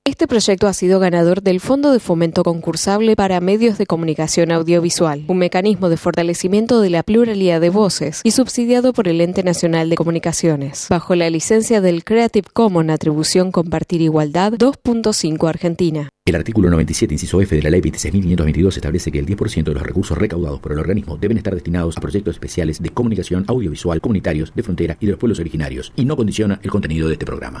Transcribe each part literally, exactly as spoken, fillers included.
Este proyecto ha sido ganador del Fondo de Fomento Concursable para Medios de Comunicación Audiovisual, un mecanismo de fortalecimiento de la pluralidad de voces y subsidiado por el Ente Nacional de Comunicaciones, bajo la licencia del Creative Commons Atribución Compartir Igualdad dos punto cinco Argentina. El artículo noventa y siete, inciso F de la Ley veintiséis mil quinientos veintidós establece que el diez por ciento de los recursos recaudados por el organismo deben estar destinados a proyectos especiales de comunicación audiovisual comunitarios de frontera y de los pueblos originarios, y no condiciona el contenido de este programa.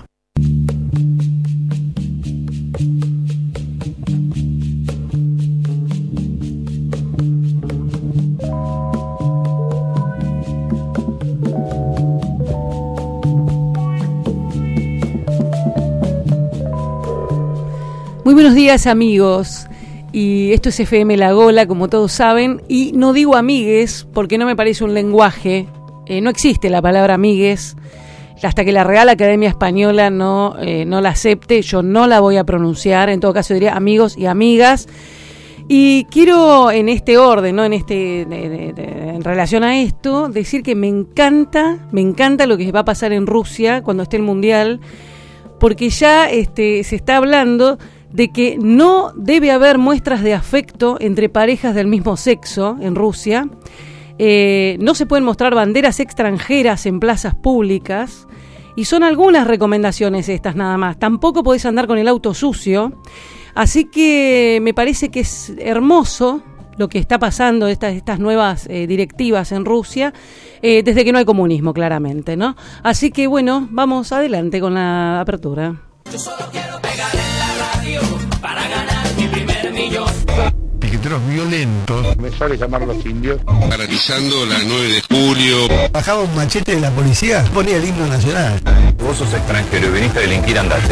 Muy buenos días, amigos, y esto es F M La Gola, como todos saben, y no digo amigues porque no me parece un lenguaje, eh, no existe la palabra amigues, hasta que la Real Academia Española no, eh, no la acepte, yo no la voy a pronunciar, en todo caso diría amigos y amigas, y quiero en este orden, ¿no? en este de, de, de, en relación a esto, decir que me encanta, me encanta lo que va a pasar en Rusia cuando esté el Mundial, porque ya este, se está hablando de que no debe haber muestras de afecto entre parejas del mismo sexo en Rusia, eh, no se pueden mostrar banderas extranjeras en plazas públicas, y son algunas recomendaciones estas nada más. Tampoco podés andar con el auto sucio, así que me parece que es hermoso lo que está pasando, estas, estas nuevas eh, directivas en Rusia, eh, desde que no hay comunismo, claramente, ¿no? Así que bueno, vamos adelante con la apertura. Yo solo quiero pegar en la radio para ganar mi primer millón. Piqueteros violentos. Me sale llamar a los indios. Paralizando la nueve de julio. Bajaba un machete de la policía, ponía el himno nacional. Vos sos extranjero y viniste a delinquir, andate.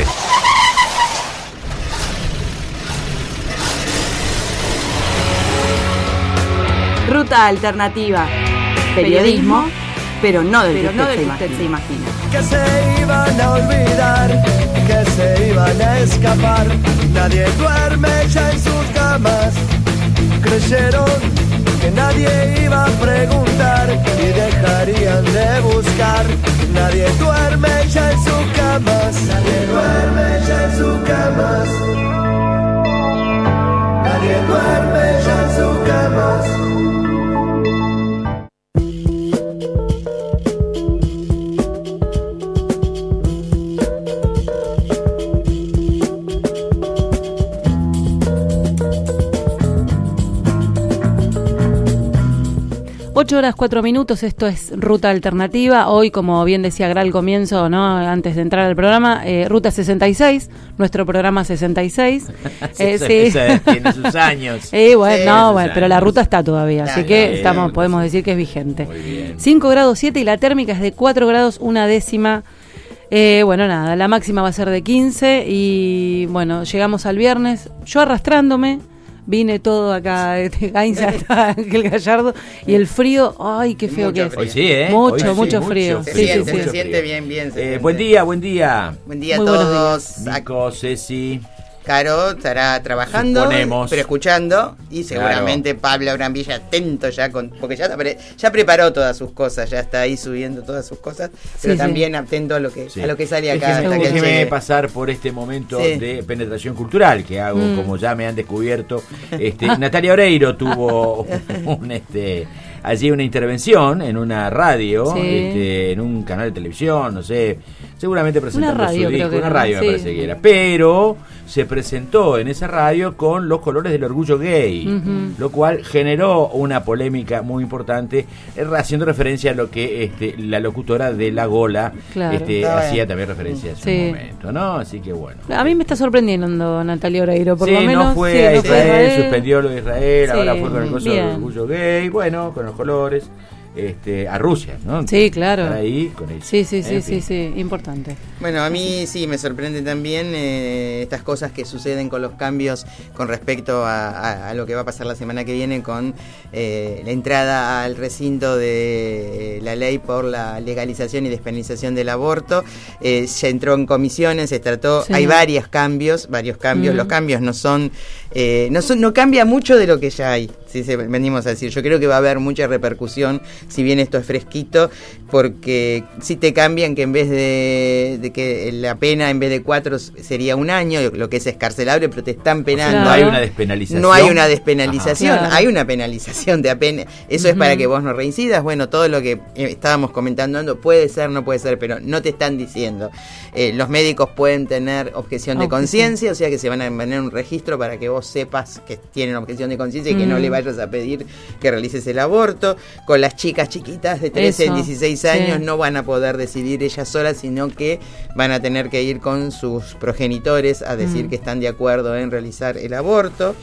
Ruta alternativa. Periodismo, pero no del pero que, no usted, del se usted se imagina. Que se iban a olvidar, que se iban a escapar. Nadie duerme ya en sus camas. Creyeron que nadie iba a preguntar y dejarían de buscar. Nadie duerme ya en sus camas. Nadie duerme ya en sus camas. Nadie duerme ya en sus camas. ocho horas cuatro minutos, esto es Ruta Alternativa. Hoy, como bien decía Gra al comienzo, ¿no? Antes de entrar al programa, eh, Ruta sesenta y seis, nuestro programa sesenta y seis. eh, sí. Tiene sus años. Eh, bueno, sí, no, bueno, pero la ruta está todavía, Está así bien, que bien, estamos, bien, podemos sí. decir que es vigente. Muy bien. cinco grados siete y la térmica es de cuatro grados una décima. Eh, bueno, nada, la máxima va a ser de quince y bueno, llegamos al viernes, yo arrastrándome. Vine todo acá, este, Gainza hasta Ángel Gallardo, y el frío, ay, qué feo mucho que es. Frío. Hoy sí, ¿eh? Mucho, Hoy mucho sí, frío. mucho Sí, frío. sí, Se sí. siente siente bien, bien. Se eh, siente. Buen día, buen día. Buen día a Muy todos. Nico, Ceci. Caro estará trabajando, Suponemos. pero escuchando, y seguramente claro. Pablo Brambilla atento ya, con, porque ya, pre, ya preparó todas sus cosas, ya está ahí subiendo todas sus cosas, pero sí, también sí. atento a lo que sí. a lo que sale acá. Déjeme, déjeme pasar por este momento sí. de penetración cultural que hago, mm. como ya me han descubierto. Este, Natalia Oreiro tuvo un, un este allí una intervención en una radio, sí. este, en un canal de televisión, no sé, seguramente presentando una radio, su disco, creo que una no, radio sí. me parece que era, pero se presentó en esa radio con los colores del orgullo gay, uh-huh. lo cual generó una polémica muy importante, eh, haciendo referencia a lo que este, la locutora de La Gola claro. este, hacía también referencia a su sí. momento, ¿no? Así que bueno. A mí me está sorprendiendo Natalia Oreiro, por sí, lo menos. No fue sí, a no Israel, fue a Israel, suspendió lo de Israel, sí, ahora fue con el coso del orgullo gay, bueno, con los colores. Este, a Rusia, ¿no? Sí, claro. Estar ahí con eso. Sí, sí, sí, sí, sí, importante. Bueno, a mí sí me sorprende también eh, estas cosas que suceden con los cambios con respecto a, a, a lo que va a pasar la semana que viene con eh, la entrada al recinto de eh, la ley por la legalización y despenalización del aborto. Eh, se entró en comisiones, se trató, sí. hay varios cambios, varios cambios. Mm. Los cambios no son, eh, no son, no cambia mucho de lo que ya hay. Sí, sí, venimos a decir, yo creo que va a haber mucha repercusión si bien esto es fresquito, porque si te cambian que en vez de, de que la pena en vez de cuatro sería un año, lo que es escarcelable, pero te están penando. No hay una despenalización. No hay una despenalización, Ajá, claro. hay una penalización de apenas. Eso uh-huh. es para que vos no reincidas. Bueno, todo lo que estábamos comentando puede ser, no puede ser, pero no te están diciendo. Eh, los médicos pueden tener objeción de conciencia, o sea que se van a poner un registro para que vos sepas que tienen objeción de conciencia y que mm. no le vayas a pedir que realices el aborto. Con las chicas chiquitas de trece, Eso. dieciséis años sí. no van a poder decidir ellas solas, sino que van a tener que ir con sus progenitores a decir mm. que están de acuerdo en realizar el aborto.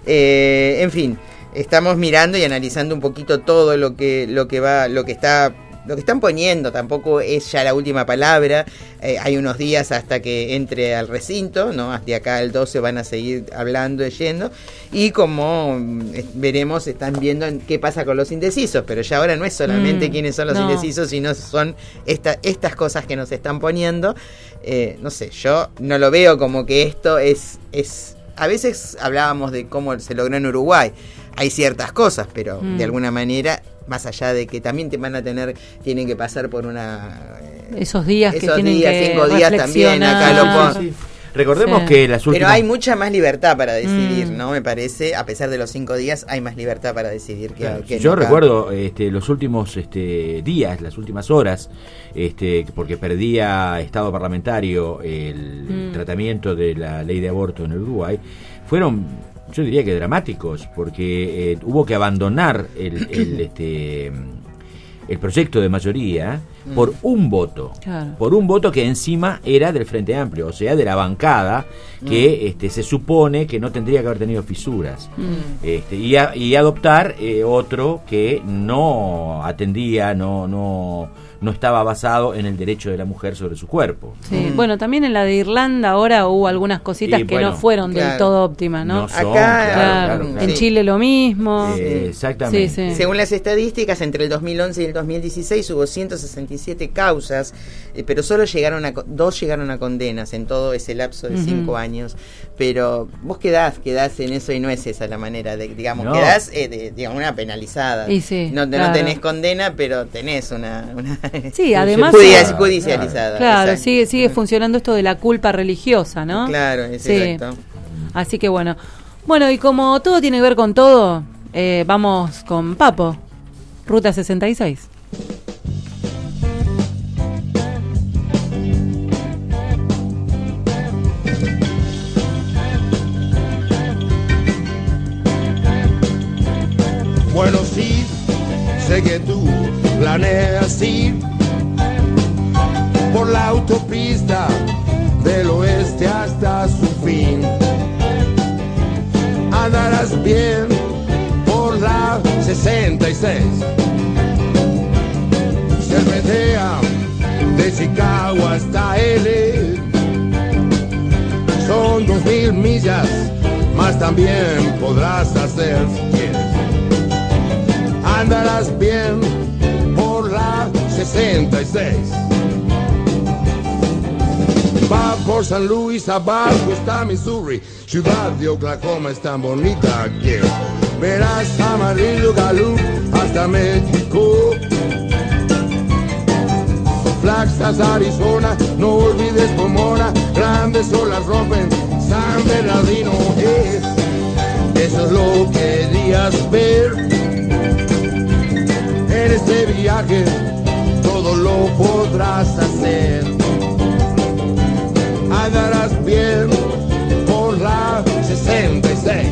Eh, en fin, estamos mirando y analizando un poquito todo lo que, lo que va, lo que está... Lo que están poniendo tampoco es ya la última palabra. Eh, hay unos días hasta que entre al recinto, ¿no? Hasta acá el doce van a seguir hablando, yendo. Y como eh, veremos, están viendo en qué pasa con los indecisos. Pero ya ahora no es solamente mm, quiénes son los no. indecisos, sino son esta, estas cosas que nos están poniendo. Eh, no sé, yo no lo veo como que esto es... es a veces hablábamos de cómo se logró en Uruguay. Hay ciertas cosas, pero mm. de alguna manera... más allá de que también te van a tener, tienen que pasar por una... Eh, esos días esos que tienen días, que cinco días también, acá lo ponen. Sí, sí. Recordemos sí. que las últimas... Pero hay mucha más libertad para decidir, mm. ¿no? Me parece, a pesar de los cinco días, hay más libertad para decidir que... Claro, que yo nunca. recuerdo este, los últimos este, días, las últimas horas, este, porque perdía estado parlamentario el mm. tratamiento de la ley de aborto en el Uruguay, fueron... yo diría que dramáticos, porque eh, hubo que abandonar el, el, este, el proyecto de mayoría mm. por un voto, claro. por un voto que encima era del Frente Amplio, o sea, de la bancada que mm. este, se supone que no tendría que haber tenido fisuras, mm. este, y, a, y adoptar eh, otro que no atendía, no... no no estaba basado en el derecho de la mujer sobre su cuerpo. Sí, mm. bueno, también en la de Irlanda ahora hubo algunas cositas y, que bueno, no fueron claro. del todo óptimas, ¿no? no son, Acá, claro, claro, claro, claro. en Chile lo mismo. Eh, exactamente. Sí, sí. Según las estadísticas, entre el dos mil once y el dos mil dieciséis hubo ciento sesenta y siete causas, eh, pero solo llegaron a dos llegaron a condenas en todo ese lapso de uh-huh. cinco años. Pero vos quedás, quedás en eso y no es esa la manera de, digamos, no. quedás eh, de, digamos, una penalizada. Y sí, no, claro. no tenés condena, pero tenés una... una sí, además... Judicial, judicializada. Claro, exacto. sigue sigue funcionando esto de la culpa religiosa, ¿no? Claro, es sí. exacto. Así que bueno. Bueno, y como todo tiene que ver con todo, eh, vamos con Papo, Ruta sesenta y seis. Bueno, sí, sé que tú planeas ir por la autopista del oeste hasta su fin. Andarás bien por la sesenta y seis. Serpentea de Chicago hasta L A. Son dos mil millas, más también podrás hacer si quieres. Andarás bien por la sesenta y seis. Va por San Luis, abajo está Missouri, ciudad de Oklahoma es tan bonita que verás Amarillo, Gallup hasta México. Flaxas, Arizona, no olvides Pomona, grandes olas rompen San Bernardino. Eh, eso es lo que querías ver. En este viaje todo lo podrás hacer. Andarás bien por la sesenta y seis.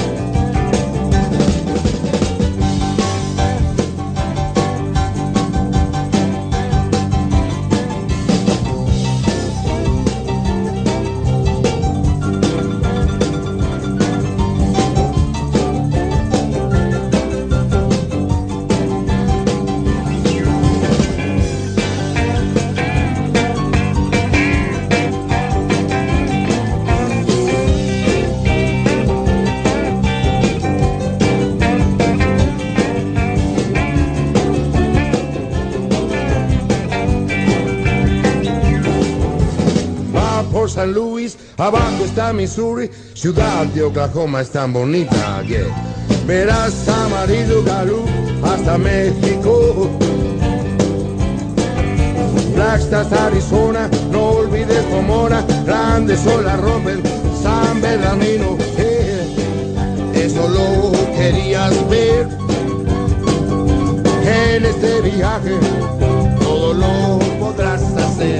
San Luis, abajo está Missouri, ciudad de Oklahoma es tan bonita, yeah. verás amarillo galú hasta México. Flagstaff, Arizona, no olvides Pomona, grandes olas rompen San Bernardino. Eh, eso lo querías ver. En este viaje todo lo podrás hacer.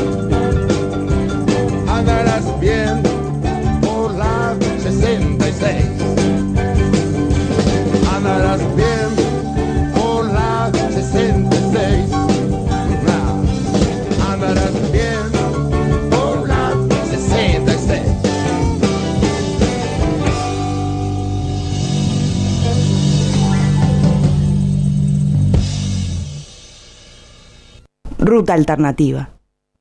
Andarás bien por la sesenta y seis. Andarás bien por la sesenta y seis. Andarás bien por la sesenta y seis. Ruta alternativa.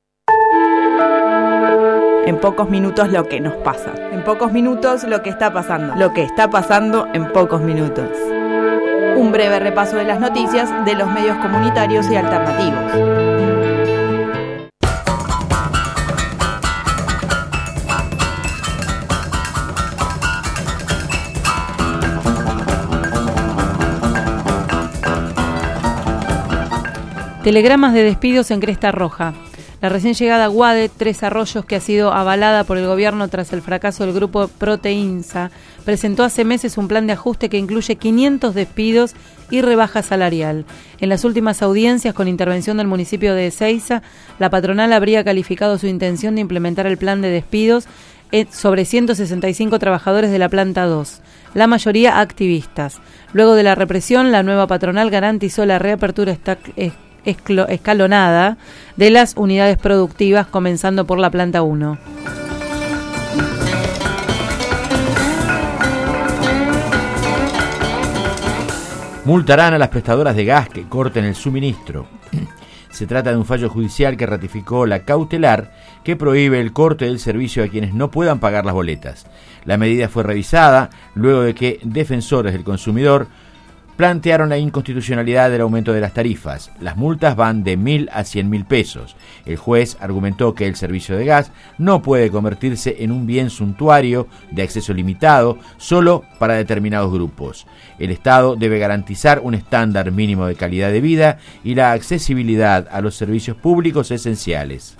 En pocos minutos lo que nos pasa. En pocos minutos lo que está pasando. Lo que está pasando en pocos minutos. Un breve repaso de las noticias de los medios comunitarios y alternativos. Telegramas de despidos en Cresta Roja. La recién llegada Guade, Tres Arroyos, que ha sido avalada por el gobierno tras el fracaso del grupo Proteinsa, presentó hace meses un plan de ajuste que incluye quinientos despidos y rebaja salarial. En las últimas audiencias, con intervención del municipio de Ezeiza, la patronal habría calificado su intención de implementar el plan de despidos sobre ciento sesenta y cinco trabajadores de la planta dos, la mayoría activistas. Luego de la represión, la nueva patronal garantizó la reapertura estac- escalonada de las unidades productivas, comenzando por la planta uno. Multarán a las prestadoras de gas que corten el suministro. Se trata de un fallo judicial que ratificó la cautelar que prohíbe el corte del servicio a quienes no puedan pagar las boletas. La medida fue revisada luego de que defensores del consumidor plantearon la inconstitucionalidad del aumento de las tarifas. Las multas van de mil a cien mil pesos. El juez argumentó que el servicio de gas no puede convertirse en un bien suntuario de acceso limitado solo para determinados grupos. El Estado debe garantizar un estándar mínimo de calidad de vida y la accesibilidad a los servicios públicos esenciales.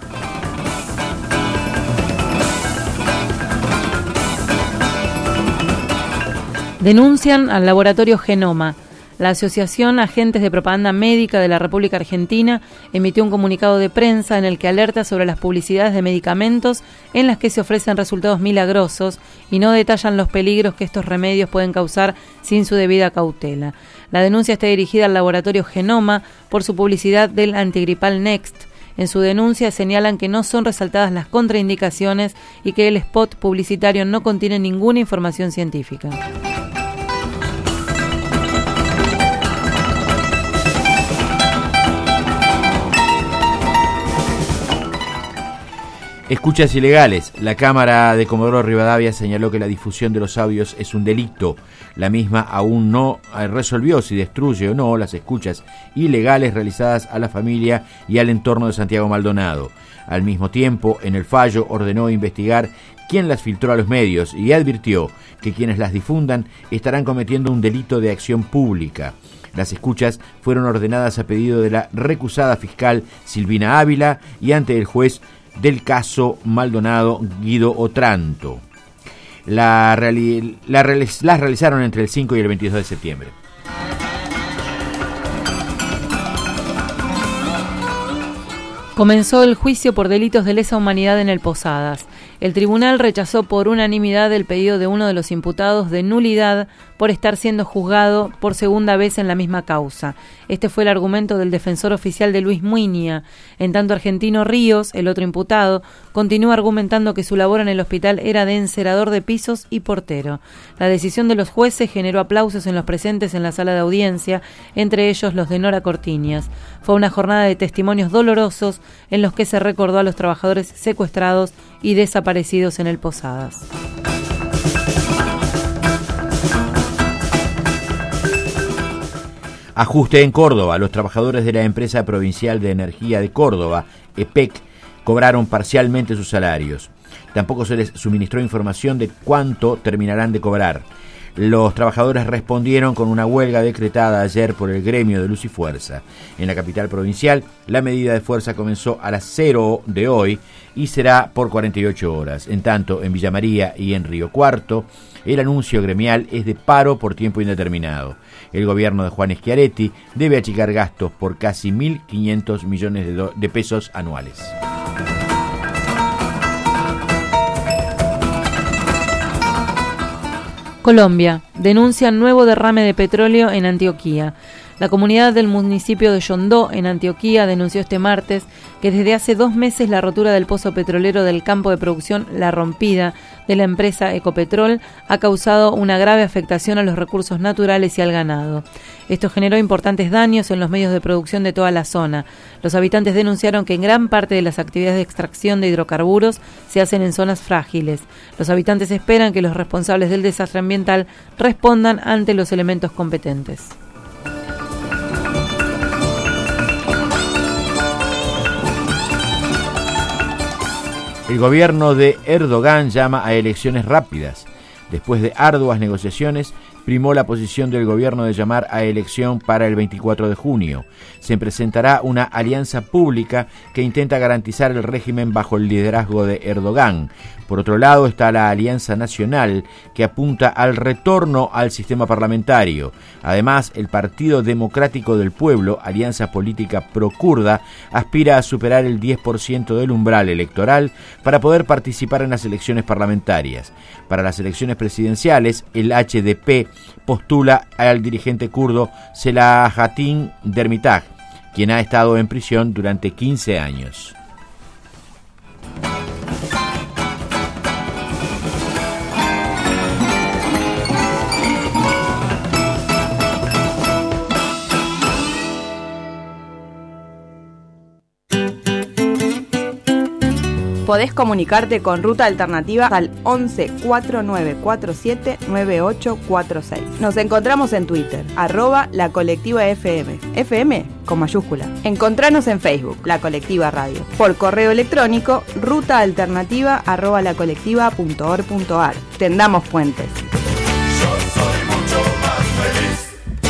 Denuncian al laboratorio Genoma. La Asociación Agentes de Propaganda Médica de la República Argentina emitió un comunicado de prensa en el que alerta sobre las publicidades de medicamentos en las que se ofrecen resultados milagrosos y no detallan los peligros que estos remedios pueden causar sin su debida cautela. La denuncia está dirigida al laboratorio Genoma por su publicidad del antigripal Next. En su denuncia señalan que no son resaltadas las contraindicaciones y que el spot publicitario no contiene ninguna información científica. Escuchas ilegales. La Cámara de Comodoro Rivadavia señaló que la difusión de los audios es un delito. La misma aún no resolvió si destruye o no las escuchas ilegales realizadas a la familia y al entorno de Santiago Maldonado. Al mismo tiempo, en el fallo ordenó investigar quién las filtró a los medios y advirtió que quienes las difundan estarán cometiendo un delito de acción pública. Las escuchas fueron ordenadas a pedido de la recusada fiscal Silvina Ávila y ante el juez del caso Maldonado, Guido Otranto. La reali- la reali- las realizaron entre el cinco y el veintidós de septiembre. Comenzó el juicio por delitos de lesa humanidad en el Posadas. El tribunal rechazó por unanimidad el pedido de uno de los imputados de nulidad por estar siendo juzgado por segunda vez en la misma causa. Este fue el argumento del defensor oficial de Luis Muiña. En tanto, Argentino Ríos, el otro imputado, continúa argumentando que su labor en el hospital era de encerador de pisos y portero. La decisión de los jueces generó aplausos en los presentes en la sala de audiencia, entre ellos los de Nora Cortiñas. Fue una jornada de testimonios dolorosos en los que se recordó a los trabajadores secuestrados y desaparecidos en el Posadas. Ajuste en Córdoba. Los trabajadores de la Empresa Provincial de Energía de Córdoba, E P E C, cobraron parcialmente sus salarios. Tampoco se les suministró información de cuánto terminarán de cobrar. Los trabajadores respondieron con una huelga decretada ayer por el gremio de Luz y Fuerza. En la capital provincial, la medida de fuerza comenzó a las cero de hoy y será por cuarenta y ocho horas. En tanto, en Villa María y en Río Cuarto, el anuncio gremial es de paro por tiempo indeterminado. El gobierno de Juan Schiaretti debe achicar gastos por casi mil quinientos millones de, do- de pesos anuales. Colombia. Denuncian nuevo derrame de petróleo en Antioquía. La comunidad del municipio de Yondó, en Antioquía, denunció este martes que desde hace dos meses la rotura del pozo petrolero del campo de producción La Rompida de la empresa Ecopetrol ha causado una grave afectación a los recursos naturales y al ganado. Esto generó importantes daños en los medios de producción de toda la zona. Los habitantes denunciaron que en gran parte de las actividades de extracción de hidrocarburos se hacen en zonas frágiles. Los habitantes esperan que los responsables del desastre ambiental respondan ante los elementos competentes. El gobierno de Erdogan llama a elecciones rápidas. Después de arduas negociaciones, primó la posición del gobierno de llamar a elección para el veinticuatro de junio. Se presentará una alianza pública que intenta garantizar el régimen bajo el liderazgo de Erdogan. Por otro lado está la Alianza Nacional, que apunta al retorno al sistema parlamentario. Además, el Partido Democrático del Pueblo, alianza política pro-kurda, aspira a superar el diez por ciento del umbral electoral para poder participar en las elecciones parlamentarias. Para las elecciones presidenciales, el H D P postula al dirigente kurdo Selahattin Demirtas, quien ha estado en prisión durante quince años. Podés comunicarte con Ruta Alternativa al once cuatro nueve cuatro siete nueve ocho cuatro seis. Nos encontramos en Twitter, arroba la colectiva F M. F M con mayúscula. Encontranos en Facebook, La Colectiva Radio. Por correo electrónico, rutaalternativa arroba lacolectiva punto org punto ar. Tendamos puentes. Yo soy mucho más feliz.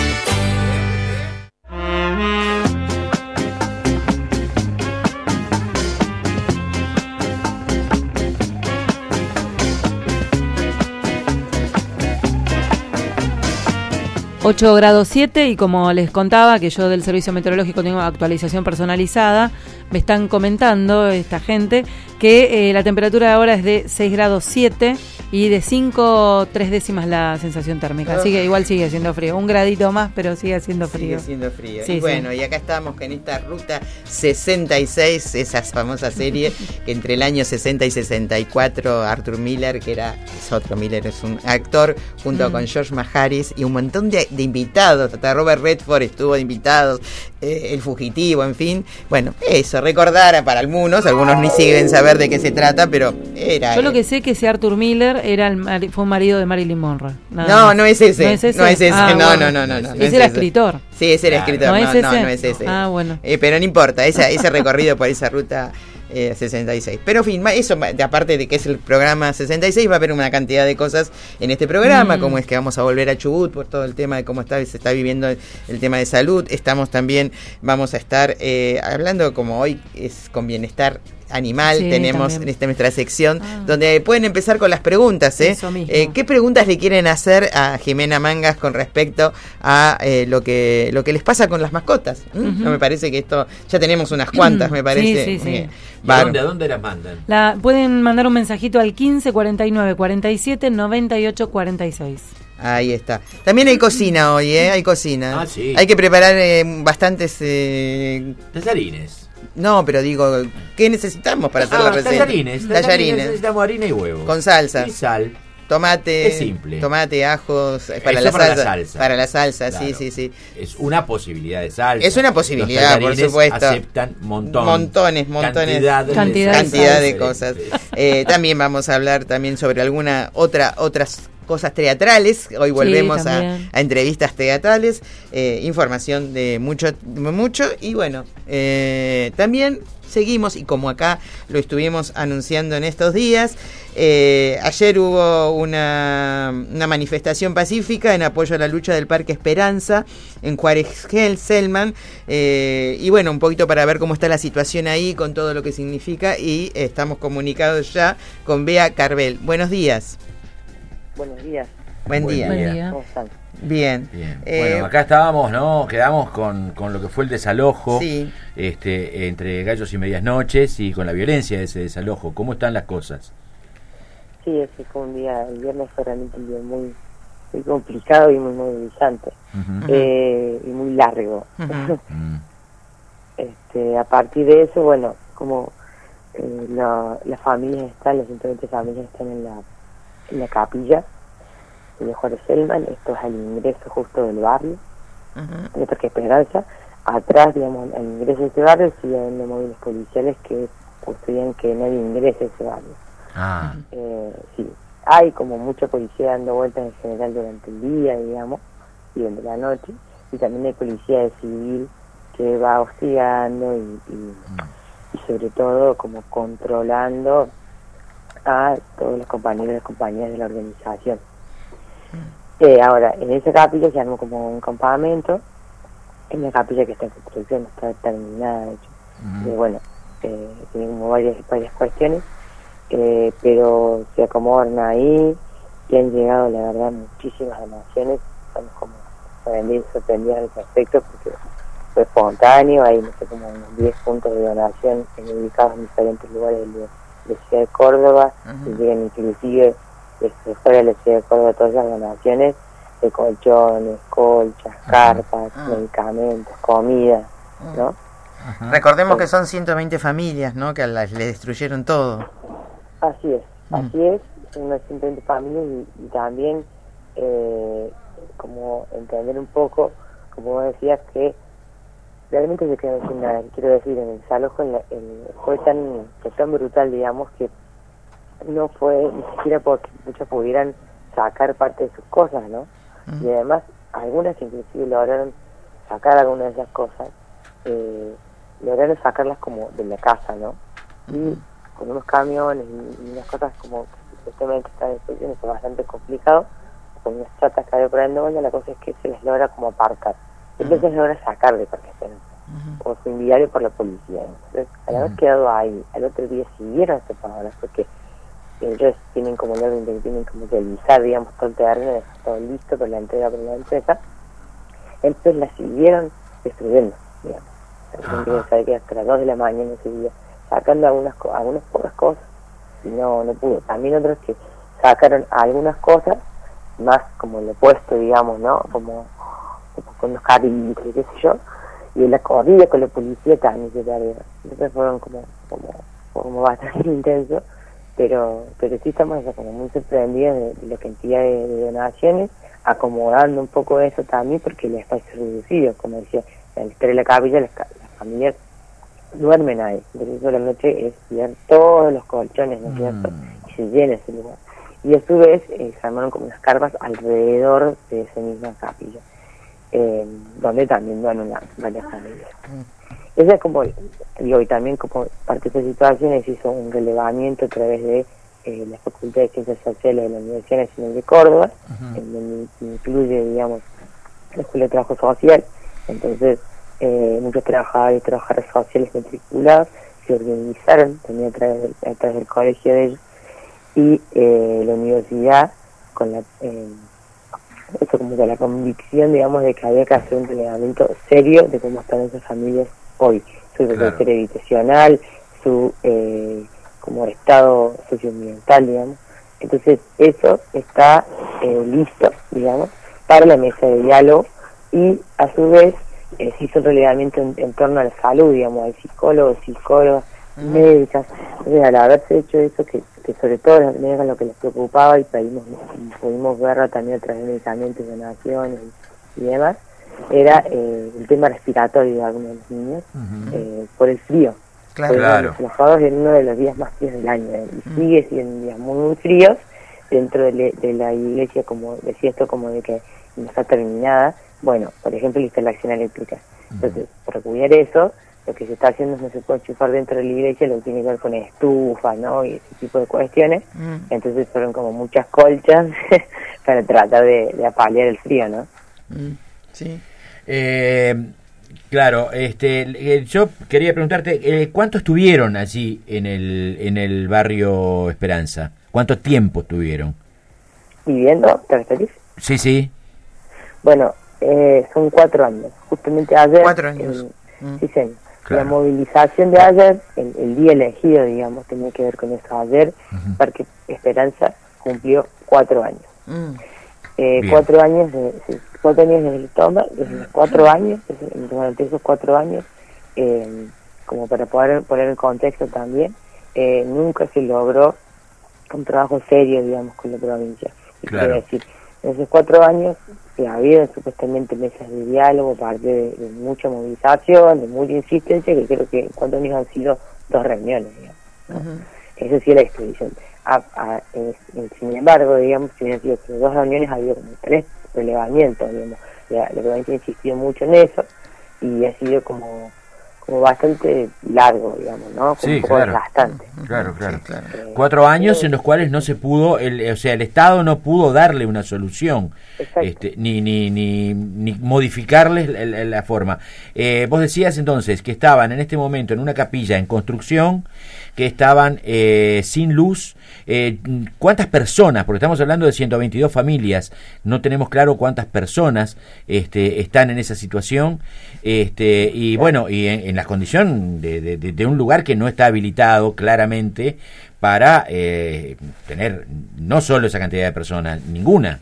ocho grados siete, y como les contaba que yo del servicio meteorológico tengo actualización personalizada, me están comentando esta gente que eh, la temperatura ahora es de seis grados siete y de cinco, tres décimas la sensación térmica, así que igual sigue siendo frío, un gradito más, pero sigue siendo frío. Sigue siendo frío. Sí, y bueno, sí. Y acá estamos en esta ruta sesenta y seis, esa famosa serie que entre el año sesenta y sesenta y cuatro Arthur Miller, que era, es otro Miller, es un actor, junto mm. con George Maharis y un montón de, de invitados, hasta Robert Redford estuvo de invitados, eh, El Fugitivo, en fin. Bueno, eso, recordar para algunos, algunos ni siguen saber de qué se trata, pero era... Yo lo que sé que ese Arthur Miller era el mari- fue un marido de Marilyn Monroe. No, más. no es ese. No es ese. No, es ese. Ah, no, bueno. no, no, no, no. Ese no era es escritor. Sí, ese era escritor. ¿No, no, es ese? no, no es ese. Ah, bueno. Eh, pero no importa, esa, ese recorrido por esa ruta eh, sesenta y seis. Pero en fin, eso, aparte de que es el programa sesenta y seis, va a haber una cantidad de cosas en este programa, mm. como es que vamos a volver a Chubut por todo el tema de cómo está, se está viviendo el, el tema de salud. Estamos también, vamos a estar eh, hablando, como hoy es con bienestar animal, sí, tenemos también. En esta nuestra sección ah. donde pueden empezar con las preguntas, ¿eh? eh ¿qué preguntas le quieren hacer a Jimena Mangas con respecto a eh, lo que lo que les pasa con las mascotas? ¿Mm? Uh-huh. No me parece que esto ya tenemos unas cuantas, me parece. Sí, sí, sí. Eh, ¿A dónde, a dónde las mandan? La pueden mandar un mensajito al quince cuarenta y nueve cuarenta y siete noventa y ocho cuarenta y seis. Ahí está. También hay cocina hoy, ¿eh? Hay cocina. Ah, sí. Hay que preparar eh, bastantes eh... tallarines. No, pero digo, ¿qué necesitamos para hacer ah, la receta? Tallarines, tallarines. Necesitamos harina y huevo. Con salsa. Y sal. Tomate. Es simple. Tomate, ajos, para, la, para salsa, la salsa. Para la salsa, claro. sí, sí, sí. Es una posibilidad de salsa. Es una posibilidad, por supuesto. Aceptan montón, montones, montones. Cantidad de, cantidad cantidad de, de cosas. eh, también vamos a hablar también sobre alguna otra otras cosas teatrales, hoy volvemos sí, a, a entrevistas teatrales, eh, información de mucho, mucho y bueno, eh, también seguimos, y como acá lo estuvimos anunciando en estos días, eh, ayer hubo una, una manifestación pacífica en apoyo a la lucha del Parque Esperanza en Juárez Gel, Selman, eh, y bueno, un poquito para ver cómo está la situación ahí, con todo lo que significa, y eh, estamos comunicados ya con Bea Carvel. Buenos días. Buenos días. Buen, Buen día. día. día. ¿Cómo están? Bien. Bien. Eh, bueno, acá estábamos, ¿no? Quedamos con, con lo que fue el desalojo sí. este, entre Gallos y Medias Noches y con la violencia de ese desalojo. ¿Cómo están las cosas? Sí, ese fue un día, el viernes fue realmente un día muy, muy complicado y muy movilizante. Uh-huh. eh, y muy largo. Uh-huh. este, a partir de eso, bueno, como eh, la, las familias están, las ciento veinte familias están en la, en la capilla de Juárez Selman, esto es al ingreso justo del barrio, uh-huh. de Parque Esperanza. Atrás, digamos, al ingreso de ese barrio siguen los móviles policiales que custodian que nadie ingrese a ese barrio. Ah. Eh, sí, hay como mucha policía dando vueltas en general durante el día, digamos, y durante la noche, y también hay policía de civil que va hostigando y, y, mm. y sobre todo como controlando a todos los compañeros y compañeras de la organización. Eh, ahora, en esa capilla se armó como un campamento, en una capilla que está en construcción, no está terminada, de hecho. Uh-huh. Eh, bueno, eh, tiene como varias, varias cuestiones, eh, pero se acomodan ahí y han llegado, la verdad, muchísimas donaciones. Estamos como sorprendidos al respecto porque fue espontáneo, hay no sé, como unos diez puntos de donación ubicados en diferentes lugares de la ciudad de Córdoba, uh-huh. y llegan inclusive desde fuera de la ciudad de Córdoba todas las donaciones de colchones, colchas, uh-huh. carpas, uh-huh. medicamentos, comida, ¿no? Uh-huh. Recordemos uh-huh. que son ciento veinte familias, ¿no? Que las, le destruyeron todo. Así es, uh-huh. así es, son unas ciento veinte familias y, y también eh, como entender un poco, como vos decías, que realmente se quedó sin nada. Quiero decir, en el desalojo en la, en, fue tan, fue tan brutal, digamos, que no fue ni siquiera porque muchos pudieran sacar parte de sus cosas, ¿no? Uh-huh. Y además, algunas inclusive lograron sacar algunas de esas cosas, eh, lograron sacarlas como de la casa, ¿no? Uh-huh. Y con unos camiones y, y unas cosas como que supuestamente están en situaciones bastante complicado, con unas chatas que había por ahí en Doña, la cosa es que se les logra como aparcar. Entonces uh-huh. se logra sacar de Parque Esperanza, uh-huh. o fue enviado por la policía. Entonces, al haber uh-huh. quedado ahí, al otro día siguieron separadas, porque ellos tienen como el orden de que tienen como que avisar, digamos, todo el terreno, dejar todo listo para la entrega por la empresa. Entonces la siguieron destruyendo, digamos. La gente sabe que hasta las dos de la mañana seguía sacando algunas, algunas pocas cosas y no, no pudo. También otros que sacaron algunas cosas, más como lo opuesto, digamos, ¿no? Como, como con los carriles, qué sé yo, y en la corrida con la policía también se perdieron. Entonces fueron como, como, como bastante intensos. Pero pero sí estamos como muy sorprendidos de, de la cantidad de, de donaciones, acomodando un poco eso también, porque el espacio es reducido, como decía, al estar en la capilla, las, las familias duermen ahí, entonces eso la noche es ver todos los colchones, ¿no es cierto? Mm. Y se llena ese lugar. Y a su vez eh, se armaron como unas carpas alrededor de esa misma capilla, eh, donde también duermen varias familias. Mm. Esa es como, digo, y también como parte de esa situación se hizo un relevamiento a través de eh, la Facultad de Ciencias Sociales de la Universidad Nacional de Córdoba, uh-huh. en donde incluye, digamos, la Escuela de Trabajo Social. Entonces, eh, muchos trabajadores y trabajadoras sociales matriculados se organizaron también a través del, a través del colegio de ellos, y eh, la universidad, con la eh, eso como de la convicción, digamos, de que había que hacer un relevamiento serio de cómo están esas familias hoy, su claro. habitacional, su eh, como estado socioambiental, digamos. Entonces eso está eh, listo, digamos, para la mesa de diálogo, y a su vez eh, se hizo un relevamiento en, en torno a la salud, digamos, hay psicólogos, psicólogas, uh-huh. médicas. Entonces, al haberse hecho eso, que, que sobre todo las médicas lo que les preocupaba, y pudimos, pudimos verlo también a través de medicamentos, donaciones y, y demás, era eh, el tema respiratorio de algunos de los niños, uh-huh. eh, por el frío. Claro. claro. Los sábados en uno de los días más fríos del año, eh, y uh-huh. sigue siendo días muy, muy fríos, dentro de, le, de la iglesia, como decía esto, como de que no está terminada. Bueno, por ejemplo, la instalación eléctrica. Entonces, para cuidar eso, lo que se está haciendo es no se puede enchufar dentro de la iglesia, lo que tiene que ver con estufas, ¿no? Y ese tipo de cuestiones. Mm. Entonces fueron como muchas colchas para tratar de, de apalear el frío, ¿no? Mm. Sí. Eh, claro, este, eh, yo quería preguntarte, eh, ¿cuánto estuvieron allí en el, en el barrio Esperanza? ¿Cuánto tiempo estuvieron? ¿Viviendo? ¿Te referís? Sí, sí. Bueno, eh, son cuatro años. Justamente ayer... Cuatro años. El, mm. Sí, señor. Claro. La movilización de ayer, el, el día elegido, digamos, tenía que ver con eso. Ayer, uh-huh. Parque Esperanza cumplió cuatro años. Mm. Eh, cuatro años, de, sí, cuatro años desde el toma, desde los cuatro años, desde, durante esos cuatro años, eh, como para poder poner el contexto también, eh, nunca se logró un trabajo serio, digamos, con la provincia. Claro. Quiero decir, en esos cuatro años se ha habido supuestamente mesas de diálogo, parte de, de mucha movilización, de mucha insistencia, que creo que en cuatro años han sido dos reuniones, digamos, ¿no? Uh-huh. Eso sí es la exposición. A, a, eh, sin embargo, digamos, si han sido dos reuniones, ha habido como tres relevamientos, digamos. La, la provincia ha insistido mucho en eso y ha sido como como bastante largo, digamos, ¿no? Como sí, un poco claro. desgastante. Claro, claro. Sí, claro. Eh, Cuatro años en los cuales no se pudo, el, o sea, el Estado no pudo darle una solución, este, ni, ni, ni, ni modificarles la, la, la forma. Eh, vos decías entonces que estaban en este momento en una capilla en construcción, que estaban eh, sin luz. Eh, ¿Cuántas personas? Porque estamos hablando de ciento veintidós familias, no tenemos claro cuántas personas este, están en esa situación, este, y bueno, y en, en la condición de, de, de un lugar que no está habilitado claramente para eh, tener no solo esa cantidad de personas, ninguna.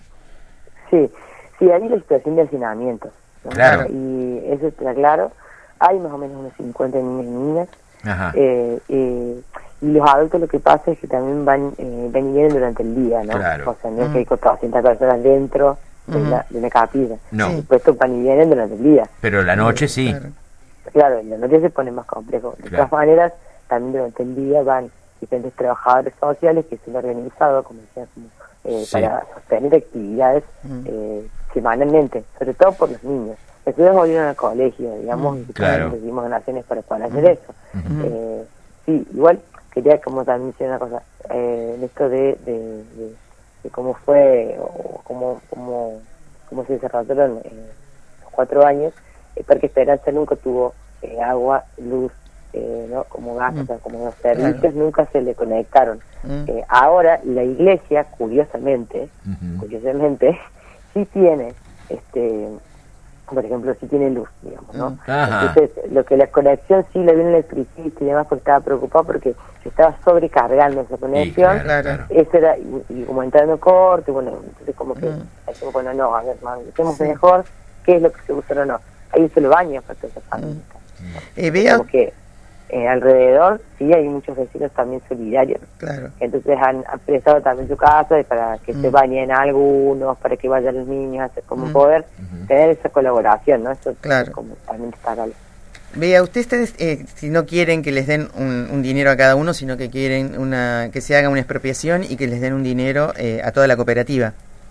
Sí, sí, hay la situación de hacinamiento, ¿no? Claro. Y eso está claro, hay más o menos unos cincuenta niños y niñas. Ajá. Eh, eh, y los adultos lo que pasa es que también van eh, van y vienen durante el día, ¿no? Claro. O sea, no es que hay cuatrocientas personas dentro de, uh-huh. una, de una capilla. No. Después van y vienen durante el día. Pero la noche sí. Claro, claro, en la noche se pone más complejo. De claro. todas maneras, también durante el día van diferentes trabajadores sociales que se han organizado, como decía, como, eh, sí. para sostener actividades uh-huh. eh, semanalmente, sobre todo por los niños. Estudios volvieron al colegio, digamos, y claro. recibimos donaciones para poder hacer eso. Uh-huh. Eh, sí, igual quería como también decir una cosa, eh, en esto de, de, de, de cómo fue, o cómo, cómo, cómo se desarrollaron eh, los cuatro años, el Parque Esperanza nunca tuvo eh, agua, luz, eh, ¿no? Como gas, uh-huh. o sea, como los servicios claro. nunca se le conectaron. Uh-huh. Eh, ahora la iglesia, curiosamente, uh-huh. curiosamente, sí tiene, este... por ejemplo, si tiene luz, digamos, ¿no? Ajá. Entonces, lo que la conexión sí la vio un electricista y demás, porque estaba preocupado porque se estaba sobrecargando esa conexión, sí, claro, claro. eso era, y, y como entrando corte, bueno, entonces como que, mm. bueno, no, a ver, man, hacemos sí. mejor, ¿qué es lo que se usa o no? Hay un solo baño para toda esa familia. Mm. Eh, vea... Como que eh, alrededor, sí, hay muchos vecinos también solidarios. Claro. Entonces han, han prestado también su casa para que mm. se bañen algunos, para que vayan los niños, hacer como mm. poder uh-huh. tener esa colaboración, ¿no? Eso claro. es como también destacarlo. Vea, ustedes, eh, si no quieren que les den un, un dinero a cada uno, sino que quieren una que se haga una expropiación y que les den un dinero eh, a toda la cooperativa.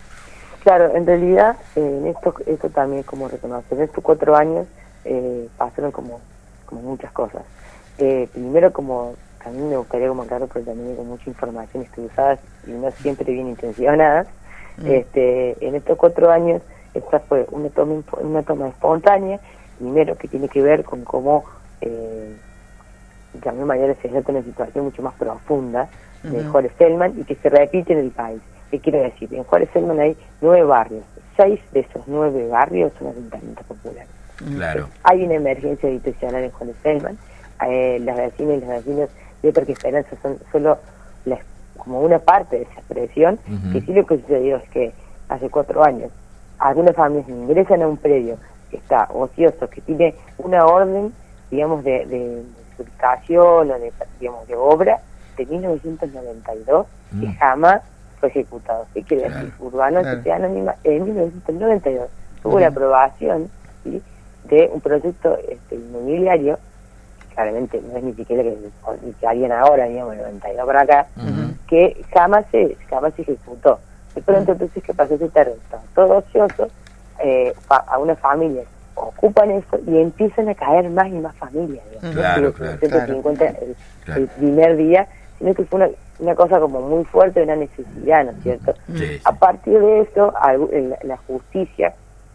Claro, en realidad, eh, en esto esto también como reconocer, en estos cuatro años eh, pasaron como, como muchas cosas. Eh, primero, como también me gustaría como claro, pero también con mucha información usadas y no siempre bien intencionadas. Mm. Este, en estos cuatro años, esta fue una toma una toma espontánea, primero que tiene que ver con cómo eh, también mañana se trata una situación mucho más profunda de uh-huh. Juárez Selman y que se repite en el país. ¿Qué quiero decir? En Juárez Selman hay nueve barrios, seis de esos nueve barrios son asentamientos populares. Claro. Entonces, hay una emergencia habitacional en Juárez Selman. Eh, las vecinas y los vecinos de Parque Esperanza son solo la, como una parte de esa expresión, uh-huh. que sí lo que sucedió es que hace cuatro años algunas familias ingresan a un predio que está ocioso, que tiene una orden, digamos, de, de, de ubicación o de, digamos, de obra de mil novecientos noventa y dos, uh-huh. que jamás fue ejecutado. ¿Qué quiere decir? Claro. Urbano claro. Sociedad Anónima en mil novecientos noventa y dos tuvo uh-huh. la aprobación, ¿sí?, de un proyecto este, inmobiliario, claramente no es ni siquiera que, que harían ahora, digamos, el noventa y dos para acá, uh-huh. que que jamás se jamás se ejecutó. De pronto, entonces, ¿qué pasó? Ese terreno está todo ocioso, eh, fa- a una familia ocupan eso y empiezan a caer más y más familias. Digamos. Claro, No claro, ciento cincuenta el, claro. el primer día, sino que fue una, una cosa como muy fuerte, una necesidad, ¿no es cierto? Sí, A partir de eso, algu- el- la justicia,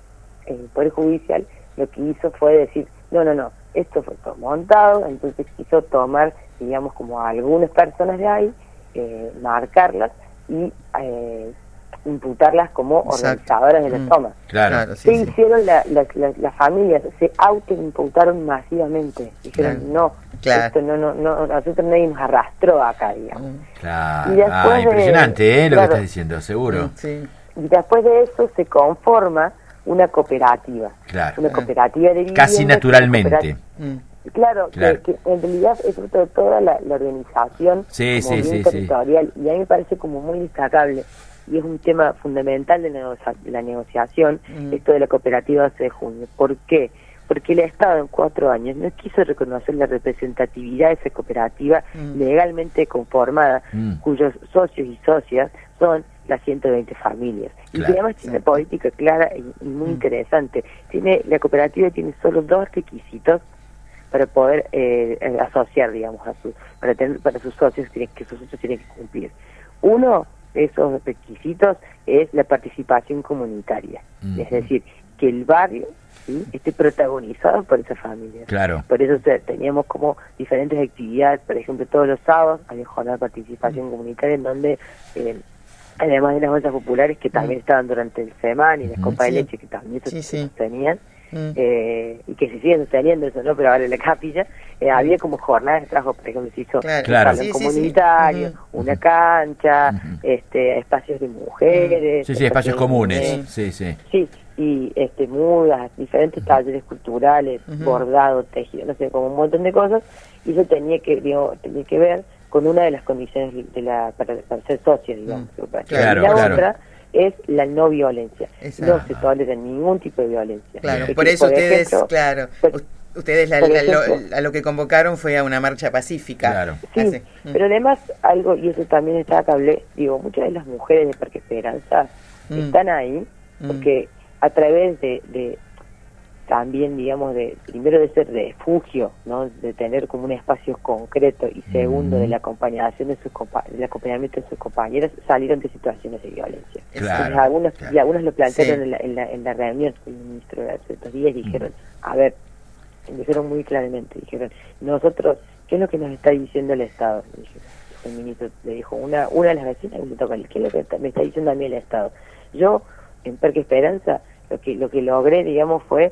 el Poder Judicial, lo que hizo fue decir, no, no, no, esto fue todo montado, entonces quiso tomar, digamos, como a algunas personas de ahí, eh, marcarlas y eh, imputarlas como Exacto. organizadoras de la Mm. toma. Claro. Claro, sí, ¿Qué sí. hicieron la- la- la- las familias? Se autoimputaron masivamente. Dijeron, Claro. no, Claro. esto no, no, no, nosotros nadie nos arrastró acá, digamos. Claro. Y después Ah, de- impresionante, ¿eh? Lo claro. que estás diciendo, seguro. Sí. Y después de eso se conforma una cooperativa. Claro. Una cooperativa de vivienda. Casi naturalmente. Mm. Claro, Claro. Que, que en realidad es fruto de toda la, la organización Sí, como sí, bien sí, sí. territorial, y a mí me parece como muy destacable, y es un tema fundamental de, negocia- de la negociación, Mm. esto de la cooperativa doce de junio. ¿Por qué? Porque el Estado en cuatro años no quiso reconocer la representatividad de esa cooperativa Mm. legalmente conformada, Mm. cuyos socios y socias son las ciento veinte familias. Claro, y además tiene una política clara y, y muy interesante. Tiene La cooperativa tiene solo dos requisitos para poder eh, eh, asociar, digamos, a su, para tener para sus socios, tiene, que sus socios tienen que cumplir. Uno de esos requisitos es la participación comunitaria, Mm. es decir, que el barrio, ¿sí?, esté protagonizado por esas familias. Claro. Por eso o sea, teníamos como diferentes actividades, por ejemplo, todos los sábados había jornada de participación comunitaria en donde, eh, además de las ollas populares que también estaban durante el semana y las copas Sí. de leche que también se Sí, sí. sostenían, Mm. eh, y que se siguen sosteniendo eso, ¿no? Pero ahora en la capilla eh, había como jornadas de trabajo, por ejemplo, se hizo Claro. un Claro. salón Sí, sí, sí. comunitario, Ujú. una cancha, Ujú. este espacios de mujeres. Sí, sí, espacios de- comunes. Sí, sí. Sí, y este mudas, diferentes talleres culturales, Ujú. bordado, tejido, no sé, como un montón de cosas, y eso tenía que, digo, tenía que ver con una de las condiciones de la para, para ser socio, digamos. Claro, y la claro. otra es la no violencia. Exacto. No se tolera ningún tipo de violencia. Claro, Es por que, eso ustedes, ejemplo, claro, por- u- ustedes la- por la- lo, ejemplo- a lo que convocaron fue a una marcha pacífica. Claro. Sí, Así. Mm. pero además algo, y eso también está cable, digo, muchas de las mujeres de Parque Esperanza Mm. están ahí Mm. porque a través de, de también, digamos, de primero de ese refugio, ¿no? De tener como un espacio concreto, y segundo Mm. de la acompañación de sus compa del acompañamiento de sus compañeras, salieron de situaciones de violencia. Claro, Entonces, algunos, claro. y algunos lo plantearon Sí. en, la, en, la, en la reunión con el ministro de hace estos días, dijeron, a ver, dijeron muy claramente, dijeron, nosotros, ¿qué es lo que nos está diciendo el Estado? Dijeron, el ministro le dijo, una una de las vecinas me tocó, ¿qué es lo que está- me está diciendo a mí el Estado? Yo, en Parque Esperanza, lo que lo que logré, digamos, fue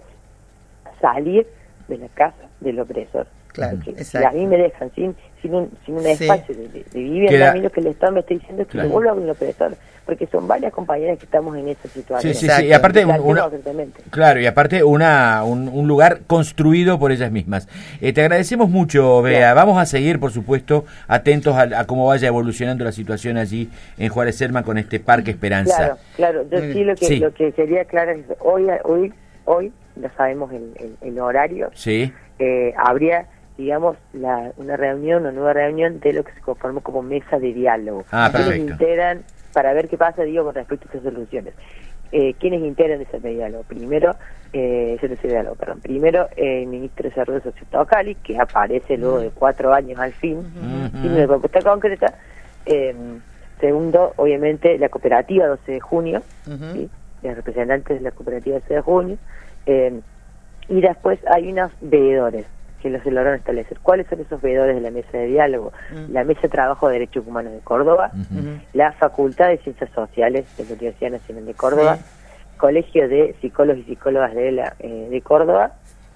salir de la casa del opresor. Claro, Porque si exacto. a mí me dejan sin sin un, sin un Sí. espacio de, de, de vivienda, Queda- a mí lo que el Estado me está diciendo es que Claro. me vuelva con el opresor, porque son varias compañeras que estamos en esa situación. Sí, sí, Exacto. sí. Y aparte, un- Planteamos una, exactamente. claro, y aparte una, un, un lugar construido por ellas mismas. Eh, te agradecemos mucho, Bea. Claro. Vamos a seguir, por supuesto, atentos a, a cómo vaya evolucionando la situación allí en Juárez Selma con este Parque Esperanza. Claro, claro. Yo Muy sí bien. lo que Sí. lo que sería claro es hoy hoy hoy ya sabemos el, el, el horario. Sí, Eh, habría, digamos, la, una reunión, una nueva reunión de lo que se conformó como mesa de diálogo. Ah, ¿Quiénes perfecto. integran, para ver qué pasa, digo, con respecto a estas soluciones? Eh, ¿Quiénes integran esa mesa de diálogo? Primero, eh, ese mesa de diálogo, perdón. Primero, eh, el ministro de Desarrollo Socioeconómico, que aparece luego de cuatro años al fin, Ujú. tiene una propuesta concreta. Eh, segundo, obviamente, la cooperativa doce de junio, Ujú. ¿sí? Los representantes de la cooperativa doce de junio, eh, y después hay unos veedores que los lograron establecer. ¿Cuáles son esos veedores de la mesa de diálogo? Mm. La Mesa de Trabajo de Derechos Humanos de Córdoba, Ujú. Ujú. la Facultad de Ciencias Sociales de la Universidad Nacional de Córdoba, Sí. Colegio de Psicólogos y Psicólogas de, la, eh, de Córdoba,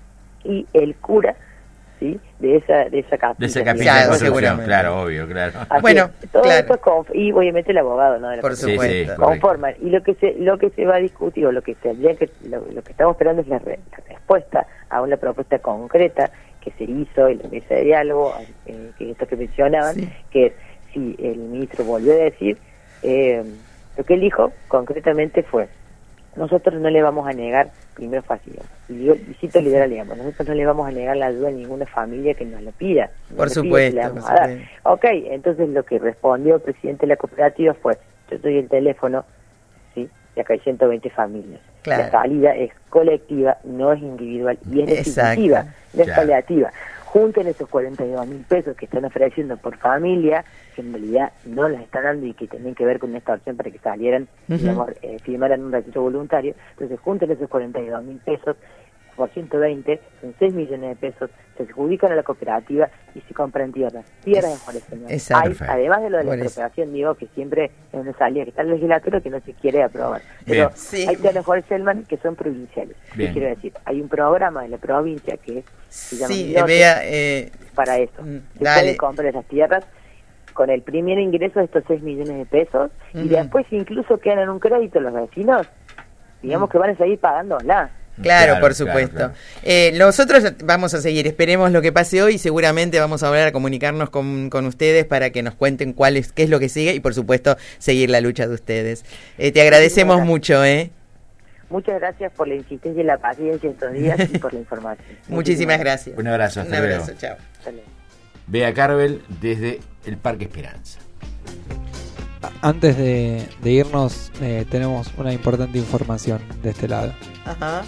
y el cura, ¿sí?, de esa de esa capilla. de esa ¿sí? capilla Claro, de construcción, seguramente. claro, obvio, claro. Así Bueno, es. Todo claro. esto conf- y obviamente el abogado, ¿no? De la Por persona. Sí, supuesto. sí, correcto. Conforman, y lo que se lo que se va a discutir, o lo que tendría que lo, lo que estamos esperando es la, re- la respuesta a una propuesta concreta que se hizo en la mesa de diálogo, eh, que es esto que mencionaban, Sí. que es, si el ministro volvió a decir, eh, lo que él dijo concretamente fue nosotros no le vamos a negar, primero fácil, y yo visito liberal, digamos, nosotros no le vamos a negar la ayuda a ninguna familia que nos lo pida. Por nos supuesto. Pide, le vamos por a dar. supuesto. Ok, entonces lo que respondió el presidente de la cooperativa fue, yo doy el teléfono, ¿sí? Y acá hay ciento veinte familias. Claro. La salida es colectiva, no es individual, y es definitiva, no es Claro. paliativa. Junten esos cuarenta y dos mil pesos que están ofreciendo por familia, que en realidad no las están dando y que tienen que ver con esta opción para que salieran, Ujú. digamos, eh, firmaran un registro voluntario. Entonces junten esos cuarenta y dos mil pesos por ciento veinte, son seis millones de pesos, se adjudican a la cooperativa y se compran tierras. Tierras de Juárez Peña. Exacto. Hay, Perfecto. además de lo de la Por eso. expropiación, digo, que siempre es una salida que está en la legislatura que no se quiere aprobar. Pero Bien. Sí. hay tierras de Juárez Selman que son provinciales. Bien. ¿Qué quiero decir? Hay un programa de la provincia que se llama Sí, Milote, vea, eh, para eso. Se dale. pueden comprar esas tierras con el primer ingreso de estos seis millones de pesos y Ujú. después incluso quedan en un crédito los vecinos, digamos que van a seguir pagándola. Claro, Claro, por claro, supuesto. claro. Eh, nosotros vamos a seguir, esperemos lo que pase hoy, seguramente vamos a volver a comunicarnos con, con ustedes para que nos cuenten cuál es, qué es lo que sigue y por supuesto seguir la lucha de ustedes. Eh, te agradecemos Muchas mucho, ¿eh? Muchas gracias por la insistencia y la paciencia estos días y por la información. Muchísimas gracias. Un abrazo, hasta Un abrazo, luego. chao. Hasta luego. Bea Carvel desde el Parque Esperanza. Antes de, de irnos, eh, tenemos una importante información de este lado. Ajá.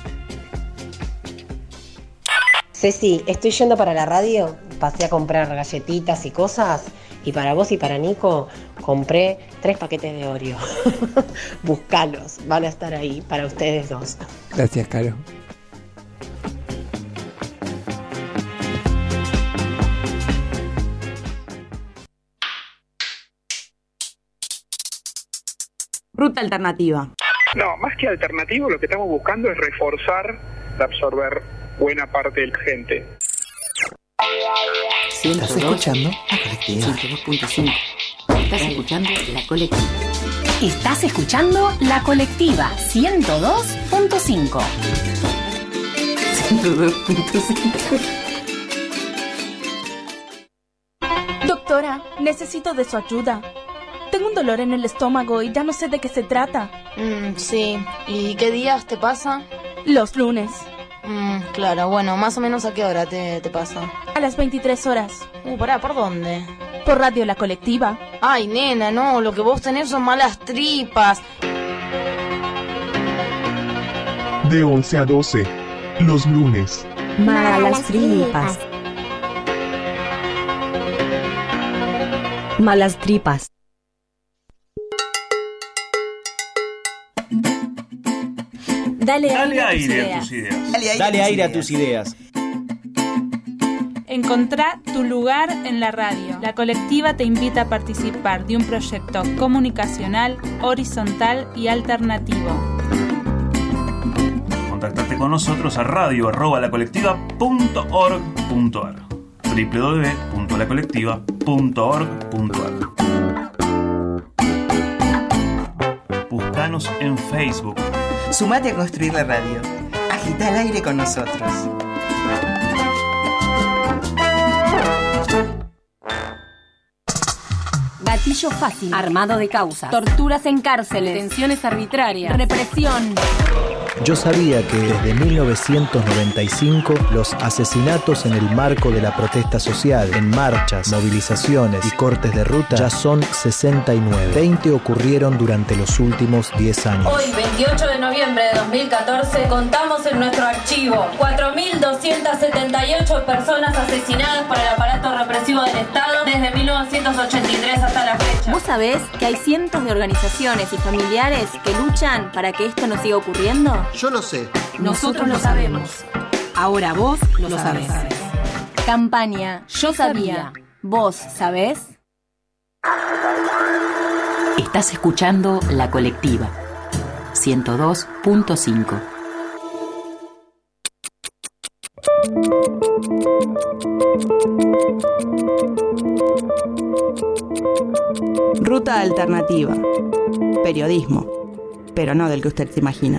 Ceci, estoy yendo para la radio, pasé a comprar galletitas y cosas, y para vos y para Nico compré tres paquetes de Oreo. Buscalos, van a estar ahí para ustedes dos. Gracias, Caro. Ruta alternativa. No, más que alternativo, lo que estamos buscando es reforzar, absorber buena parte de la gente. ¿Estás escuchando? La colectiva. ciento dos punto cinco. Estás escuchando la colectiva. Estás escuchando La Colectiva ciento dos punto cinco. ciento dos punto cinco. Doctora, necesito de su ayuda. Tengo un dolor en el estómago y ya no sé de qué se trata. Mm, sí. ¿Y qué días te pasa? Los lunes. Mm, claro, bueno, más o menos a qué hora te, te pasa. A las veintitrés horas. Uh, pará, ¿por dónde? Por Radio La Colectiva. Ay, nena, no, lo que vos tenés son malas tripas. De once a doce, los lunes. Malas tripas. Malas tripas. Dale, Dale aire, aire a a tus tus ideas. ideas. Dale aire, Dale a tus aire a ideas. tus ideas. Encontrá tu lugar en la radio. La colectiva te invita a participar de un proyecto comunicacional, horizontal y alternativo. Contactate con nosotros a radio arroba lacolectiva punto org punto ar doble u doble u doble u punto la colectiva punto org punto ar. Buscanos en Facebook. Sumate a construir la radio. Agita el aire con nosotros. Gatillo fácil. Armado de causas. Torturas en cárceles. Detenciones arbitrarias. Represión. Yo sabía que desde mil novecientos noventa y cinco los asesinatos en el marco de la protesta social, en marchas, movilizaciones y cortes de ruta ya son sesenta y nueve. veinte ocurrieron durante los últimos diez años. Hoy, veintiocho de noviembre de dos mil catorce, contamos en nuestro archivo cuatro mil doscientas setenta y ocho personas asesinadas por el aparato represivo del Estado desde mil novecientos ochenta y tres hasta la fecha. ¿Vos sabés que hay cientos de organizaciones y familiares que luchan para que esto no siga ocurriendo? Yo lo sé. Nosotros lo sabemos. Ahora vos lo sabés. Campaña Yo Sabía. ¿Vos sabés? Estás escuchando La Colectiva ciento dos punto cinco. Ruta alternativa. Periodismo, pero no del que usted se imagina.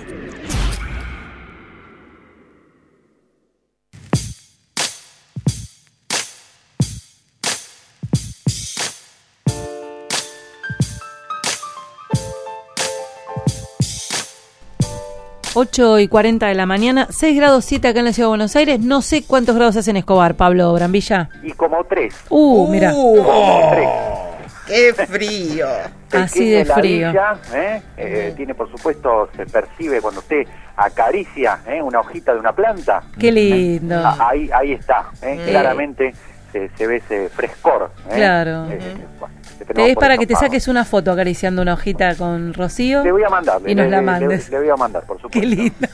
ocho y cuarenta de la mañana, seis grados siete acá en la Ciudad de Buenos Aires. No sé cuántos grados hace en Escobar, Pablo Brambilla. Y como tres. Uh, mira. Como tres. ¡Qué frío! Así de frío. Heladilla, ¿eh? Eh, tiene, por supuesto, se percibe cuando usted acaricia ¿eh? una hojita de una planta. Qué lindo. ¿eh? Ahí, ahí está, ¿eh? Mm. Claramente se, se ve ese frescor. ¿eh? Claro. Eh, bueno, te es para que te saques una foto acariciando una hojita con Rocío. Le voy a mandar. Y nos le, la le, mandes. Le, le voy a mandar, por supuesto. Qué lindo.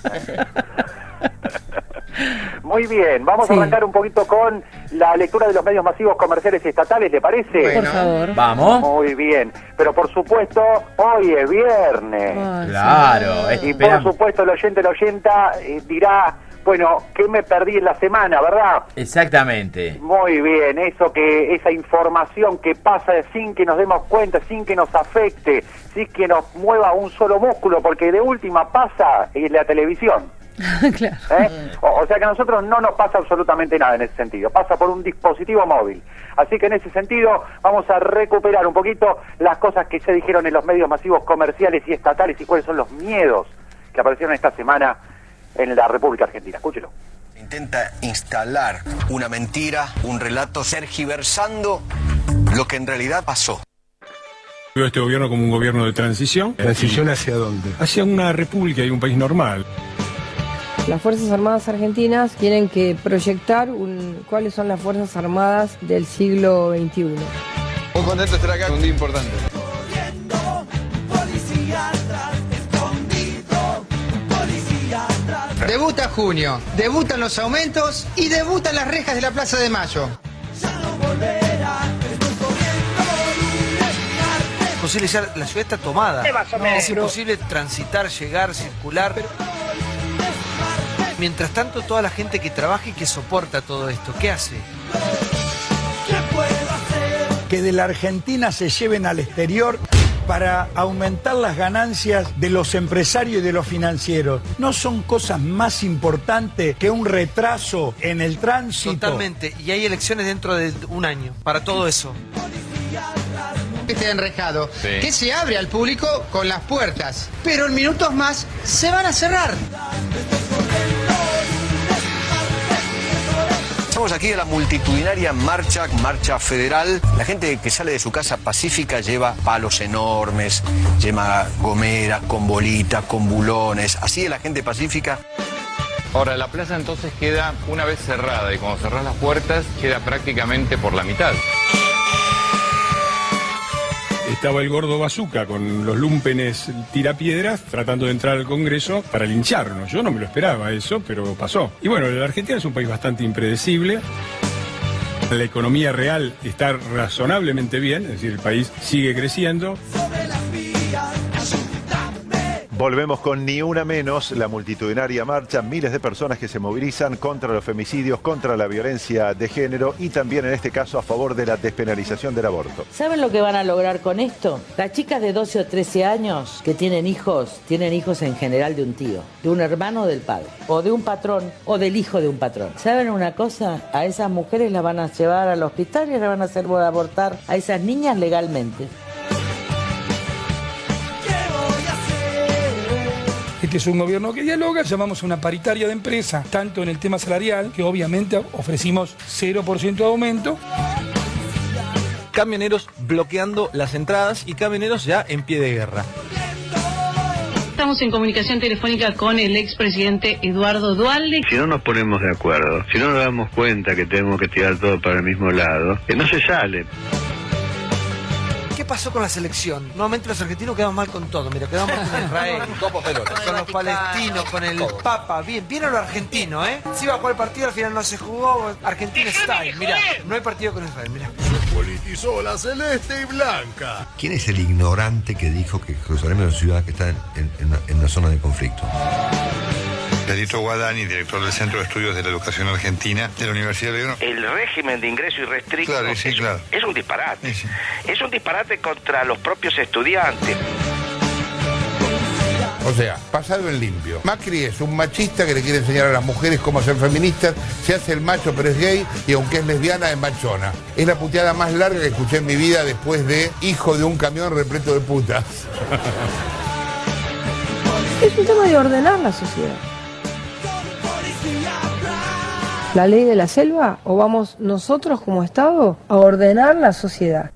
Muy bien, vamos Sí. a arrancar un poquito con la lectura de los medios masivos comerciales y estatales, ¿le parece? Por favor. Vamos. Muy bien, pero por supuesto, hoy es viernes. Ay, Claro, sí. es- Y por esperamos. supuesto el oyente, el oyenta eh, dirá, bueno, ¿qué me perdí en la semana, verdad? Exactamente. Muy bien, eso que esa información que pasa sin que nos demos cuenta, sin que nos afecte, sin que nos mueva un solo músculo, porque de última pasa en la televisión. Claro. ¿eh? O, o sea que a nosotros no nos pasa absolutamente nada en ese sentido, pasa por un dispositivo móvil. Así que en ese sentido vamos a recuperar un poquito las cosas que se dijeron en los medios masivos comerciales y estatales y cuáles son los miedos que aparecieron esta semana en la República Argentina. Escúchelo. Intenta instalar una mentira, un relato, tergiversando lo que en realidad pasó. Veo este gobierno como un gobierno de transición. ¿Transición hacia dónde? Hacia una república y un país normal. Las Fuerzas Armadas Argentinas tienen que proyectar un, cuáles son las Fuerzas Armadas del siglo veintiuno. Muy contento de estar acá, un día importante. Debuta junio, debutan los aumentos y debutan las rejas de la Plaza de Mayo. Es imposible, ya la ciudad está tomada. Es imposible transitar, llegar, circular. Mientras tanto, toda la gente que trabaja y que soporta todo esto, ¿qué hace? Que de la Argentina se lleven al exterior para aumentar las ganancias de los empresarios y de los financieros. ¿No son cosas más importantes que un retraso en el tránsito? Totalmente. Y hay elecciones dentro de un año para todo eso. Este enrejado, Sí. que se abre al público con las puertas, pero en minutos más se van a cerrar. Estamos aquí en la multitudinaria marcha, marcha federal. La gente que sale de su casa pacífica lleva palos enormes, lleva gomeras con bolitas, con bulones. Así es la gente pacífica. Ahora, la plaza entonces queda una vez cerrada y cuando cerrás las puertas queda prácticamente por la mitad. Estaba el gordo Bazooka con los lúmpenes tirapiedras tratando de entrar al Congreso para lincharnos. Yo no me lo esperaba eso, pero pasó. Y bueno, la Argentina es un país bastante impredecible. La economía real está razonablemente bien, es decir, el país sigue creciendo. Volvemos con Ni Una Menos, la multitudinaria marcha, miles de personas que se movilizan contra los femicidios, contra la violencia de género y también en este caso a favor de la despenalización del aborto. ¿Saben lo que van a lograr con esto? Las chicas de doce o trece años que tienen hijos, tienen hijos en general de un tío, de un hermano del padre, o de un patrón, o del hijo de un patrón. ¿Saben una cosa? A esas mujeres las van a llevar al hospital y las van a hacer abortar a esas niñas legalmente. Este es un gobierno que dialoga, llamamos a una paritaria de empresa, tanto en el tema salarial, que obviamente ofrecimos cero por ciento de aumento. Camioneros bloqueando las entradas y camioneros ya en pie de guerra. Estamos en comunicación telefónica con el expresidente Eduardo Duhalde. Si no nos ponemos de acuerdo, si no nos damos cuenta que tenemos que tirar todo para el mismo lado, que no se sale. ¿Qué pasó con la selección? Nuevamente los argentinos quedamos mal con todo. Mira, quedamos mal con Israel, con los palestinos, con el Papa. Bien, bien a lo argentino, ¿eh? Se iba a jugar el partido, al final no se jugó. Argentina style. Mira, no hay partido con Israel, mira. Se politizó la celeste y blanca. ¿Quién es el ignorante que dijo que Jerusalén es una ciudad que está en, en- en una, en una zona de conflicto? Edito Guadani, director del Centro de Estudios de la Educación Argentina de la Universidad de León. El régimen de ingreso irrestricto Claro, sí, es, claro. es un disparate. Es un disparate contra los propios estudiantes. O sea, pasado en limpio. Macri es un machista que le quiere enseñar a las mujeres cómo ser feministas, se hace el macho pero es gay y aunque es lesbiana es machona. Es la puteada más larga que escuché en mi vida después de hijo de un camión repleto de putas. Es un tema de ordenar la sociedad. ¿La ley de la selva o vamos nosotros como Estado a ordenar la sociedad?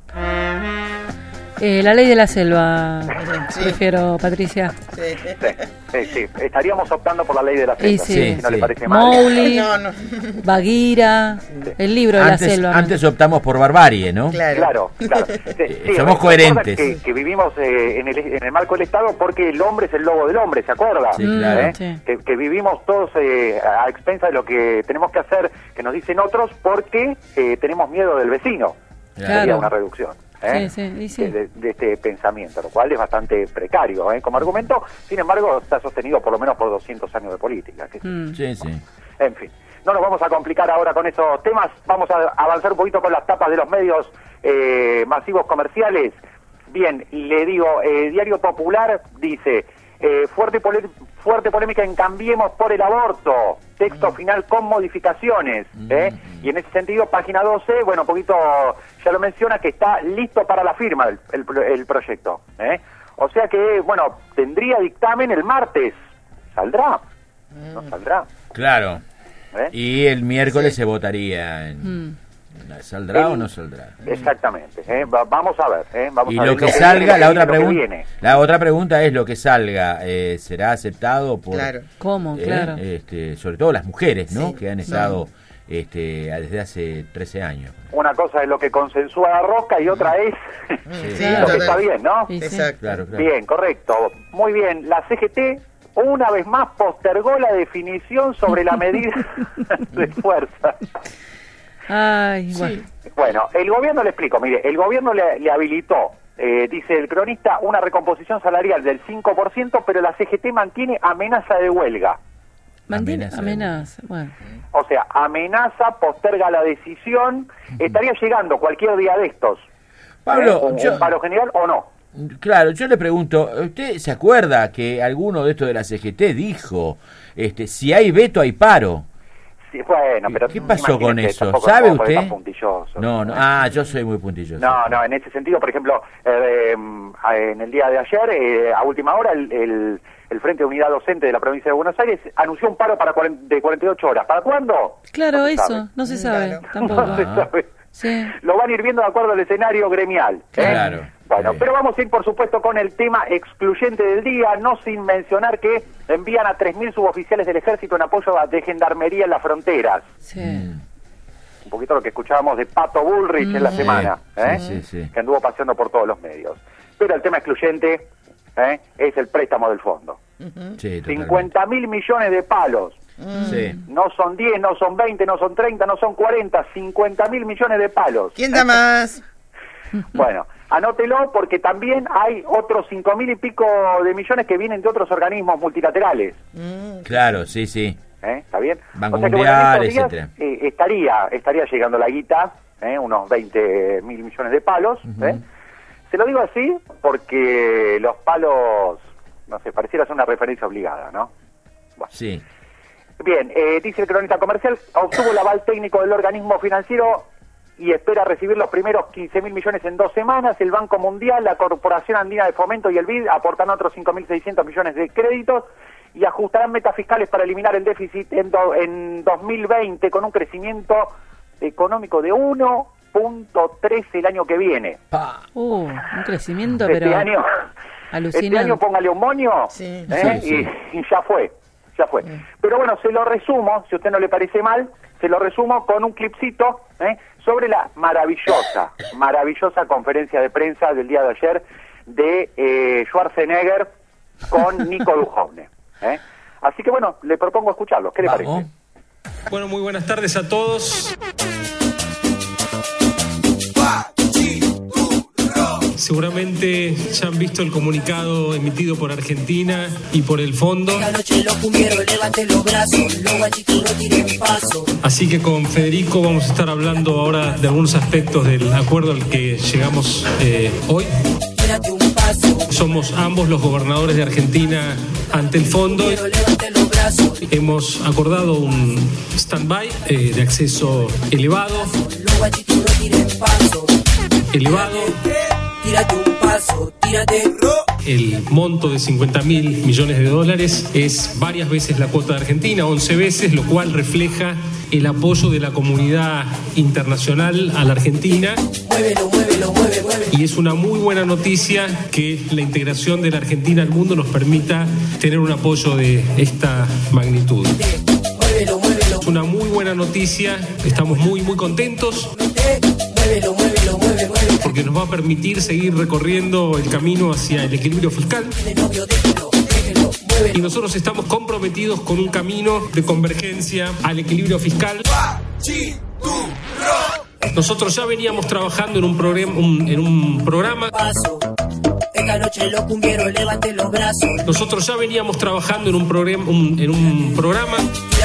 Eh, la ley de la selva, sí. Prefiero, Patricia. Sí. Sí, sí, estaríamos optando por la ley de la selva, sí, si sí, no sí. le parece mal. Mowgli, No, no. Bagheera, Sí. el libro de Antes, la selva. antes optamos por barbarie, ¿no? Claro. Claro, claro. Sí, sí, Somos recuerda coherentes. Que, que vivimos eh, en, el, en el marco del Estado porque el hombre es el lobo del hombre, ¿se acuerda? Sí, claro. ¿Eh? Sí. Que, que vivimos todos eh, a expensas de lo que tenemos que hacer, que nos dicen otros, porque eh, tenemos miedo del vecino. Claro. Sería una reducción. ¿eh? Sí, sí, y sí. De, de este pensamiento, lo cual es bastante precario ¿eh? como argumento, sin embargo está sostenido por lo menos por doscientos años de política. Que, Mm. Sí, sí. En fin, no nos vamos a complicar ahora con esos temas, vamos a avanzar un poquito con las tapas de los medios eh, masivos comerciales. Bien, le digo, eh, Diario Popular dice, eh, fuerte, pole- fuerte polémica en Cambiemos por el aborto, texto final con modificaciones, ¿eh? Y en ese sentido, página doce, bueno, un poquito ya lo menciona, que está listo para la firma el, el, el proyecto, ¿eh? O sea que, bueno, tendría dictamen el martes, ¿saldrá? ¿No saldrá? Claro. ¿Eh? Y el miércoles se votaría. En... Mm. ¿Saldrá El- o no saldrá? Exactamente, ¿eh? Va- vamos a ver. ¿eh? Vamos Y a ver lo que salga, viene, la otra lo que pregunta, viene. la otra pregunta es lo que salga, eh, será aceptado por, Claro. ¿Cómo? eh, Claro. este, sobre todo las mujeres, ¿no? Sí, Que han sí. estado este, desde hace trece años. Una cosa es lo que consensúa la Rosca y otra es Sí, Sí, lo que total. está bien, ¿no? Sí, sí. Exacto. Claro, claro. Bien, correcto. Muy bien. La C G T una vez más postergó la definición sobre la medida de fuerza. Ay, bueno. Bueno, el gobierno, le explico, mire, el gobierno le, le habilitó, eh, dice el cronista, una recomposición salarial del cinco por ciento, pero la C G T mantiene amenaza de huelga. Mantiene Amenaza. amenaza. Bueno. O sea, amenaza, posterga la decisión, estaría llegando cualquier día de estos. Pablo, ¿eh? un, yo- un paro general o no. Claro, yo le pregunto, ¿usted se acuerda que alguno de estos de la C G T dijo, este, si hay veto hay paro? Sí, bueno, pero ¿Qué pasó con imagínese, eso? tampoco ¿Sabe nos podemos usted? poner tan puntillosos. No, no, ah, yo soy muy puntilloso. No, no, en ese sentido, por ejemplo, eh, eh, en el día de ayer, eh, a última hora, el, el, el Frente de Unidad Docente de la provincia de Buenos Aires anunció un paro para cuarenta, de cuarenta y ocho horas. ¿Para cuándo? Claro, No se eso, sabe. no se sabe Claro. tampoco. No se sabe. Sí. Lo van a ir viendo de acuerdo al escenario gremial. ¿eh? Claro. Bueno, Sí. pero vamos a ir, por supuesto, con el tema excluyente del día, no sin mencionar que envían a tres mil suboficiales del ejército en apoyo a- de gendarmería en las fronteras. Sí. Un poquito lo que escuchábamos de Pato Bullrich en la Mm. semana, Sí, ¿eh? sí, sí. que anduvo paseando por todos los medios. Pero el tema excluyente ¿eh? es el préstamo del fondo. Sí, totalmente. cincuenta mil millones de palos. Sí. No son diez, no son veinte, no son treinta, no son cuarenta, cincuenta mil millones de palos. ¿Quién da más? Bueno, anótelo porque también hay otros cinco mil y pico de millones que vienen de otros organismos multilaterales. Claro, sí, sí. ¿eh? ¿Está bien? Banco O sea que, Mundial, bueno, en estos días, etcétera. eh, estaría, estaría llegando la guita, ¿eh? unos veinte mil millones de palos. ¿eh? Se lo digo así porque los palos, no sé, pareciera ser una referencia obligada, ¿no? Sí. Bien, eh, dice el cronista comercial, obtuvo el aval técnico del organismo financiero y espera recibir los primeros quince mil millones en dos semanas. El Banco Mundial, la Corporación Andina de Fomento y el B I D aportan otros cinco mil seiscientos millones de créditos y ajustarán metas fiscales para eliminar el déficit en, do- en dos mil veinte con un crecimiento económico de uno punto trece el año que viene. Uh, un crecimiento, Este pero año, alucinante. este año póngale un moño Sí. ¿eh? Sí, sí. Y, y ya fue, ya fue. Pero bueno, se lo resumo, si a usted no le parece mal, se lo resumo con un clipcito ¿eh? sobre la maravillosa, maravillosa conferencia de prensa del día de ayer de eh, Schwarzenegger con Nico Duhovne. ¿eh? Así que bueno, le propongo escucharlo. ¿Qué le Vamos. parece? Bueno, muy buenas tardes a todos. Seguramente ya han visto el comunicado emitido por Argentina y por el Fondo. Así que con Federico vamos a estar hablando ahora de algunos aspectos del acuerdo al que llegamos eh, hoy. Somos ambos los gobernadores de Argentina ante el Fondo. Hemos acordado un stand-by eh, de acceso elevado. Elevado. Tírate un paso, tírate. El monto de cincuenta mil millones de dólares es varias veces la cuota de Argentina, once veces, lo cual refleja el apoyo de la comunidad internacional a la Argentina. Muévelo, muévelo, mueve, mueve. Y es una muy buena noticia que la integración de la Argentina al mundo nos permita tener un apoyo de esta magnitud. Muévelo, muévelo. Es una muy buena noticia, estamos muy, muy contentos. Muévelo, muévelo, mueve, mueve. Porque nos va a permitir seguir recorriendo el camino hacia el equilibrio fiscal. Y nosotros estamos comprometidos con un camino de convergencia al equilibrio fiscal. Nosotros ya veníamos trabajando en un, programa, un, en un programa. Nosotros ya veníamos trabajando en un, programa, un, en un programa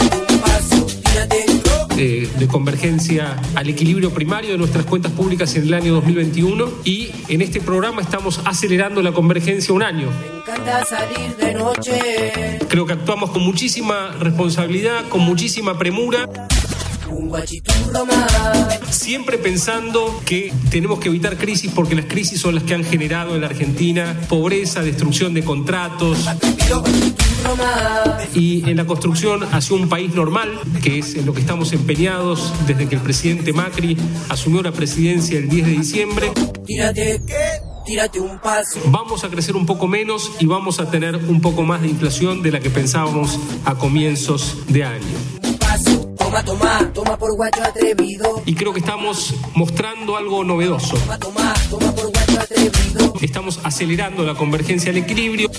de, de convergencia al equilibrio primario de nuestras cuentas públicas en el año dos mil veintiuno, y en este programa estamos acelerando la convergencia un año. Me encanta salir de noche. Creo que actuamos con muchísima responsabilidad, con muchísima premura. Siempre pensando que tenemos que evitar crisis, porque las crisis son las que han generado en la Argentina pobreza, destrucción de contratos y en la construcción hacia un país normal, que es en lo que estamos empeñados desde que el presidente Macri asumió la presidencia el diez de diciembre. Tírate, tírate un paso. Vamos a crecer un poco menos y vamos a tener un poco más de inflación de la que pensábamos a comienzos de año. Toma, toma, toma por guacho atrevido. Y creo que estamos mostrando algo novedoso. Toma, toma, toma por guacho atrevido. Estamos acelerando la convergencia al equilibrio,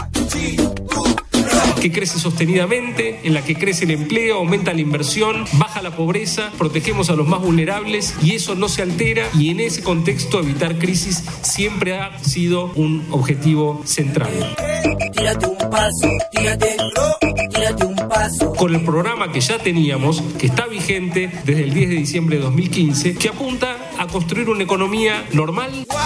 que crece sostenidamente, en la que crece el empleo, aumenta la inversión, baja la pobreza, protegemos a los más vulnerables y eso no se altera, y en ese contexto evitar crisis siempre ha sido un objetivo central. Tírate un paso, tírate, tírate un paso. Con el programa que ya teníamos, que está vigente desde el diez de diciembre de dos mil quince, que apunta a construir una economía normal.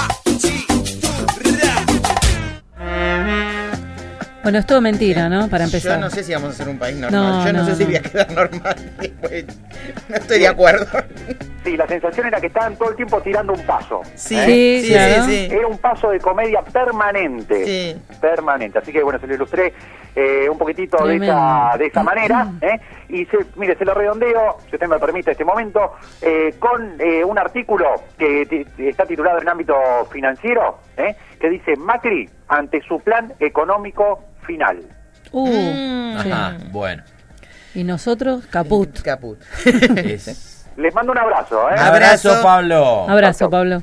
Bueno, es todo mentira, ¿no? Para empezar. Yo no sé si vamos a ser un país normal. No, Yo no, no sé no. si voy a quedar normal. No estoy de acuerdo. Sí, la sensación era que estaban todo el tiempo tirando un paso. Sí, ¿eh? sí, sí, claro. sí, sí. Era un paso de comedia permanente. Sí. Permanente. Así que, bueno, se lo ilustré eh, un poquitito de esa, de esa manera. ¿eh? Y, se, mire, se lo redondeo, si usted me permite este momento, eh, con eh, un artículo que t- está titulado en ámbito financiero, ¿eh? que dice Macri ante su plan económico final. Uh, Mm. sí. Ajá, bueno. Y nosotros, caput. Caput. Es- Les mando un abrazo, ¿eh? Abrazo, Pablo. Abrazo, Pablo.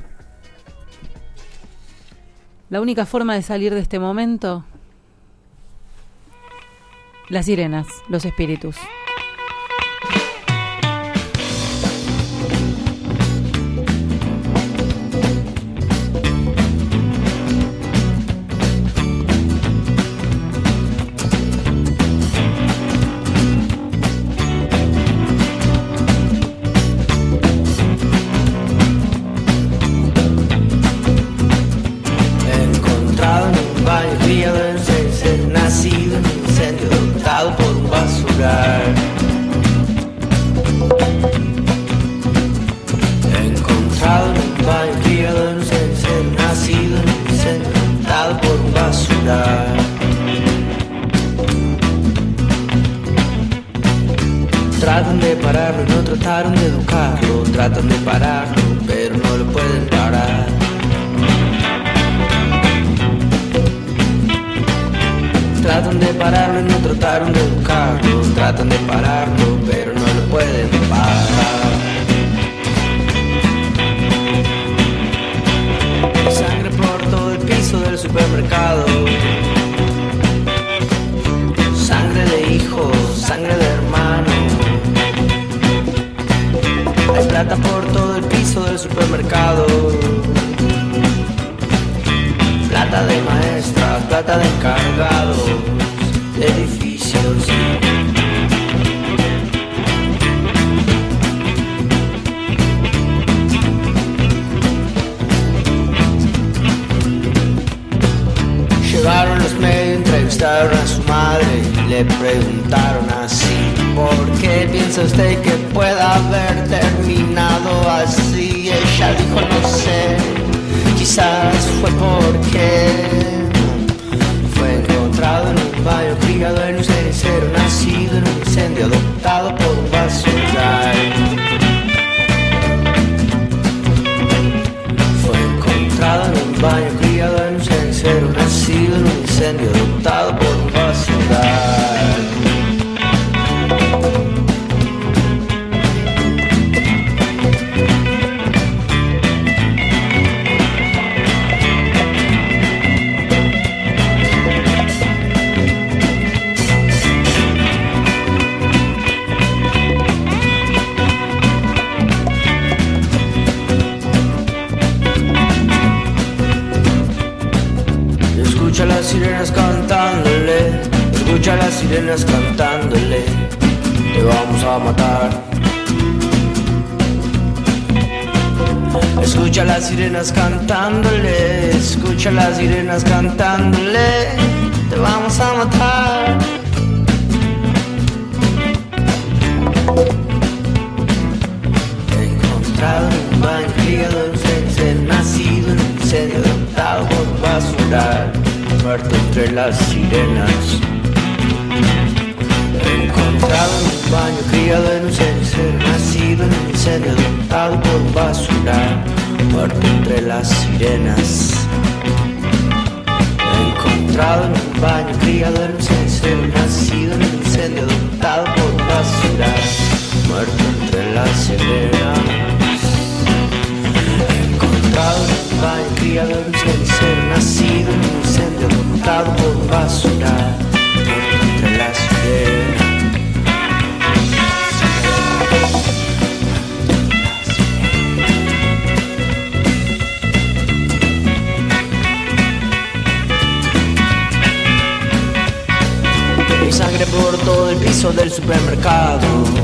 La única forma de salir de este momento, las sirenas, los espíritus. Encontrado en un baño criado en ser nacido en un incendio adoptado por un basural. Encontrado en un baño criado en ser nacido en un incendio adoptado por un basural. Tratan de pararlo y no trataron de educarlo. Tratan de pararlo, pero no lo pueden parar. Tratan de pararlo y no trataron de educarlo. Tratan de pararlo, pero no lo pueden parar. Sangre por todo el piso del supermercado. Sangre de hijos, sangre de hermanos. Hay plata por todo el piso del supermercado. Plata de maestras, plata de encargados de edificios. Llegaron los medios, entrevistaron a su madre y le preguntaron así: ¿por qué piensa usted que pueda haber terminado así? Ella dijo: no sé, quizás fue porque criado en un cenicero, nacido en un incendio, adoptado por un basural. Fue encontrado en un baño, criado en un cenicero, nacido en un incendio, adoptado por un basural. Escucha las sirenas cantándole, escucha las sirenas cantándole, te vamos a matar. Escucha las sirenas cantándole, escucha las sirenas cantándole, te vamos a matar. Encontrado en un baño, criado en un cenicero, nacido en un incendio, adoptado por un basural. Muerto entre las sirenas. Encontrado en un baño, criado en un cenicero, nacido en un incendio, adoptado por un basural. Muerto entre las sirenas. Encontrado en un baño, criado en un cenicero, nacido en un incendio, adoptado por un basural. Muerto entre las sirenas. Encontrado en un baño, criado en un cenicero, nacido en un incendio, adoptado por un basural. Muerto entre las sirenas. Y sangre por todo el piso del supermercado.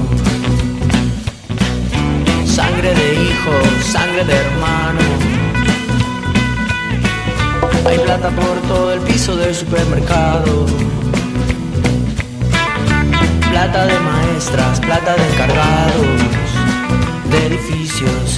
Sangre de hijo, sangre de hermano. Hay plata por todo el piso del supermercado. Plata de maestras, plata de encargados de edificios.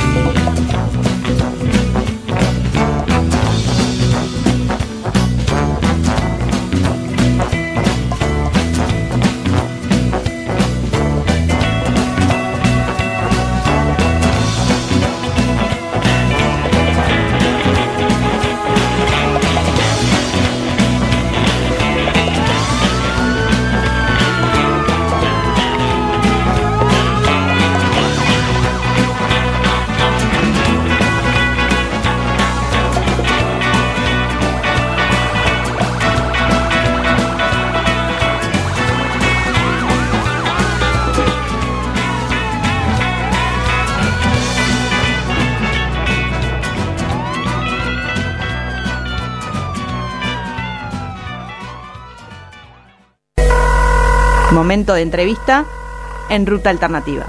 Momento de entrevista en Ruta Alternativa.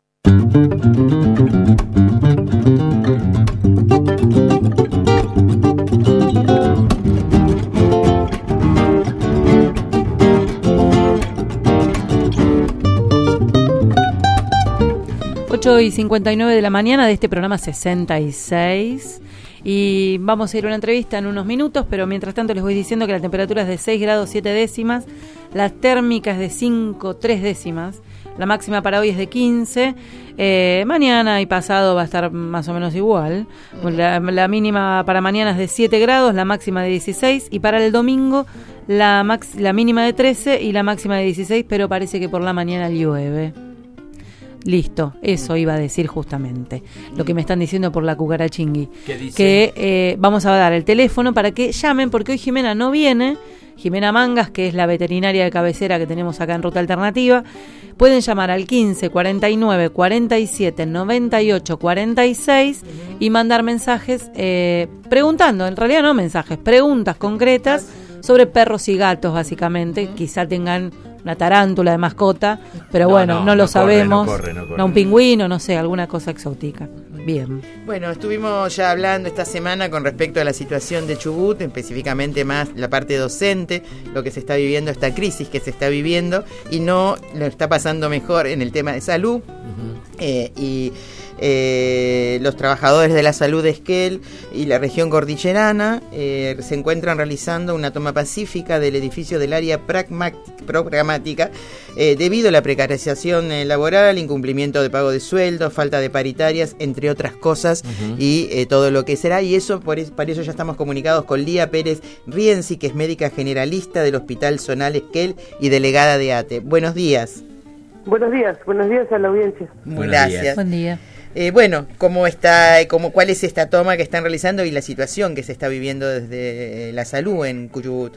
ocho y cincuenta y nueve de la mañana de este programa sesenta y seis. Y vamos a ir a una entrevista en unos minutos, pero mientras tanto les voy diciendo que la temperatura es de seis grados siete décimas, la térmica es de cinco tres décimas, la máxima para hoy es de quince, eh, mañana y pasado va a estar más o menos igual, la, la mínima para mañana es de siete grados, la máxima de dieciséis, y para el domingo la, max, la mínima de trece y la máxima de dieciséis, pero parece que por la mañana llueve. Listo, eso iba a decir justamente lo que me están diciendo por la cucarachingui. ¿Qué dice? Que eh, vamos a dar el teléfono para que llamen, porque hoy Jimena no viene. Jimena Mangas, que es la veterinaria de cabecera que tenemos acá en Ruta Alternativa. Pueden llamar al quince cuarenta y nueve cuarenta y siete noventa y ocho cuarenta y seis y mandar mensajes eh, preguntando, en realidad no mensajes, preguntas concretas sobre perros y gatos, básicamente. Quizá tengan una tarántula de mascota, pero no, bueno, no, no lo no sabemos. Corre, no corre, no corre. No, un pingüino, no sé, alguna cosa exótica. Bien. Bueno, estuvimos ya hablando esta semana con respecto a la situación de Chubut, específicamente más la parte docente, lo que se está viviendo, esta crisis que se está viviendo, y no lo está pasando mejor en el tema de salud. Uh-huh. Eh, y eh, los trabajadores de la salud de Esquel y la región cordillerana eh, se encuentran realizando una toma pacífica del edificio del área programática eh, debido a la precarización eh, laboral, incumplimiento de pago de sueldo, falta de paritarias, entre otras cosas, uh-huh. y eh, todo lo que será. Y eso por es, para eso ya estamos comunicados con Lía Pérez Rienzi, que es médica generalista del Hospital Zonal Esquel y delegada de A T E. Buenos días. Buenos días, buenos días a la audiencia. Muy gracias. Buen día. Eh, bueno, ¿cómo está, cómo, cuál es esta toma que están realizando y la situación que se está viviendo desde la salud en Chubut?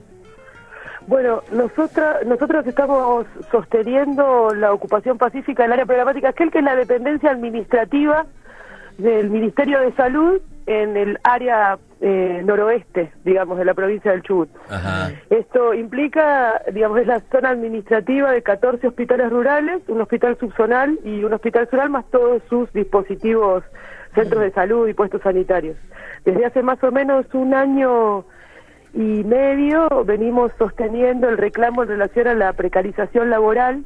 Bueno, nosotros, nosotros estamos sosteniendo la ocupación pacífica del área programática Esquel, que es la dependencia administrativa del Ministerio de Salud en el área eh, noroeste, digamos, de la provincia del Chubut. Ajá. Esto implica, digamos, es la zona administrativa de catorce hospitales rurales, un hospital subzonal y un hospital zonal, más todos sus dispositivos, centros de salud y puestos sanitarios. Desde hace más o menos un año y medio venimos sosteniendo el reclamo en relación a la precarización laboral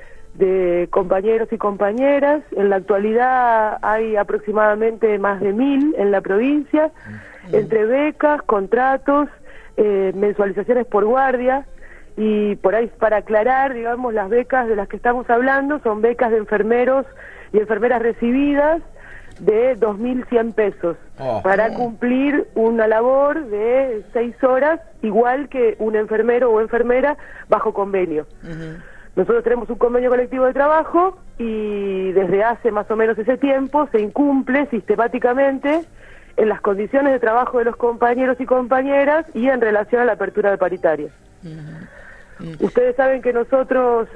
de compañeros y compañeras. En la actualidad hay aproximadamente más de mil en la provincia, mm. entre becas, contratos, eh, mensualizaciones por guardia, y por ahí, para aclarar, digamos, las becas de las que estamos hablando son becas de enfermeros y enfermeras recibidas de dos mil cien pesos, oh. para cumplir una labor de seis horas, igual que un enfermero o enfermera bajo convenio. Uh-huh. Nosotros tenemos un convenio colectivo de trabajo y desde hace más o menos ese tiempo se incumple sistemáticamente en las condiciones de trabajo de los compañeros y compañeras y en relación a la apertura de paritarias. Uh-huh. Uh-huh. Ustedes saben que nosotros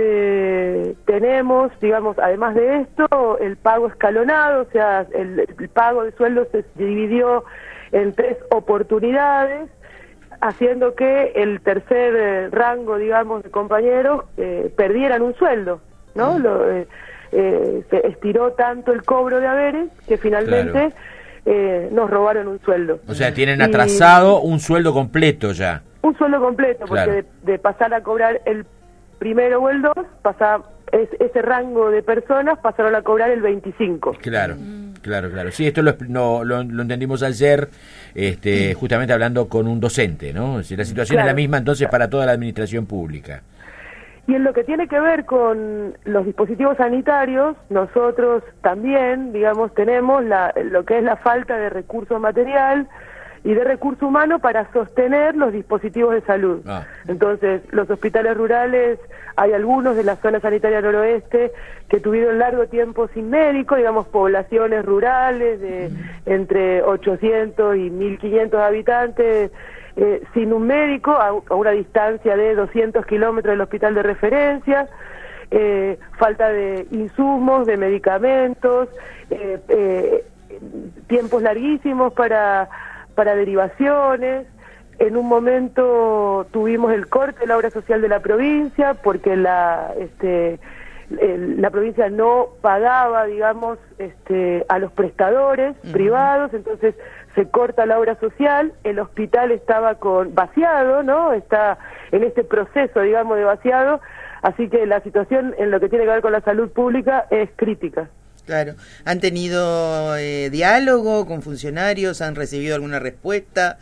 este, tenemos, digamos, además de esto, el pago escalonado, o sea, el, el pago de sueldos se dividió en tres oportunidades, haciendo que el tercer eh, rango, digamos, de compañeros eh, perdieran un sueldo, ¿no? Mm. Lo, eh, eh, se estiró tanto el cobro de haberes que finalmente claro. eh, nos robaron un sueldo. O sea, tienen atrasado y, un sueldo completo ya. Un sueldo completo, claro. porque de, de pasar a cobrar el primero o el dos, pasa, es, ese rango de personas pasaron a cobrar el veinticinco. Claro. Claro, claro. Sí, esto lo, no, lo, lo entendimos ayer, este, justamente hablando con un docente, ¿no? Si la situación claro. es la misma entonces para toda la administración pública. Y en lo que tiene que ver con los dispositivos sanitarios, nosotros también, digamos, tenemos la, lo que es la falta de recurso material y de recurso humano para sostener los dispositivos de salud. Ah. Entonces, los hospitales rurales, hay algunos de la zona sanitaria noroeste que tuvieron largo tiempo sin médico, digamos, poblaciones rurales de mm. entre ochocientos y mil quinientos habitantes, eh, sin un médico, a, a una distancia de doscientos kilómetros del hospital de referencia, eh, falta de insumos, de medicamentos, eh, eh, tiempos larguísimos para... para derivaciones. En un momento tuvimos el corte de la obra social de la provincia porque la este el, la provincia no pagaba, digamos, este a los prestadores uh-huh. privados, entonces se corta la obra social, el hospital estaba con vaciado, ¿no? Está en este proceso, digamos, de vaciado, así que la situación en lo que tiene que ver con la salud pública es crítica. Claro. ¿Han tenido eh, diálogo con funcionarios? ¿Han recibido alguna respuesta?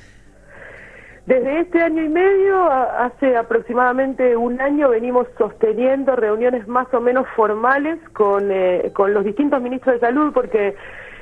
Desde este año y medio, a, hace aproximadamente un año, venimos sosteniendo reuniones más o menos formales con, eh, con los distintos ministros de salud, porque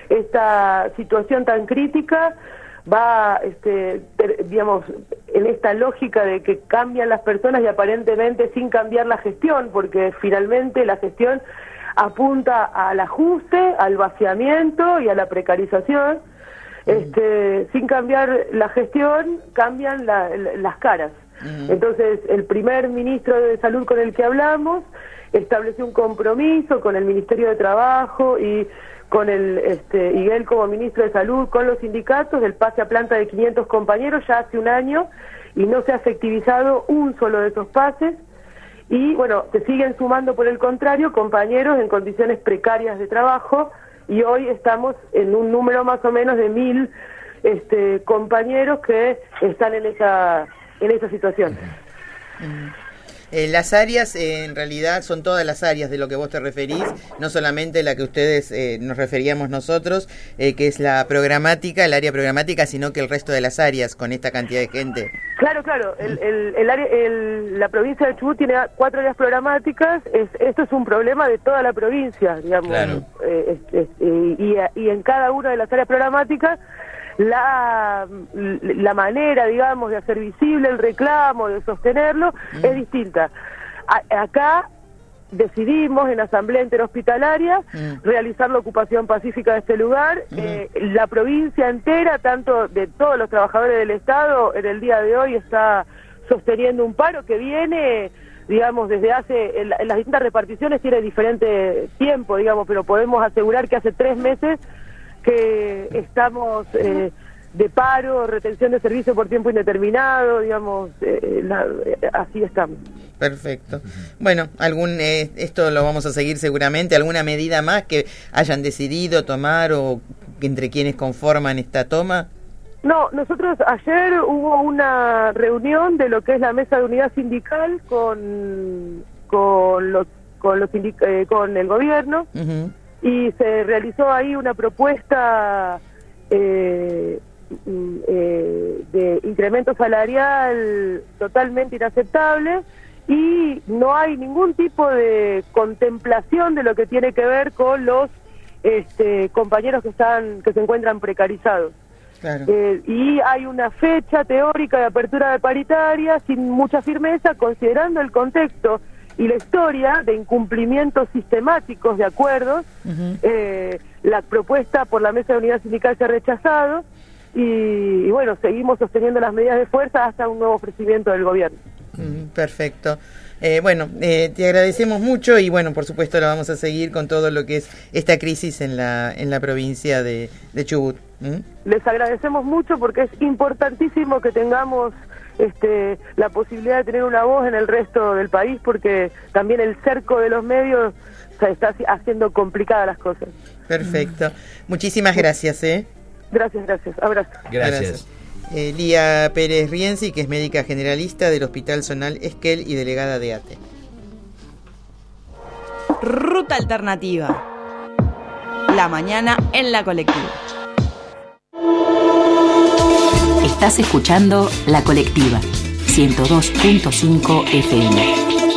esta situación tan crítica va, este, ter, digamos, en esta lógica de que cambian las personas y aparentemente sin cambiar la gestión, porque finalmente la gestión apunta al ajuste, al vaciamiento y a la precarización. Mm. Este, sin cambiar la gestión, cambian la, la, las caras. Mm. Entonces, el primer ministro de Salud con el que hablamos estableció un compromiso con el Ministerio de Trabajo y con el este, y él como ministro de Salud, con los sindicatos, del pase a planta de quinientos compañeros ya hace un año, y no se ha efectivizado un solo de esos pases. Y bueno, se siguen sumando, por el contrario, compañeros en condiciones precarias de trabajo, y hoy estamos en un número más o menos de mil este, compañeros que están en esa en esa situación. Eh, las áreas, eh, en realidad, son todas las áreas de lo que vos te referís, no solamente la que ustedes eh, nos referíamos nosotros, eh, que es la programática, el área programática, sino que el resto de las áreas con esta cantidad de gente. Claro, claro. El, el, el área, el, la provincia de Chubut tiene cuatro áreas programáticas. Es, esto es un problema de toda la provincia, digamos. Claro. Eh, es, es, eh, y, y en cada una de las áreas programáticas, la, la manera, digamos, de hacer visible el reclamo, de sostenerlo, mm. es distinta. A, acá decidimos en asamblea interhospitalaria mm. realizar la ocupación pacífica de este lugar. Mm. Eh, la provincia entera, tanto de todos los trabajadores del Estado, en el día de hoy está sosteniendo un paro que viene, digamos, desde hace, en, en las distintas reparticiones tiene diferente tiempo, digamos, pero podemos asegurar que hace tres meses que estamos eh, de paro, retención de servicio por tiempo indeterminado, digamos, eh, la, eh, así estamos. Perfecto. Bueno, algún eh, esto lo vamos a seguir seguramente. ¿Alguna medida más que hayan decidido tomar o entre quienes conforman esta toma? No, nosotros ayer hubo una reunión de lo que es la mesa de unidad sindical con con los con los sindic- eh, con el gobierno. Uh-huh. Y se realizó ahí una propuesta eh, eh, de incremento salarial totalmente inaceptable, y no hay ningún tipo de contemplación de lo que tiene que ver con los este, compañeros que están que se encuentran precarizados. Claro. Eh, y hay una fecha teórica de apertura de paritaria sin mucha firmeza, considerando el contexto y la historia de incumplimientos sistemáticos de acuerdos. Uh-huh. eh, la propuesta por la mesa de unidad sindical se ha rechazado y, y bueno, seguimos sosteniendo las medidas de fuerza hasta un nuevo ofrecimiento del gobierno. Uh-huh. Perfecto. Eh, bueno, eh, te agradecemos mucho y bueno, por supuesto lo vamos a seguir con todo lo que es esta crisis en la en la provincia de, de Chubut. ¿Mm? Les agradecemos mucho porque es importantísimo que tengamos Este, la posibilidad de tener una voz en el resto del país, porque también el cerco de los medios se está haciendo complicadas las cosas. Perfecto. Muchísimas gracias, ¿eh? Gracias, gracias. Abrazo. Gracias. gracias. Eh, Lía Pérez Rienzi, que es médica generalista del Hospital Zonal Esquel y delegada de A T E. Ruta Alternativa. La mañana en la colectiva. Estás escuchando La Colectiva, ciento dos punto cinco F M.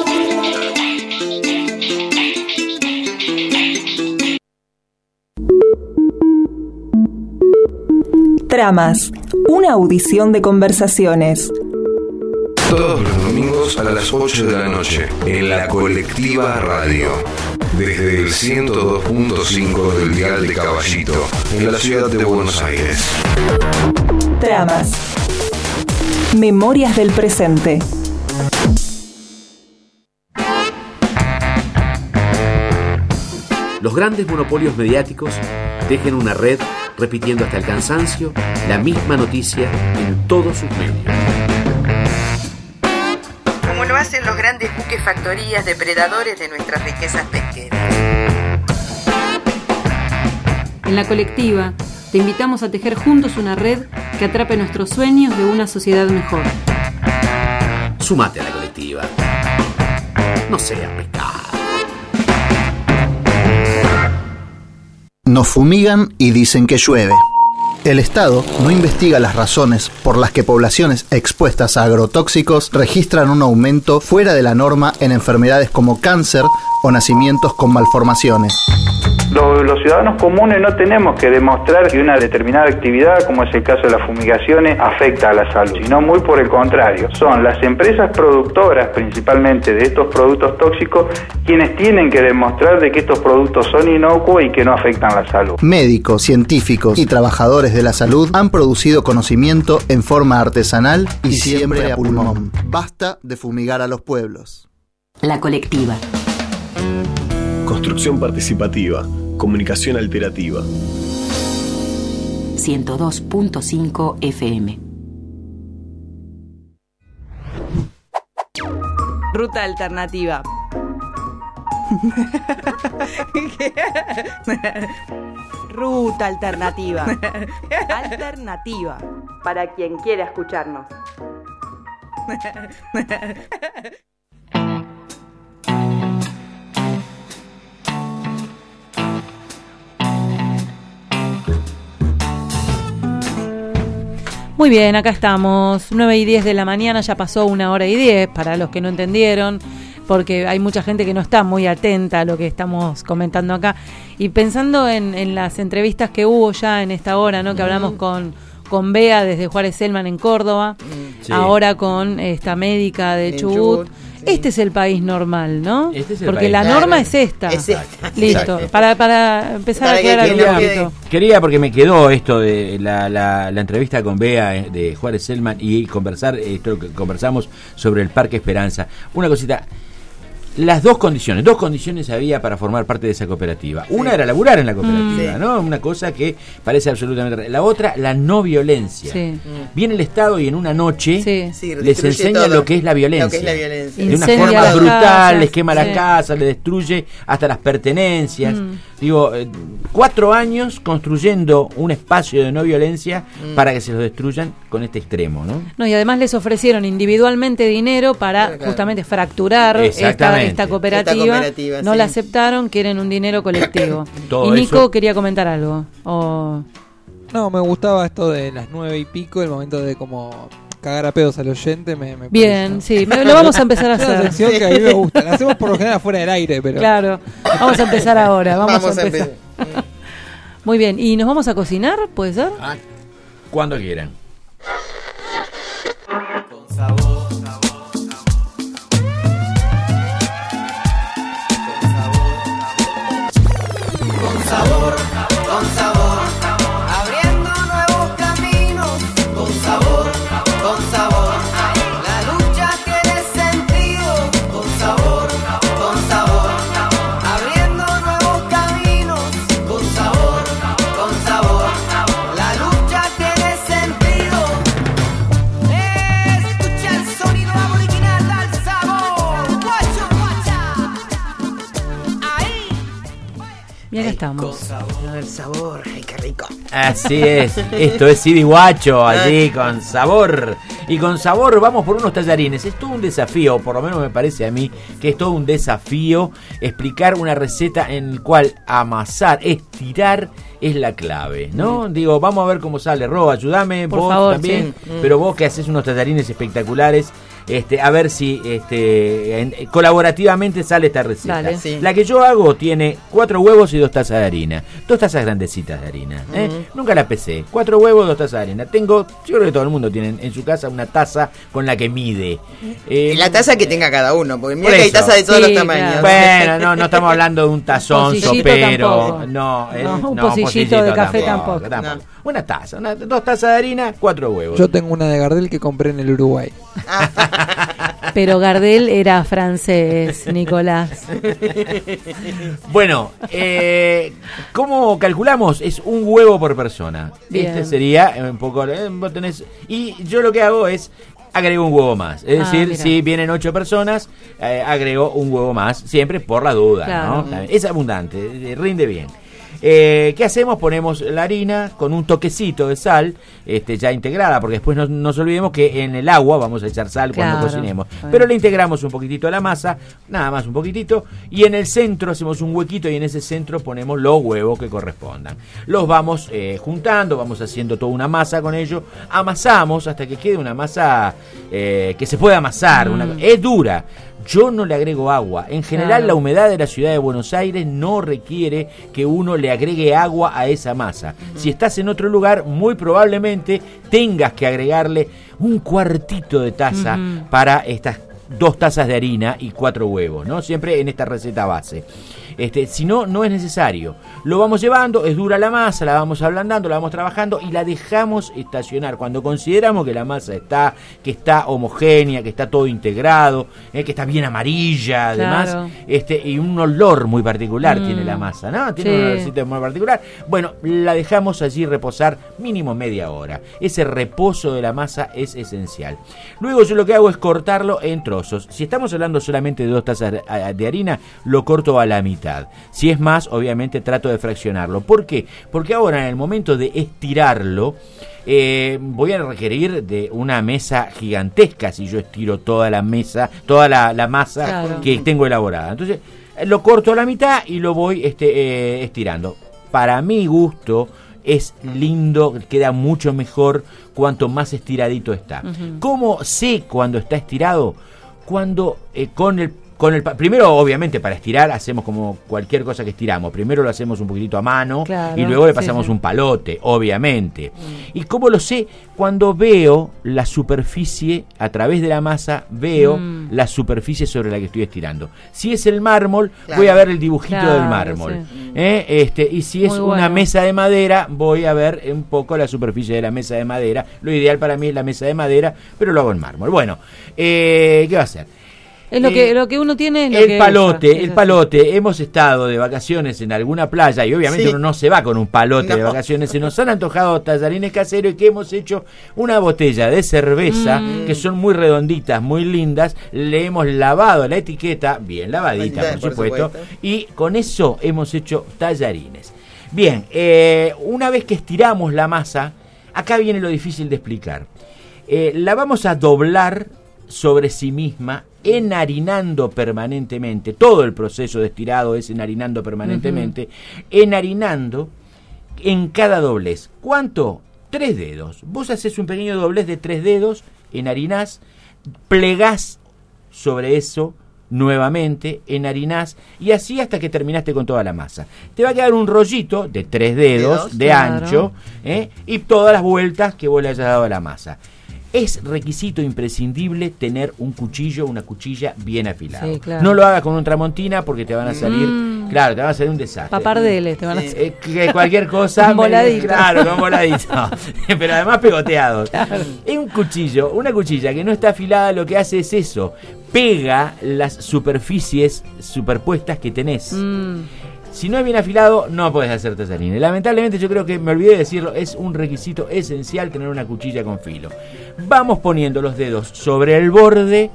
Tramas, una audición de conversaciones. Todos los domingos a las ocho de la noche, en La Colectiva Radio. Desde el ciento dos punto cinco del dial de Caballito, en la ciudad de Buenos Aires. Tramas. Memorias del presente. Los grandes monopolios mediáticos tejen una red repitiendo hasta el cansancio la misma noticia en todos sus medios. Como lo hacen los grandes buques factorías depredadores de nuestras riquezas pesqueras. En La Colectiva te invitamos a tejer juntos una red que atrape nuestros sueños de una sociedad mejor. Sumate a La Colectiva. No seas pescado. Nos fumigan y dicen que llueve. El Estado no investiga las razones por las que poblaciones expuestas a agrotóxicos registran un aumento fuera de la norma en enfermedades como cáncer o nacimientos con malformaciones. Los, los ciudadanos comunes no tenemos que demostrar que una determinada actividad, como es el caso de las fumigaciones, afecta a la salud, sino muy por el contrario. Son las empresas productoras, principalmente de estos productos tóxicos, quienes tienen que demostrar de que estos productos son inocuos y que no afectan la salud. Médicos, científicos y trabajadores de la salud han producido conocimiento en forma artesanal y, y siempre, siempre a pulmón. Basta de fumigar a los pueblos. La Colectiva. Construcción participativa. Comunicación alterativa. ciento dos punto cinco F M. Ruta Alternativa. Ruta Alternativa. Alternativa. Para quien quiera escucharnos. Muy bien, acá estamos, nueve y diez de la mañana, ya pasó una hora y diez, para los que no entendieron, porque hay mucha gente que no está muy atenta a lo que estamos comentando acá. Y pensando en, en las entrevistas que hubo ya en esta hora, ¿no? Que hablamos con, con Bea desde Juárez Selman en Córdoba, sí. Ahora con esta médica de Chubut. Sí. Este es el país normal, ¿no? Este es el Porque país. la claro. norma es esta. Es esta. Listo, Exacto. para para empezar para a aclarar el quería, quería, porque me quedó esto de la, la, la entrevista con Bea de Juárez Selman y conversar, esto que conversamos sobre el Parque Esperanza. Una cosita. Las dos condiciones, dos condiciones había para formar parte de esa cooperativa. Sí. Una era laburar en la cooperativa, mm. ¿no? Una cosa que parece absolutamente... La otra, la no violencia. Sí. Viene el Estado y en una noche sí. Sí, les enseña todo. lo que es la violencia. Lo que es la violencia. De una Incendia forma brutal, casas, les quema sí. la casa, les destruye hasta las pertenencias. Mm. Digo, eh, cuatro años construyendo un espacio de no violencia mm. para que se los destruyan con este extremo, ¿no? No, y además les ofrecieron individualmente dinero para claro, claro. justamente fracturar esta, esta, cooperativa. esta cooperativa. No sí. la aceptaron, quieren un dinero colectivo. Y Nico eso... quería comentar algo. O... No, me gustaba esto de las nueve y pico, el momento de como... cagar a pedos al oyente me, me Bien, parece, ¿no? sí, me, lo vamos a empezar a hacer. Es una sección que a mí me gusta. La hacemos por lo general fuera del aire, pero... Claro, vamos a empezar ahora, vamos, vamos a empezar. A empezar. Muy bien, ¿y nos vamos a cocinar? ¿Puede ser? Ah, cuando quieran. Con sabor, con sabor, con sabor, abriendo nuevos caminos, con sabor, con sabor, la lucha tiene sentido, con sabor, con sabor, abriendo nuevos caminos, con sabor, con sabor, la lucha tiene sentido. Escucha el sonido aboriginal del sabor, guacho, guacha, ahí. Y acá estamos. El sabor, ay, qué rico. Así es, esto es Sibiguacho, allí con sabor. Y con sabor vamos por unos tallarines. Es todo un desafío, por lo menos me parece a mí que es todo un desafío explicar una receta en el cual amasar, estirar es la clave, ¿no? Mm. Digo, vamos a ver cómo sale. Ro, ayúdame, por vos favor, también, sí. Pero vos que haces unos tallarines espectaculares, este, a ver si este, en, colaborativamente sale esta receta. Dale, sí. La que yo hago tiene cuatro huevos y dos tazas de harina, dos tazas grandecitas de harina, ¿eh? Mm. Nunca la pesé, cuatro huevos, dos tazas de harina. Tengo, yo creo que todo el mundo tiene en su casa una taza con la que mide. Eh, la taza que tenga cada uno, porque mira por que hay tazas de todos sí, los tamaños. Claro. Bueno, no, no estamos hablando de un tazón sopero, no, eh, no, un no, pocillito de café tampoco. tampoco. tampoco. No. Una taza, una, dos tazas de harina, cuatro huevos. Yo tengo una de Gardel que compré en el Uruguay. Pero Gardel era francés, Nicolás. Bueno, eh, ¿cómo calculamos? Es un huevo por persona. Bien. Este sería un poco... Eh, vos tenés, y yo lo que hago es... agrego un huevo más. Es ah, decir, mira. Si vienen ocho personas, eh, agrego un huevo más, siempre por la duda, claro. ¿no? Es abundante, rinde bien. Eh, ¿Qué hacemos? Ponemos la harina con un toquecito de sal, este, ya integrada, porque después no nos olvidemos que en el agua vamos a echar sal claro. cuando cocinemos. Bueno. Pero le integramos un poquitito a la masa, nada más un poquitito, y en el centro hacemos un huequito y en ese centro ponemos los huevos que correspondan. Los vamos eh, juntando, vamos haciendo toda una masa con ello, amasamos hasta que quede una masa eh, que se pueda amasar, mm. una, es dura. Yo no le agrego agua. En general, claro. La humedad de la ciudad de Buenos Aires no requiere que uno le agregue agua a esa masa. Uh-huh. Si estás en otro lugar, muy probablemente tengas que agregarle un cuartito de taza uh-huh. para estas dos tazas de harina y cuatro huevos, ¿no? Siempre en esta receta base. Este, si no, no es necesario. Lo vamos llevando, es dura la masa, la vamos ablandando, la vamos trabajando y la dejamos estacionar. Cuando consideramos que la masa está, que está homogénea, que está todo integrado, eh, que está bien amarilla, además, claro. este, y un olor muy particular mm. tiene la masa, ¿no? Tiene sí. un olorcito muy particular. Bueno, la dejamos allí reposar mínimo media hora. Ese reposo de la masa es esencial. Luego yo lo que hago es cortarlo en trozos. Si estamos hablando solamente de dos tazas de harina, lo corto a la mitad. Si es más, obviamente trato de fraccionarlo. ¿Por qué? Porque ahora en el momento de estirarlo, eh, voy a requerir de una mesa gigantesca si yo estiro toda la mesa, toda la, la masa claro. que tengo elaborada. Entonces, lo corto a la mitad y lo voy este, eh, estirando. Para mi gusto, es lindo, queda mucho mejor cuanto más estiradito está. Uh-huh. ¿Cómo sé cuando está estirado? Cuando eh, con el Con el, primero, obviamente, para estirar hacemos como cualquier cosa que estiramos. Primero lo hacemos un poquitito a mano, claro, y luego le pasamos sí, sí. un palote, obviamente. Mm. ¿Y cómo lo sé? Cuando veo la superficie, a través de la masa, veo mm. la superficie sobre la que estoy estirando. Si es el mármol, claro. voy a ver el dibujito claro, del mármol. Sí. ¿Eh? Este, y si es Muy una bueno. mesa de madera, voy a ver un poco la superficie de la mesa de madera. Lo ideal para mí es la mesa de madera, pero lo hago en mármol. Bueno, eh, ¿qué va a hacer? Es lo que, eh, lo que uno tiene. Es lo el que palote, usa. el palote. Hemos estado de vacaciones en alguna playa y obviamente sí. uno no se va con un palote no. de vacaciones. Se nos han antojado tallarines caseros y que hemos hecho una botella de cerveza mm. que son muy redonditas, muy lindas. Le hemos lavado la etiqueta, bien lavadita, por, por supuesto, supuesto, y con eso hemos hecho tallarines. Bien, eh, una vez que estiramos la masa, acá viene lo difícil de explicar. Eh, la vamos a doblar sobre sí misma, enharinando permanentemente. Todo el proceso de estirado es enharinando permanentemente. Uh-huh. Enharinando en cada doblez. ¿Cuánto? Tres dedos. Vos haces un pequeño doblez de tres dedos, enharinás, plegás sobre eso nuevamente, enharinás, y así hasta que terminaste con toda la masa. Te va a quedar un rollito de tres dedos, dedos de claro. ancho, ¿eh? y todas las vueltas que vos le hayas dado a la masa. Es requisito imprescindible tener un cuchillo, una cuchilla bien afilada. Sí, claro. No lo hagas con un tramontina porque te van a salir, mm. claro, te van a salir un desastre. Papardeles te van a salir. Eh, que cualquier cosa. Con voladito. Claro, con voladito. Pero además pegoteados. Claro. Es un cuchillo, una cuchilla que no está afilada, lo que hace es eso. Pega las superficies superpuestas que tenés. Mm. Si no es bien afilado, no podés hacer tallarines. Lamentablemente, yo creo que me olvidé de decirlo, es un requisito esencial tener una cuchilla con filo. Vamos poniendo los dedos sobre el borde,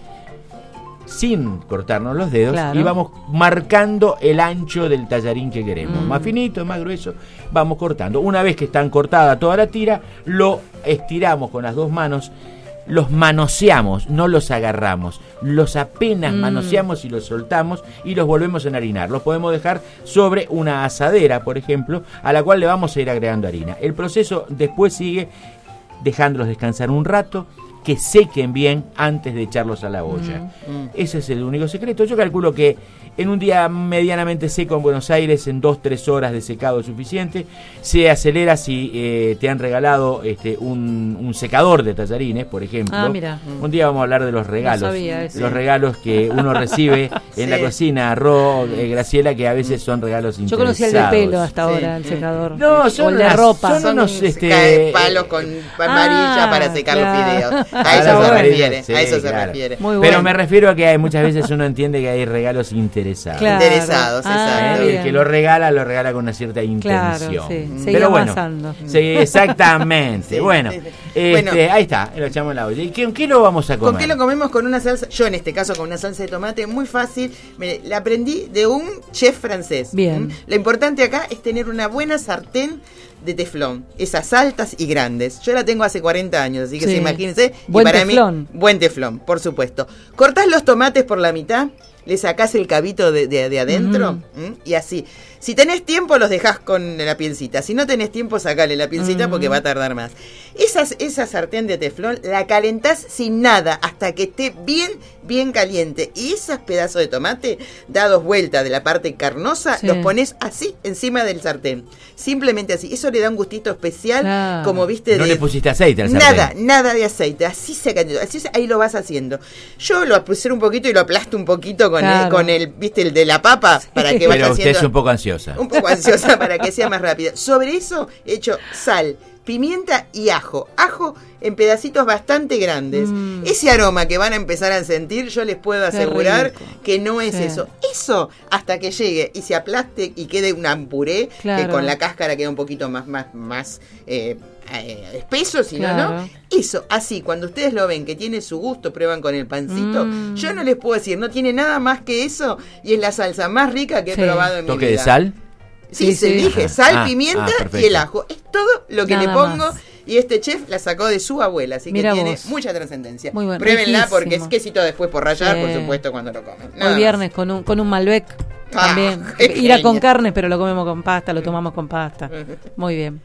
sin cortarnos los dedos, claro. y vamos marcando el ancho del tallarín que queremos. Mm. Más finito, más grueso, vamos cortando. Una vez que están cortada toda la tira, lo estiramos con las dos manos. Los manoseamos, no los agarramos, los apenas mm. manoseamos y los soltamos y los volvemos a enharinar. Los podemos dejar sobre una asadera, por ejemplo, a la cual le vamos a ir agregando harina. El proceso después sigue dejándolos descansar un rato, que sequen bien antes de echarlos a la olla. Mm. Mm. Ese es el único secreto. Yo calculo que en un día medianamente seco en Buenos Aires, en dos, tres horas de secado es suficiente. Se acelera si eh, te han regalado este, un, un secador de tallarines, por ejemplo. Ah, mira. Un día vamos a hablar de los regalos. No sabía eso. Los regalos que uno recibe en sí. la cocina, Ro, eh, Graciela, que a veces son regalos interesados. Yo conocía el de pelo hasta sí. ahora, el secador. No, son o el de ropa. Son, son unos este, palos con amarilla ah, para secar claro. los fideos. A eso claro, se refiere. Sí, a eso claro. se refiere. Muy Pero bueno. me refiero a que hay, muchas veces uno entiende que hay regalos interesados. Claro. Interesados, ah, exacto. El que lo regala, lo regala con una cierta intención. Claro, sí. Pero bueno, avanzando. Sí, exactamente. Sí, bueno, sí, sí. Este, bueno, ahí está, lo echamos en la olla. ¿Y qué, qué lo vamos a comer? ¿Con qué lo comemos? Con una salsa, yo en este caso con una salsa de tomate muy fácil. Mire, la aprendí de un chef francés. Bien. ¿Mm? Lo importante acá es tener una buena sartén de teflón, esas altas y grandes. Yo la tengo hace cuarenta años, así que sí. se imagínense. Buen y para teflón. mí, buen teflón, por supuesto. Cortás los tomates por la mitad, le sacás el cabito de, de, de adentro, uh-huh. ¿m? y así. Si tenés tiempo, los dejás con la pielcita. Si no tenés tiempo, sacale la pielcita uh-huh. porque va a tardar más. Esas, esa sartén de teflón la calentás sin nada hasta que esté bien, bien caliente. Y esos pedazos de tomate, dados vuelta de la parte carnosa, sí. los pones así encima del sartén. Simplemente así. Eso le da un gustito especial, claro. como viste. No de, le pusiste aceite al sartén. Nada, nada de aceite. Así se calienta. Así ahí lo vas haciendo. Yo lo apusé un poquito y lo aplasto un poquito con, claro. el, con el, viste, el de la papa sí. para que vaya Pero haciendo. usted es un poco ansiosa. Un poco ansiosa para que sea más rápida. Sobre eso he hecho sal, pimienta y ajo. Ajo en pedacitos bastante grandes. Mm. Ese aroma que van a empezar a sentir, yo les puedo asegurar que no es sí. eso. Eso hasta que llegue y se aplaste y quede un puré, claro. que con la cáscara queda un poquito más, más, más eh, eh, espeso, si claro. no, no. Eso, así, cuando ustedes lo ven que tiene su gusto, prueban con el pancito. Mm. Yo no les puedo decir, no tiene nada más que eso y es la salsa más rica que sí. he probado en mi vida. ¿Toque de sal? Sí, sí, se sí. dije sal, ah, pimienta ah, y el ajo. Es todo lo que Nada le pongo. Más. Y este chef la sacó de su abuela, así Mira que tiene vos. mucha trascendencia. Muy bueno, pruébenla riquísimo. porque es quesito después por rallar, sí. por supuesto, cuando lo comen. Hoy viernes con un, con un Malbec ah, también. Irá con carne, pero lo comemos con pasta, lo tomamos con pasta. Muy bien.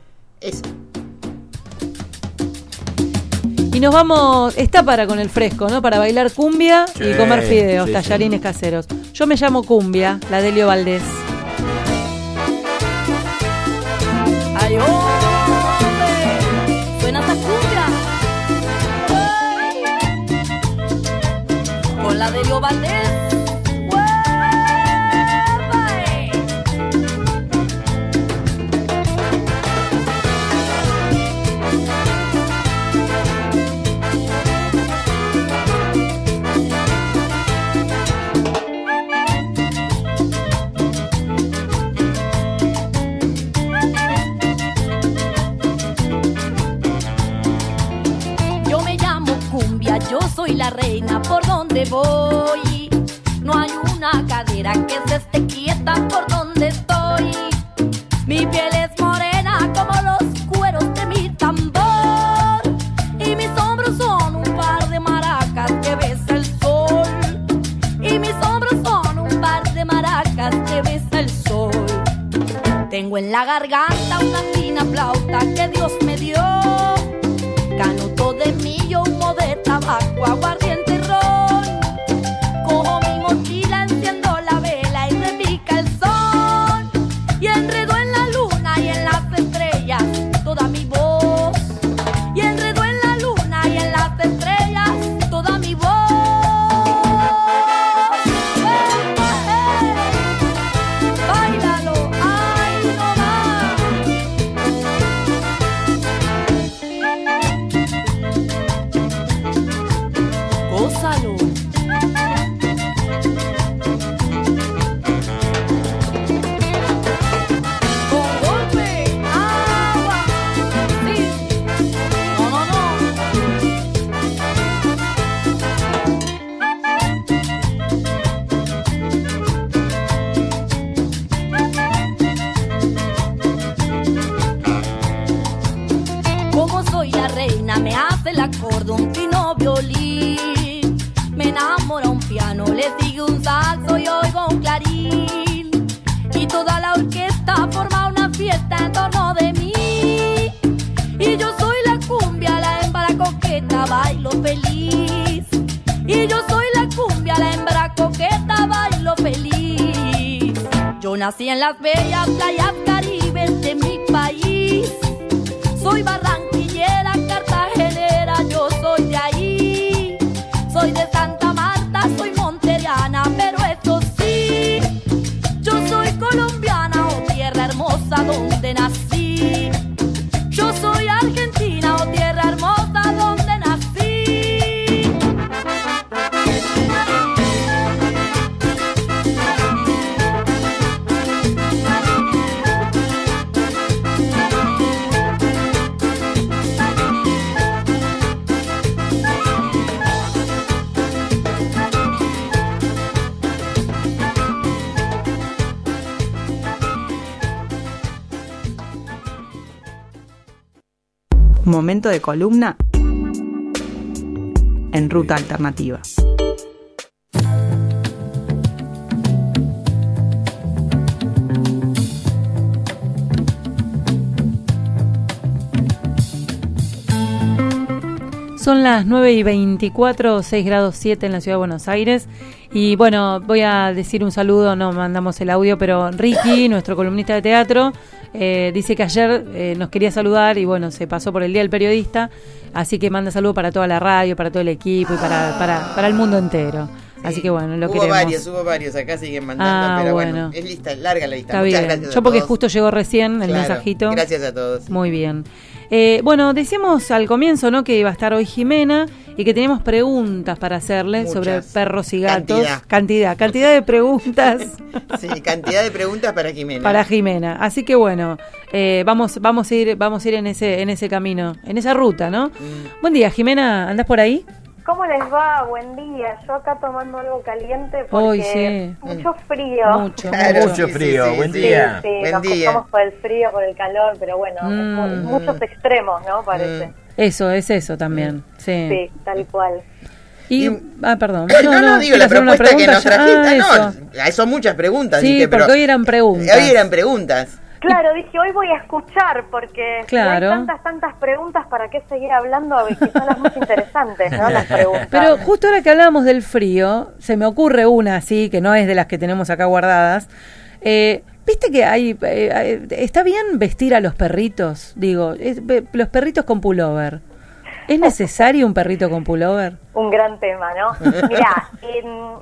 Eso. Y nos vamos, está para con el fresco, ¿no? Para bailar cumbia Sí, y comer fideos, sí, tallarines sí. caseros. Yo me llamo Cumbia, la Delio Valdés. Ay, hombre, suena esta cumbia. Ay, con la Delio Valdés. Yo soy la reina por donde voy. No hay una cadera que se esté quieta por donde estoy. Mi piel es morena como los cueros de mi tambor. Y mis hombros son un par de maracas que besa el sol. Y mis hombros son un par de maracas que besa el sol. Tengo en la garganta una fina flauta que Dios me dio. Canuto de millo, humo de tabaco, aguardiente y ron. Cojo mi mochila, enciendo la vela y repica el son. Y enredo en la luna y en las estrellas toda mi voz. Y enredo en la luna y en las estrellas toda mi voz. ¡Eh, eh! ¡Báilalo! ¡Ay, no más! Gózalo. Con golpe, agua. Sí. No, no, no. Como soy la reina, me hace el acorde un fino violín. Me enamora un piano, le sigue un saxo y oigo un clarín. Y toda la orquesta forma una fiesta en torno de mí. Y yo soy la cumbia, la hembra coqueta, bailo feliz. Y yo soy la cumbia, la hembra coqueta, bailo feliz. Yo nací en las bellas playas caribes de mi país. Soy barranquillera, cartagenera, yo soy de ahí. Soy de Santa Marta, soy monteriana, pero eso sí, yo soy colombiana, oh tierra hermosa donde nací. Yo soy argentina, oh tierra hermosa donde nací. Momento de columna en Ruta Alternativa. Son las nueve y veinticuatro, seis grados siete en la ciudad de Buenos Aires. Y bueno, voy a decir un saludo, no mandamos el audio, pero Ricky, nuestro columnista de teatro, eh, dice que ayer eh, nos quería saludar y bueno, se pasó por el Día del Periodista, así que manda saludo para toda la radio, para todo el equipo y para, para, para el mundo entero. Sí. Así que bueno, lo hubo queremos. Hubo varios, hubo varios, acá siguen mandando, ah, pero bueno. bueno, es lista, larga la lista. Está Muchas bien. gracias Yo a porque todos. justo llegó recién el Claro, mensajito. Gracias a todos. Muy bien. Eh, bueno, decíamos al comienzo, ¿no?, que iba a estar hoy Jimena y que teníamos preguntas para hacerle Muchas. sobre perros y gatos. Cantidad. Cantidad, cantidad de preguntas. Sí, cantidad de preguntas para Jimena. Para Jimena. Así que bueno, eh, vamos, vamos a ir, vamos a ir en ese, en ese camino, en esa ruta, ¿no? Mm. Buen día, Jimena, ¿andás por ahí? ¿Cómo les va? Buen día. Yo acá tomando algo caliente porque Hoy, sí. mucho frío. Mucho, claro, mucho frío. Sí, sí, Buen sí, día. Sí, sí. Buen nos día. pasamos por el frío, por el calor, pero bueno, Mm. es muy- muchos extremos, ¿no? Parece. Mm. Eso, es eso también. Sí. Sí, tal cual. Y, ah, perdón. No, no, no digo, la ¿quieres hacer una propuesta que nos pregunta? trajiste, Ah, no, eso. son muchas preguntas. Sí, dije, porque pero hoy eran preguntas. Hoy eran preguntas. Claro, dije, hoy voy a escuchar, porque Claro. hay tantas, tantas preguntas, ¿para qué seguir hablando? Que son las más interesantes, ¿no? Las preguntas. Pero justo ahora que hablábamos del frío, se me ocurre una así, que no es de las que tenemos acá guardadas. Eh, ¿Viste que hay, eh, está bien vestir a los perritos? Digo, es, eh, los perritos con pullover. ¿Es necesario un perrito con pullover? Un gran tema, ¿no? Mirá, en...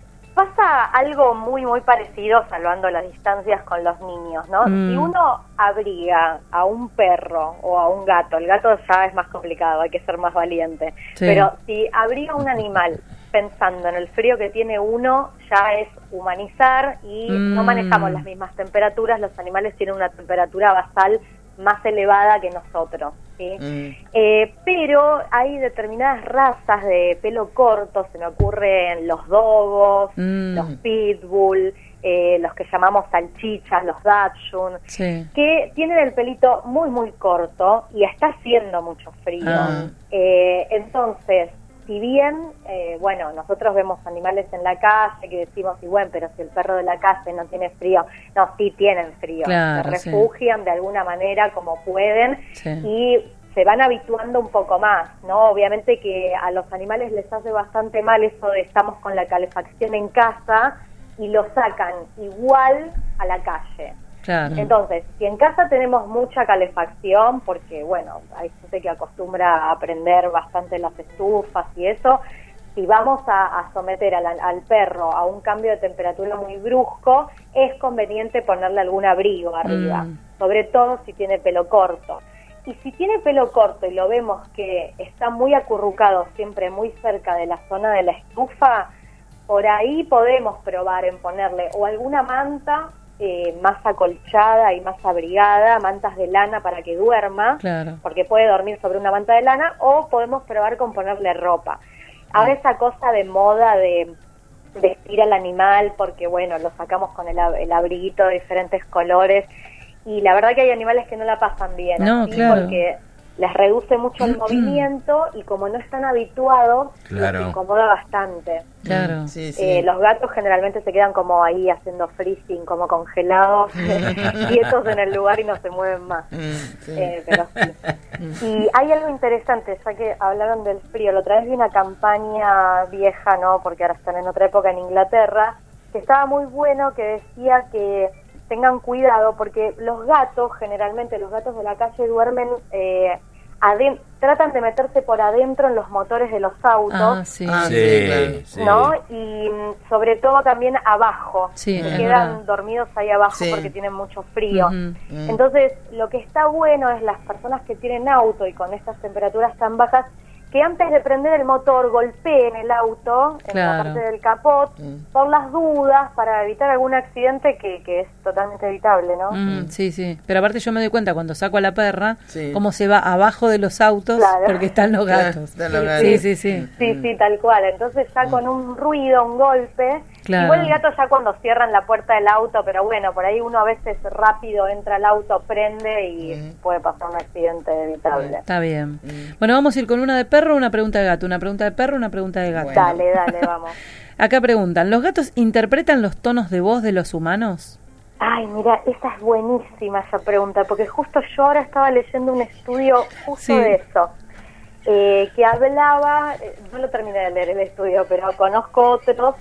pasa algo muy, muy parecido, salvando las distancias, con los niños, ¿no? Mm. Si uno abriga a un perro o a un gato, el gato ya es más complicado, hay que ser más valiente, Sí. pero si abriga a un animal pensando en el frío que tiene uno, ya es humanizar y Mm. no manejamos las mismas temperaturas, los animales tienen una temperatura basal más elevada que nosotros, ¿sí? Mm. Eh, pero hay determinadas razas de pelo corto, se me ocurren los dogos, Mm. los pitbull, eh, los que llamamos salchichas, los dachshund, Sí. que tienen el pelito muy muy corto y está haciendo mucho frío. Ah. Eh, entonces, si bien, eh, bueno, nosotros vemos animales en la calle que decimos, y bueno, pero si el perro de la calle no tiene frío, no, sí tienen frío, Claro, se sí. refugian de alguna manera como pueden Sí. y se van habituando un poco más, ¿no? Obviamente que a los animales les hace bastante mal eso de estamos con la calefacción en casa y lo sacan igual a la calle. Claro. Entonces, si en casa tenemos mucha calefacción, porque bueno, hay gente que acostumbra a prender bastante las estufas y eso, si vamos a, a someter al, al perro a un cambio de temperatura muy brusco, es conveniente ponerle algún abrigo arriba, Mm. sobre todo si tiene pelo corto. Y si tiene pelo corto y lo vemos que está muy acurrucado, siempre muy cerca de la zona de la estufa, por ahí podemos probar en ponerle o alguna manta eh, más acolchada y más abrigada, mantas de lana para que duerma, Claro. porque puede dormir sobre una manta de lana, o podemos probar con ponerle ropa. Ahora esa cosa de moda de vestir al animal, porque bueno, lo sacamos con el, ab- el abriguito de diferentes colores, y la verdad que hay animales que no la pasan bien, No, así, claro. porque les reduce mucho el movimiento y como no están habituados, Claro. les incomoda bastante. Claro. Sí, sí. Eh, los gatos generalmente se quedan como ahí haciendo freezing, como congelados, quietos en el lugar y no se mueven más. Mm, sí. Eh, pero sí. Y hay algo interesante, ya que hablaron del frío. La otra vez vi una campaña vieja, ¿no? Porque ahora están en otra época en Inglaterra, que estaba muy bueno, que decía que tengan cuidado porque los gatos, generalmente los gatos de la calle duermen, eh, aden- tratan de meterse por adentro en los motores de los autos. Ah, sí. Ah, Sí, sí, claro. sí. ¿No? Y mm, sobre todo también abajo. Sí, Se es quedan verdad. dormidos ahí abajo Sí. porque tienen mucho frío. Ujú. Mm. Entonces, lo que está bueno es las personas que tienen auto y con estas temperaturas tan bajas, que antes de prender el motor golpeen el auto en Claro. la parte del capot Mm. por las dudas para evitar algún accidente que, que es totalmente evitable, ¿no? Mm, sí, sí. Pero aparte yo me doy cuenta cuando saco a la perra, Sí. cómo se va abajo de los autos Claro. porque están los Claro, gatos. están los Sí, gatos. sí, sí. Sí, sí, tal cual. Entonces ya con un ruido, un golpe, Claro. igual el gato ya cuando cierran la puerta del auto, pero bueno, por ahí uno a veces rápido entra al auto, prende y Mm. puede pasar un accidente evitable. Está bien. Bueno, vamos a ir con una de perro, una pregunta de gato. Una pregunta de perro, una pregunta de gato. Bueno. Dale, dale, vamos. Acá preguntan, ¿los gatos interpretan los tonos de voz de los humanos? Ay, mira, esa es buenísima esa pregunta, porque justo yo ahora estaba leyendo un estudio justo Sí. de eso, eh, que hablaba, eh, no lo terminé de leer el estudio, pero conozco otros,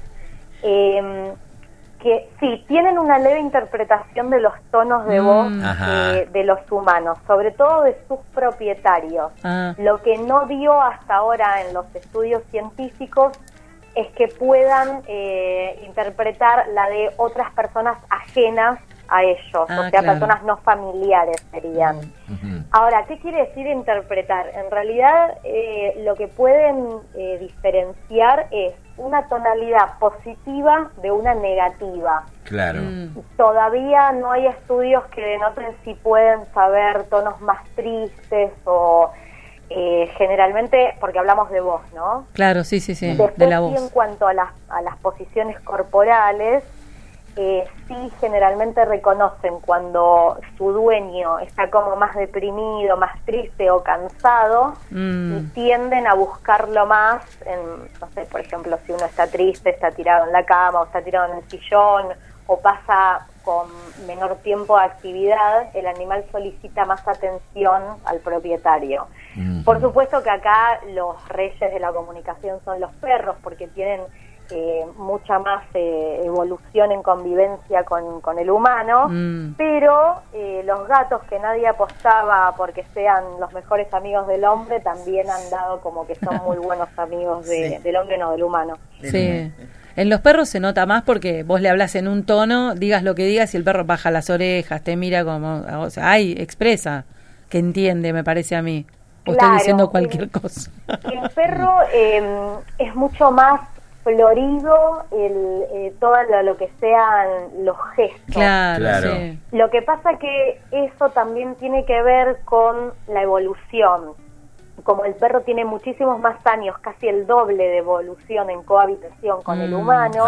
eh, que sí, tienen una leve interpretación de los tonos de Mm. voz Ajá. eh, de los humanos, sobre todo de sus propietarios. Ah, Lo que no dio hasta ahora en los estudios científicos es que puedan eh, interpretar la de otras personas ajenas a ellos, Ah, o sea, claro. personas no familiares serían. Ujú. Ahora, ¿qué quiere decir interpretar? En realidad, eh, lo que pueden eh, diferenciar es una tonalidad positiva de una negativa. Claro. mm, Todavía no hay estudios que denoten si pueden saber tonos más tristes o eh, generalmente, porque hablamos de voz, ¿no? claro, sí, sí, sí, Después, de la sí, voz. en cuanto a las, a las posiciones corporales, eh, sí generalmente reconocen cuando su dueño está como más deprimido, más triste o cansado, Mm, y tienden a buscarlo más en, no sé, por ejemplo, si uno está triste, está tirado en la cama o está tirado en el sillón o pasa con menor tiempo de actividad, el animal solicita más atención al propietario. Mm. Por supuesto que acá los reyes de la comunicación son los perros, porque tienen eh, mucha más eh, evolución en convivencia con, con el humano, mm. pero eh, los gatos, que nadie apostaba porque sean los mejores amigos del hombre, también han dado como que son muy buenos amigos de, sí. del hombre, no del humano. Sí. En los perros se nota más porque vos le hablas en un tono, digas lo que digas y el perro baja las orejas, te mira como, o sea, ay, expresa, que entiende, me parece a mí. O claro, estoy diciendo cualquier el, cosa. El perro eh, es mucho más florido, el, eh, todo lo, lo que sean los gestos. Claro, claro. Sí. Lo que pasa que eso también tiene que ver con la evolución. Como el perro tiene muchísimos más años, casi el doble de evolución en cohabitación con mm, el humano,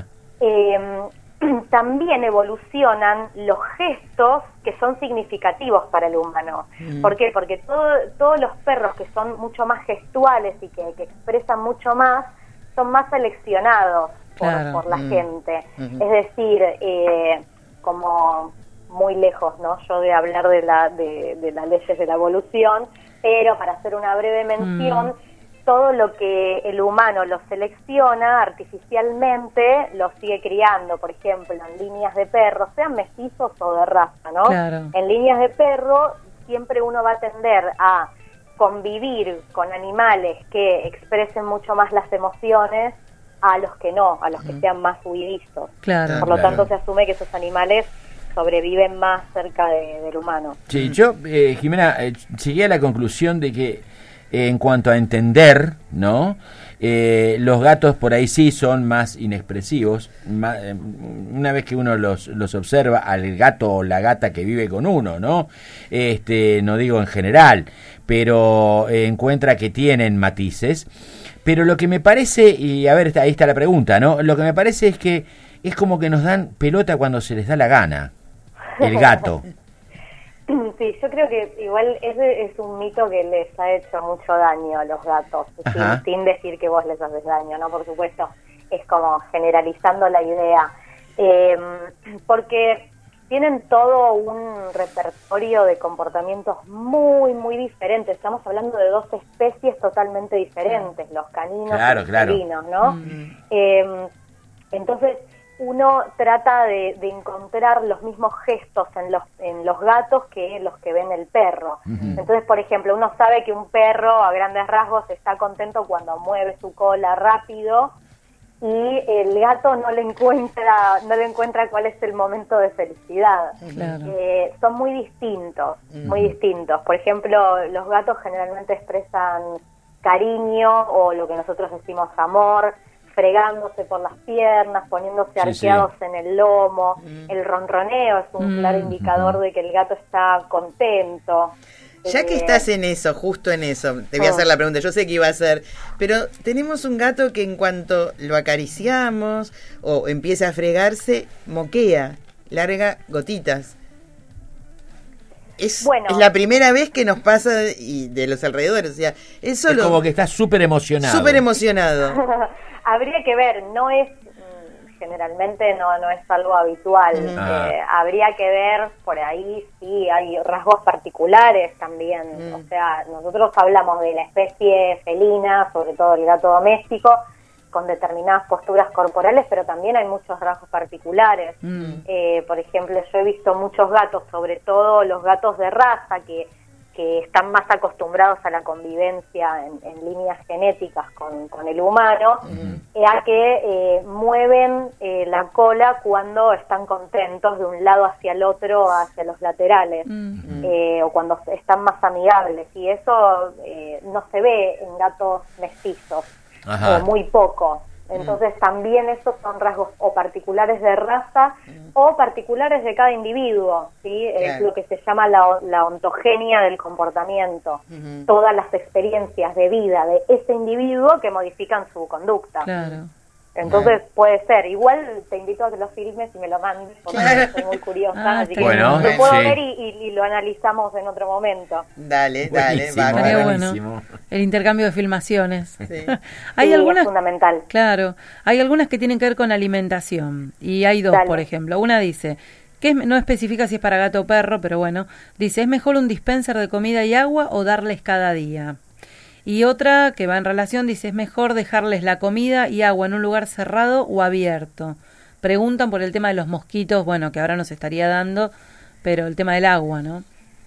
eh, también evolucionan los gestos que son significativos para el humano. Mm. ¿Por qué? Porque todo, todos los perros que son mucho más gestuales y que, que expresan mucho más, son más seleccionados por, claro. por la mm. gente. Mm-hmm. Es decir, eh, como muy lejos, ¿no? Yo de hablar de, la, de, de las leyes de la evolución, pero para hacer una breve mención, mm. todo lo que el humano lo selecciona artificialmente lo sigue criando. Por ejemplo, en líneas de perro, sean mestizos o de raza, ¿no? Claro. En líneas de perro siempre uno va a tender a convivir con animales que expresen mucho más las emociones a los que no, a los que mm. sean más huidizos. Claro. Por lo Claro. tanto, se asume que esos animales sobreviven más cerca de, del humano. Sí, yo, eh, Jimena, eh, llegué a la conclusión de que eh, en cuanto a entender, ¿no? Eh, los gatos por ahí sí son más inexpresivos. Más, eh, una vez que uno los, los observa, al gato o la gata que vive con uno, ¿no? Este, no digo en general, pero eh, encuentra que tienen matices. Pero lo que me parece, y a ver, ahí está la pregunta, ¿no? Lo que me parece es que es como que nos dan pelota cuando se les da la gana. El gato. Sí, yo creo que igual ese es un mito que les ha hecho mucho daño a los gatos, sin, sin decir que vos les haces daño, ¿no? Por supuesto, es como generalizando la idea. Eh, porque tienen todo un repertorio de comportamientos muy, muy diferentes. Estamos hablando de dos especies totalmente diferentes, los caninos claro, y los claro. felinos, ¿no? Mm. Eh, entonces, uno trata de, de encontrar los mismos gestos en los en los gatos que los que ven el perro. Uh-huh. Entonces, por ejemplo, uno sabe que un perro a grandes rasgos está contento cuando mueve su cola rápido y el gato no le encuentra no le encuentra cuál es el momento de felicidad. Claro. Eh, son muy distintos, uh-huh. muy distintos. Por ejemplo, los gatos generalmente expresan cariño o lo que nosotros decimos amor, fregándose por las piernas, poniéndose sí, arqueados sí. en el lomo. Mm. El ronroneo es un mm. claro indicador mm. de que el gato está contento. Ya eh, que estás en eso, justo en eso, te voy a hacer la pregunta, yo sé que iba a ser, pero tenemos un gato que en cuanto lo acariciamos o empieza a fregarse, moquea, larga gotitas. Es, bueno, es la primera vez que nos pasa y de los alrededores, o sea, es solo... Es como que está súper emocionado. Súper emocionado. Habría que ver, no es, generalmente no, no es algo habitual. Ah. Eh, habría que ver, por ahí sí hay rasgos particulares también. Mm. O sea, nosotros hablamos de la especie felina, sobre todo el gato doméstico, con determinadas posturas corporales, pero también hay muchos rasgos particulares. Mm. Eh, por ejemplo, yo he visto muchos gatos, sobre todo los gatos de raza, que que están más acostumbrados a la convivencia en, en líneas genéticas con, con el humano, uh-huh. a que eh, mueven eh, la cola cuando están contentos de un lado hacia el otro, hacia los laterales, uh-huh. eh, o cuando están más amigables, y eso eh, no se ve en gatos mestizos, o muy poco. Entonces mm. también esos son rasgos o particulares de raza mm. o particulares de cada individuo, ¿sí? Claro. Es lo que se llama la, la ontogenia del comportamiento. Mm-hmm. Todas las experiencias de vida de ese individuo que modifican su conducta. Claro. Entonces puede ser. Igual te invito a que lo filmes y me lo mandes, porque Claro. soy muy curiosa. Ah, así está que bueno, lo puedo sí. ver y, y- y lo analizamos en otro momento. Dale, dale, Buenísimo, bárbaro. Estaría buenísimo. bueno. El intercambio de filmaciones. Sí. Hay Sí, algunas, es fundamental. claro, hay algunas que tienen que ver con alimentación y hay dos, Dale. por ejemplo. Una dice que es- no especifica si es para gato o perro, pero bueno, dice, ¿es mejor un dispenser de comida y agua o darles cada día? Y otra que va en relación dice, ¿es mejor dejarles la comida y agua en un lugar cerrado o abierto? Preguntan por el tema de los mosquitos, bueno, que ahora nos estaría dando, pero el tema del agua, ¿no?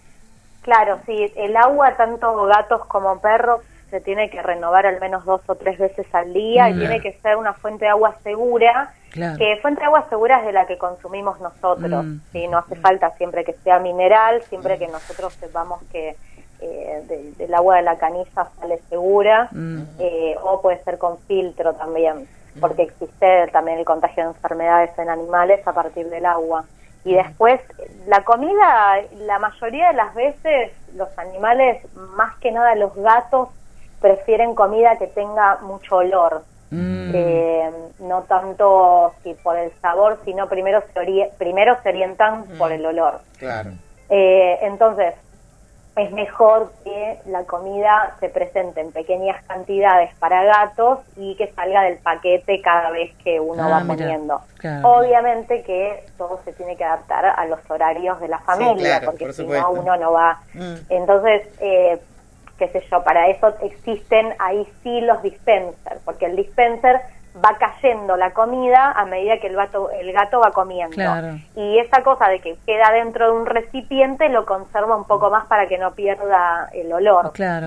Claro, sí, el agua, tanto gatos como perros, se tiene que renovar al menos dos o tres veces al día y Mm. tiene que ser una fuente de agua segura, Claro. que fuente de agua segura es de la que consumimos nosotros, Mm. ¿sí? No hace falta siempre que sea mineral, siempre que nosotros sepamos que eh, de- del agua de la canilla sale segura, Mm. eh, o puede ser con filtro también, porque existe también el contagio de enfermedades en animales a partir del agua. Y después, la comida, la mayoría de las veces, los animales, más que nada los gatos, prefieren comida que tenga mucho olor. Mm. Eh, no tanto si por el sabor, sino primero se, ori- primero se orientan por el olor. Claro. Eh, entonces, es mejor que la comida se presente en pequeñas cantidades para gatos y que salga del paquete cada vez que uno Ah, va mira, poniendo. claro. Obviamente que todo se tiene que adaptar a los horarios de la familia, claro, porque por si supuesto. no uno no va. Mm. Entonces, eh, qué sé yo, para eso existen ahí sí los dispensers, porque el dispenser va cayendo la comida a medida que el gato, el gato va comiendo. Claro. Y esa cosa de que queda dentro de un recipiente lo conserva un poco más para que no pierda el olor. Claro.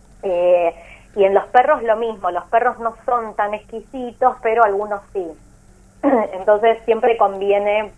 Eh, y en los perros lo mismo, los perros no son tan exquisitos, pero algunos sí. Entonces siempre conviene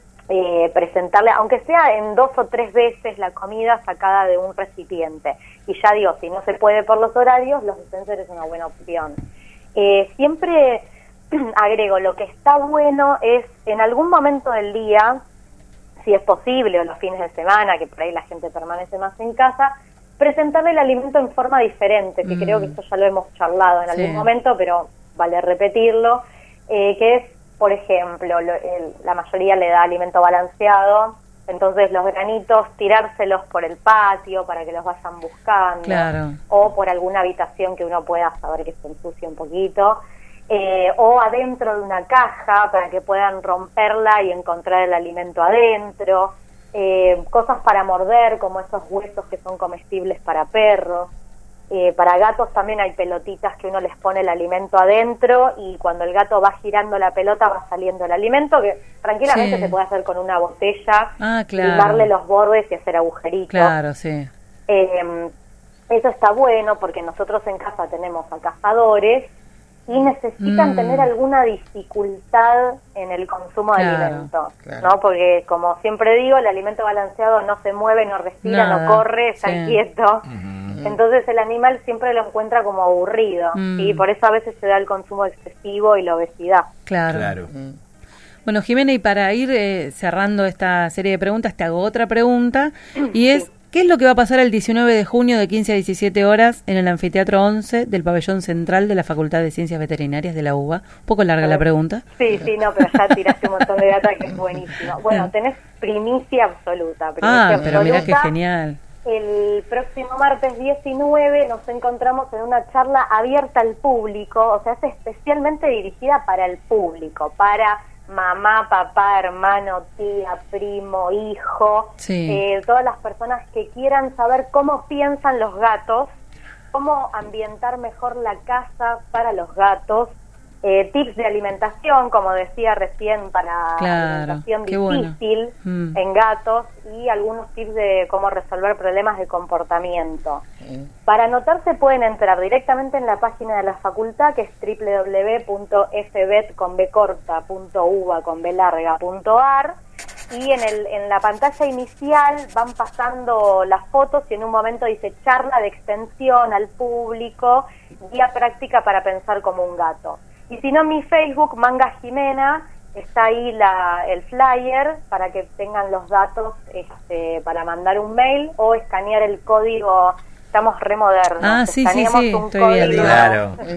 eh, presentarle, aunque sea en dos o tres veces la comida sacada de un recipiente. Y ya digo, si no se puede por los horarios, los dispensers es una buena opción. Eh, siempre agrego, lo que está bueno es en algún momento del día, si es posible, o los fines de semana, que por ahí la gente permanece más en casa, presentarle el alimento en forma diferente, que Mm. creo que esto ya lo hemos charlado en Sí. algún momento, pero vale repetirlo, eh, que es, por ejemplo, lo- el- la mayoría le da alimento balanceado, entonces los granitos tirárselos por el patio para que los vayan buscando, Claro. o por alguna habitación que uno pueda saber que se ensucie un poquito, eh, o adentro de una caja para que puedan romperla y encontrar el alimento adentro, eh, cosas para morder como esos huesos que son comestibles para perros. Eh, para gatos también hay pelotitas que uno les pone el alimento adentro y cuando el gato va girando la pelota va saliendo el alimento, que tranquilamente Sí. se puede hacer con una botella, Ah, claro. limarle los bordes y hacer agujeritos. Claro, sí. Eh, eso está bueno porque nosotros en casa tenemos a cazadores y necesitan Mm. tener alguna dificultad en el consumo de Claro, alimento, claro. ¿no? Porque como siempre digo, el alimento balanceado no se mueve, no respira, Nada, no corre, está sí. quieto. Entonces el animal siempre lo encuentra como aburrido Mm. y por eso a veces se da el consumo excesivo y la obesidad. Claro. Claro. Bueno, Jimena, y para ir eh, cerrando esta serie de preguntas, te hago otra pregunta, y es, ¿qué es lo que va a pasar el diecinueve de junio de quince a diecisiete horas en el Anfiteatro once del Pabellón Central de la Facultad de Ciencias Veterinarias de la U B A? Un poco larga la pregunta. Sí, sí, no, pero ya tiraste un montón de data que es buenísimo. Bueno, tenés primicia absoluta. Primicia Ah, pero mira qué absoluta. genial. El próximo martes diecinueve nos encontramos en una charla abierta al público, o sea, es especialmente dirigida para el público, para mamá, papá, hermano, tía, primo, hijo, Sí. eh, todas las personas que quieran saber cómo piensan los gatos, cómo ambientar mejor la casa para los gatos, eh, tips de alimentación, como decía recién, para Claro, alimentación qué bueno. difícil Mm. en gatos y algunos tips de cómo resolver problemas de comportamiento. Para anotarse pueden entrar directamente en la página de la facultad, que es doble u doble u doble u punto f bet con b corta punto u b a con b larga punto a r, y en el en la pantalla inicial van pasando las fotos y en un momento dice charla de extensión al público, guía práctica para pensar como un gato. Y si no, mi Facebook, Manga Jimena, está ahí la, el flyer para que tengan los datos este, para mandar un mail o escanear el código. Estamos re modernos. Ah, sí, sí, Escaneamos sí, un estoy código. viendo. Claro.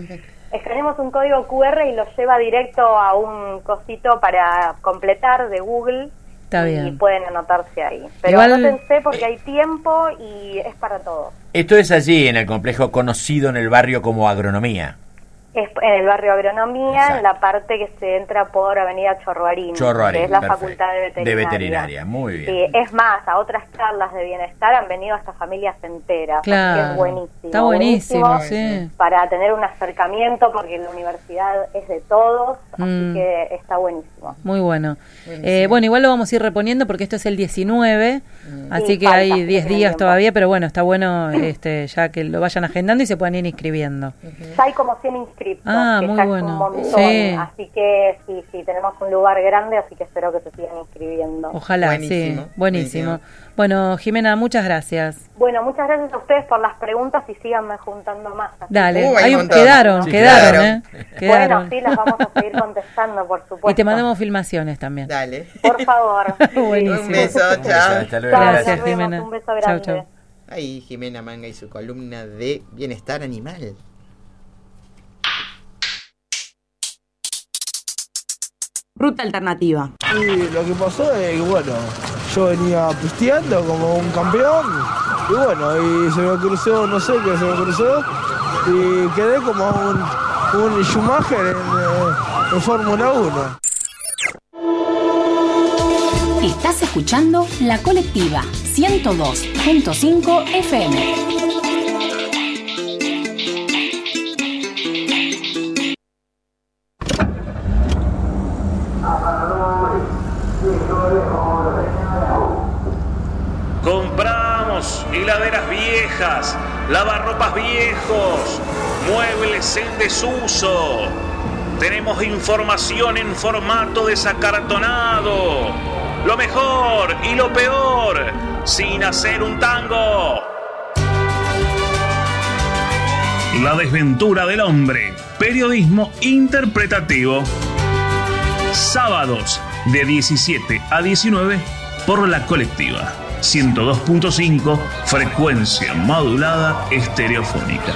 escaneamos un código cu erre y lo lleva directo a un cosito para completar de Google. Está y bien. pueden anotarse ahí. Pero Igual- anótense porque hay tiempo y es para todos. Esto es allí, en el complejo conocido en el barrio como Agronomía. Es en el barrio Agronomía, Exacto. en la parte que se entra por Avenida Chorroarín, Chorroarín, que es la perfecto. Facultad de Veterinaria. De veterinaria, muy bien. Sí, es más, a otras charlas de bienestar han venido hasta familias enteras. Claro. Así que es buenísimo. Está buenísimo, sí. Para tener un acercamiento, porque la universidad es de todos, Mm. así que está buenísimo. Muy bueno. Eh, bueno, igual lo vamos a ir reponiendo porque esto es el diecinueve, así Sí, que falta, hay sí, diez tienen días tiempo. todavía, pero bueno, está bueno este ya que lo vayan agendando y se puedan ir inscribiendo. Ya hay como cien inscriptos, Ah, que muy ya es bueno. un montón, Sí. así que sí, sí, tenemos un lugar grande, así que espero que se sigan inscribiendo. Ojalá, Buenísimo, sí, buenísimo. Bueno, Jimena, muchas gracias. Bueno, muchas gracias a ustedes por las preguntas y síganme juntando más. Así Dale, que- Uh, hay hay un montón. quedaron, Sí, quedaron, claro. ¿eh? Quedaron. Bueno, sí, las vamos a seguir contestando, por supuesto. Y te mandamos filmaciones también. Dale. Por favor. Buenísimo. Un beso, Un beso, chao. hasta luego. Gracias, Nos vemos, Jimena. un beso Chau, grande. chau. Ahí Jimena Manga y su columna de bienestar animal. Ruta alternativa. Y lo que pasó es que, bueno, yo venía pisteando como un campeón y bueno, y se me cruzó, no sé qué se me cruzó y quedé como un, un Schumacher en, eh, en Fórmula uno. Estás escuchando La Colectiva ciento dos punto cinco F M. Compramos heladeras viejas, lavarropas viejos, muebles en desuso. Tenemos información en formato desacartonado. Lo mejor y lo peor, sin hacer un tango. La desventura del hombre. Periodismo interpretativo. Sábados de diecisiete a diecinueve por La Colectiva. ciento dos punto cinco, frecuencia modulada estereofónica.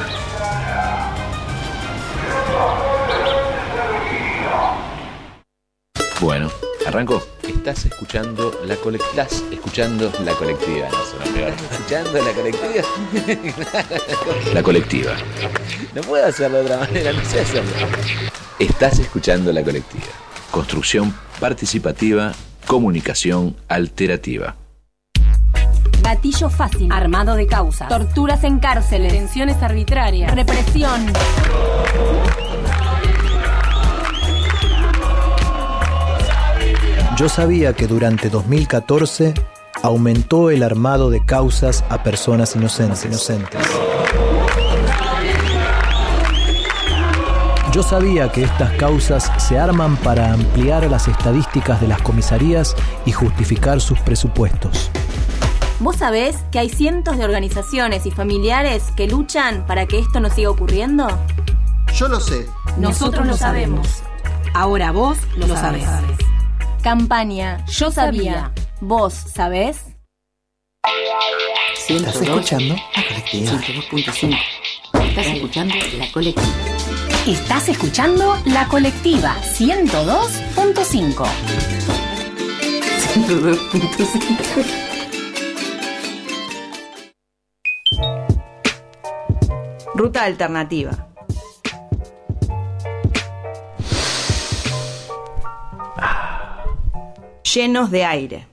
Bueno, arrancó. Estás escuchando la colectiva. Estás escuchando la colectiva. No suena peor. ¿Escuchando la colectiva? La colectiva. No puedo hacerlo de otra manera, no sé hacerlo. Estás escuchando la colectiva. Construcción participativa, comunicación alterativa. Gatillo fácil. Armado de causas. Torturas en cárceles. Detenciones arbitrarias. Represión. Yo sabía que durante dos mil catorce aumentó el armado de causas a personas inocentes. inocentes. Yo sabía que estas causas se arman para ampliar las estadísticas de las comisarías y justificar sus presupuestos. ¿Vos sabés que hay cientos de organizaciones y familiares que luchan para que esto no siga ocurriendo? Yo lo sé. Nosotros lo sabemos. Ahora vos lo, Lo sabés. sabés. Campaña Yo Sabía. ¿Vos sabés? ¿Estás escuchando? ciento dos punto cinco. Estás escuchando La Colectiva. Estás escuchando La Colectiva ciento dos punto cinco. ciento dos punto cinco. Ruta alternativa. Llenos de aire.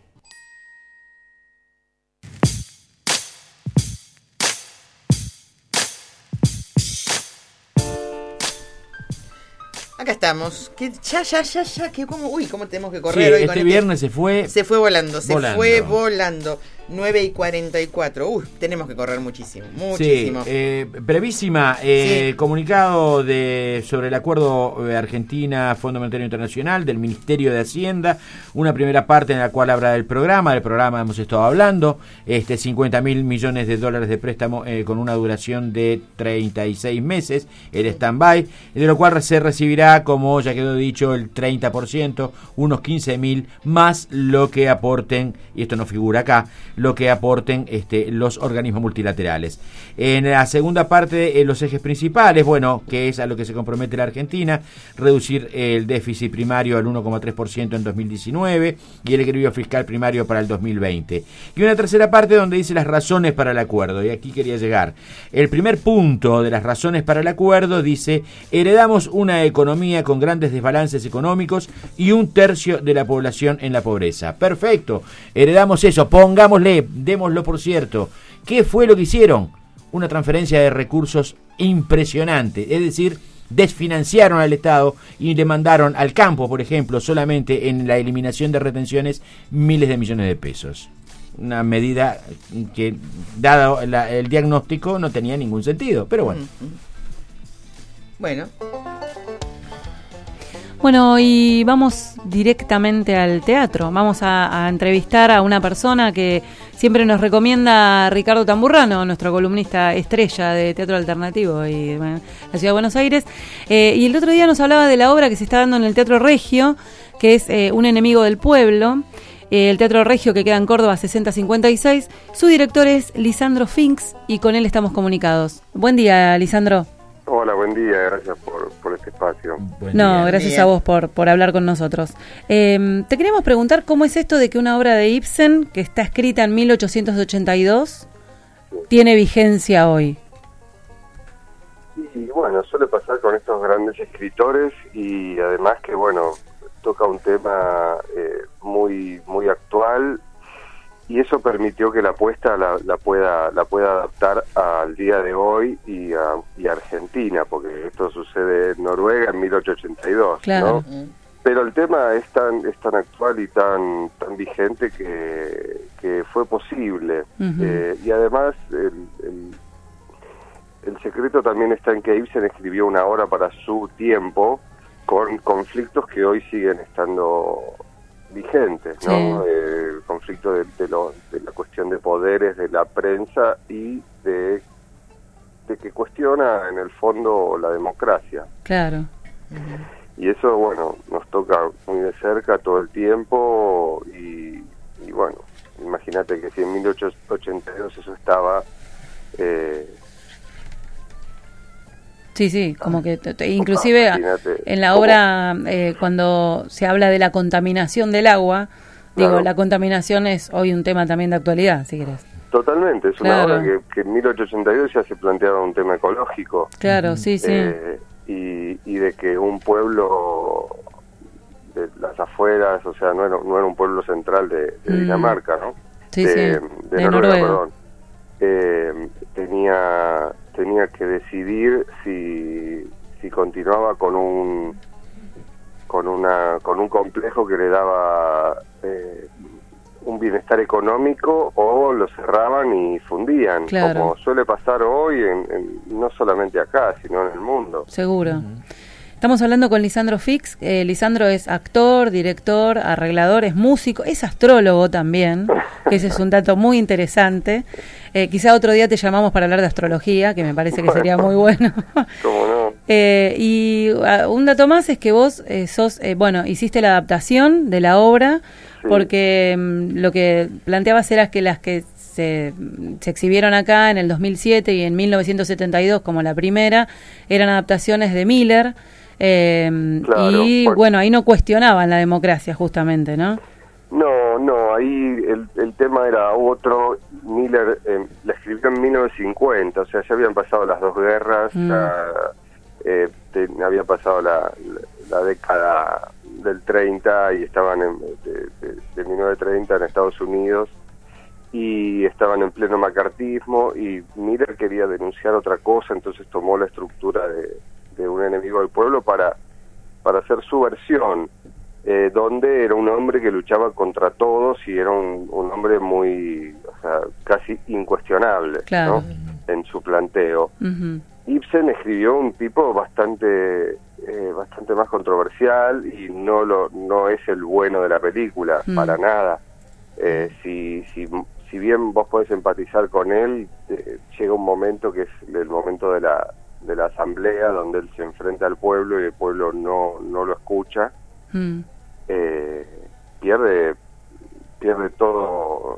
Acá estamos. Que ya, ya, ya, ya. Que como, uy, cómo tenemos que Sí, correr hoy con este viernes se fue. Se fue volando, se volando. fue volando. nueve y cuarenta y cuatro. Uy, tenemos que correr muchísimo, muchísimo. Sí, eh, brevísima, eh, Sí. comunicado de sobre el acuerdo eh, Argentina Fondo Monetario Internacional del Ministerio de Hacienda, una primera parte en la cual habla del programa, del programa hemos estado hablando, este cincuenta mil millones de dólares de préstamo eh, con una duración de treinta y seis meses, el stand-by, de lo cual se recibirá, como ya quedó dicho, el treinta por ciento, unos quince mil más lo que aporten, y esto no figura acá, lo que aporten este, los organismos multilaterales. En la segunda parte, eh, los ejes principales, bueno, que es a lo que se compromete la Argentina, reducir el déficit primario al uno coma tres por ciento en dos mil diecinueve y el equilibrio fiscal primario para el dos mil veinte. Y una tercera parte donde dice las razones para el acuerdo, y aquí quería llegar. El primer punto de las razones para el acuerdo dice: heredamos una economía con grandes desbalances económicos y un tercio de la población en la pobreza. Perfecto, heredamos eso, pongámosle, démoslo por cierto. ¿Qué fue lo que hicieron? Una transferencia de recursos impresionante, es decir, desfinanciaron al Estado y le mandaron al campo, por ejemplo, solamente en la eliminación de retenciones, miles de millones de pesos. Una medida que, dado la, el diagnóstico, no tenía ningún sentido, pero bueno. Bueno. Bueno, y vamos directamente al teatro. Vamos a, a entrevistar a una persona que siempre nos recomienda Ricardo Tamburrano, nuestro columnista estrella de teatro alternativo y bueno, la ciudad de Buenos Aires. Eh, y el otro día nos hablaba de la obra que se está dando en el Teatro Regio, que es eh, Un enemigo del pueblo. Eh, el Teatro Regio, que queda en Córdoba sesenta cincuenta y seis. Su director es Lisandro Finks y con él estamos comunicados. Buen día, Lisandro. Hola, buen día, gracias por, por este espacio. Buen no, día. Gracias a vos por, por hablar con nosotros. Eh, te queríamos preguntar cómo es esto de que una obra de Ibsen, que está escrita en mil ochocientos ochenta y dos, sí, tiene vigencia hoy. Y bueno, suele pasar con estos grandes escritores y además que, bueno, toca un tema eh, muy muy actual y eso permitió que la apuesta la, la pueda la pueda adaptar al día de hoy y a, y a Argentina, porque esto sucede en Noruega en mil ochocientos ochenta y dos, claro, ¿no? Pero el tema es tan es tan actual y tan tan vigente que, que fue posible. Uh-huh. eh, y además el, el, el secreto también está en que Ibsen escribió una obra para su tiempo con conflictos que hoy siguen estando vigentes, ¿no? Sí. Eh, el conflicto de, de, lo, de la cuestión de poderes de la prensa y de, de que cuestiona en el fondo la democracia. Claro. Uh-huh. Y eso, bueno, nos toca muy de cerca todo el tiempo y, y bueno, imagínate que si en mil ochocientos ochenta y dos eso estaba... Eh, Sí, sí, como que te, te, inclusive en la obra eh, cuando se habla de la contaminación del agua, claro, digo, la contaminación es hoy un tema también de actualidad, si querés. Totalmente, es una claro. obra que, que en mil ochocientos ochenta y dos ya se planteaba un tema ecológico. Claro, sí, sí. Eh, y, y de que un pueblo de las afueras, o sea, no era, no era un pueblo central de, de mm. Dinamarca, ¿no? Sí, de, sí, de, de Noruega, Noruega. Perdón. Eh, tenía... tenía que decidir si si continuaba con un con una con un complejo que le daba eh, un bienestar económico o lo cerraban y fundían, claro, como suele pasar hoy en, en, no solamente acá sino en el mundo. Seguro. Uh-huh. Estamos hablando con Lisandro Finks. Eh, Lisandro es actor, director, arreglador, es músico, es astrólogo también, que ese es un dato muy interesante. Eh, quizá otro día te llamamos para hablar de astrología, que me parece que sería muy bueno. ¿Cómo no? Eh, y uh, un dato más es que vos eh, sos, eh, bueno, hiciste la adaptación de la obra, sí, porque um, lo que planteabas era que las que se, se exhibieron acá en el dos mil siete y en mil novecientos setenta y dos como la primera, eran adaptaciones de Miller. Eh, claro, y bueno, bueno, ahí no cuestionaban la democracia justamente, ¿no? No, no, ahí el, el tema era otro. Miller eh, la escribió en mil novecientos cincuenta, o sea, ya habían pasado las dos guerras, mm. ya eh, te, había pasado la, la, la década del treinta y estaban en, de, de, de mil novecientos treinta en Estados Unidos y estaban en pleno macartismo y Miller quería denunciar otra cosa, entonces tomó la estructura de de Un enemigo del pueblo para para hacer su versión, eh, donde era un hombre que luchaba contra todos y era un, un hombre muy, o sea, casi incuestionable, claro, ¿no? En su planteo. Uh-huh. Ibsen escribió un tipo bastante eh, bastante más controversial y no lo no es el bueno de la película, uh-huh, para nada. Eh, si si si bien vos podés empatizar con él, eh, llega un momento que es el momento de la de la asamblea donde él se enfrenta al pueblo y el pueblo no no lo escucha, mm. eh, pierde pierde todo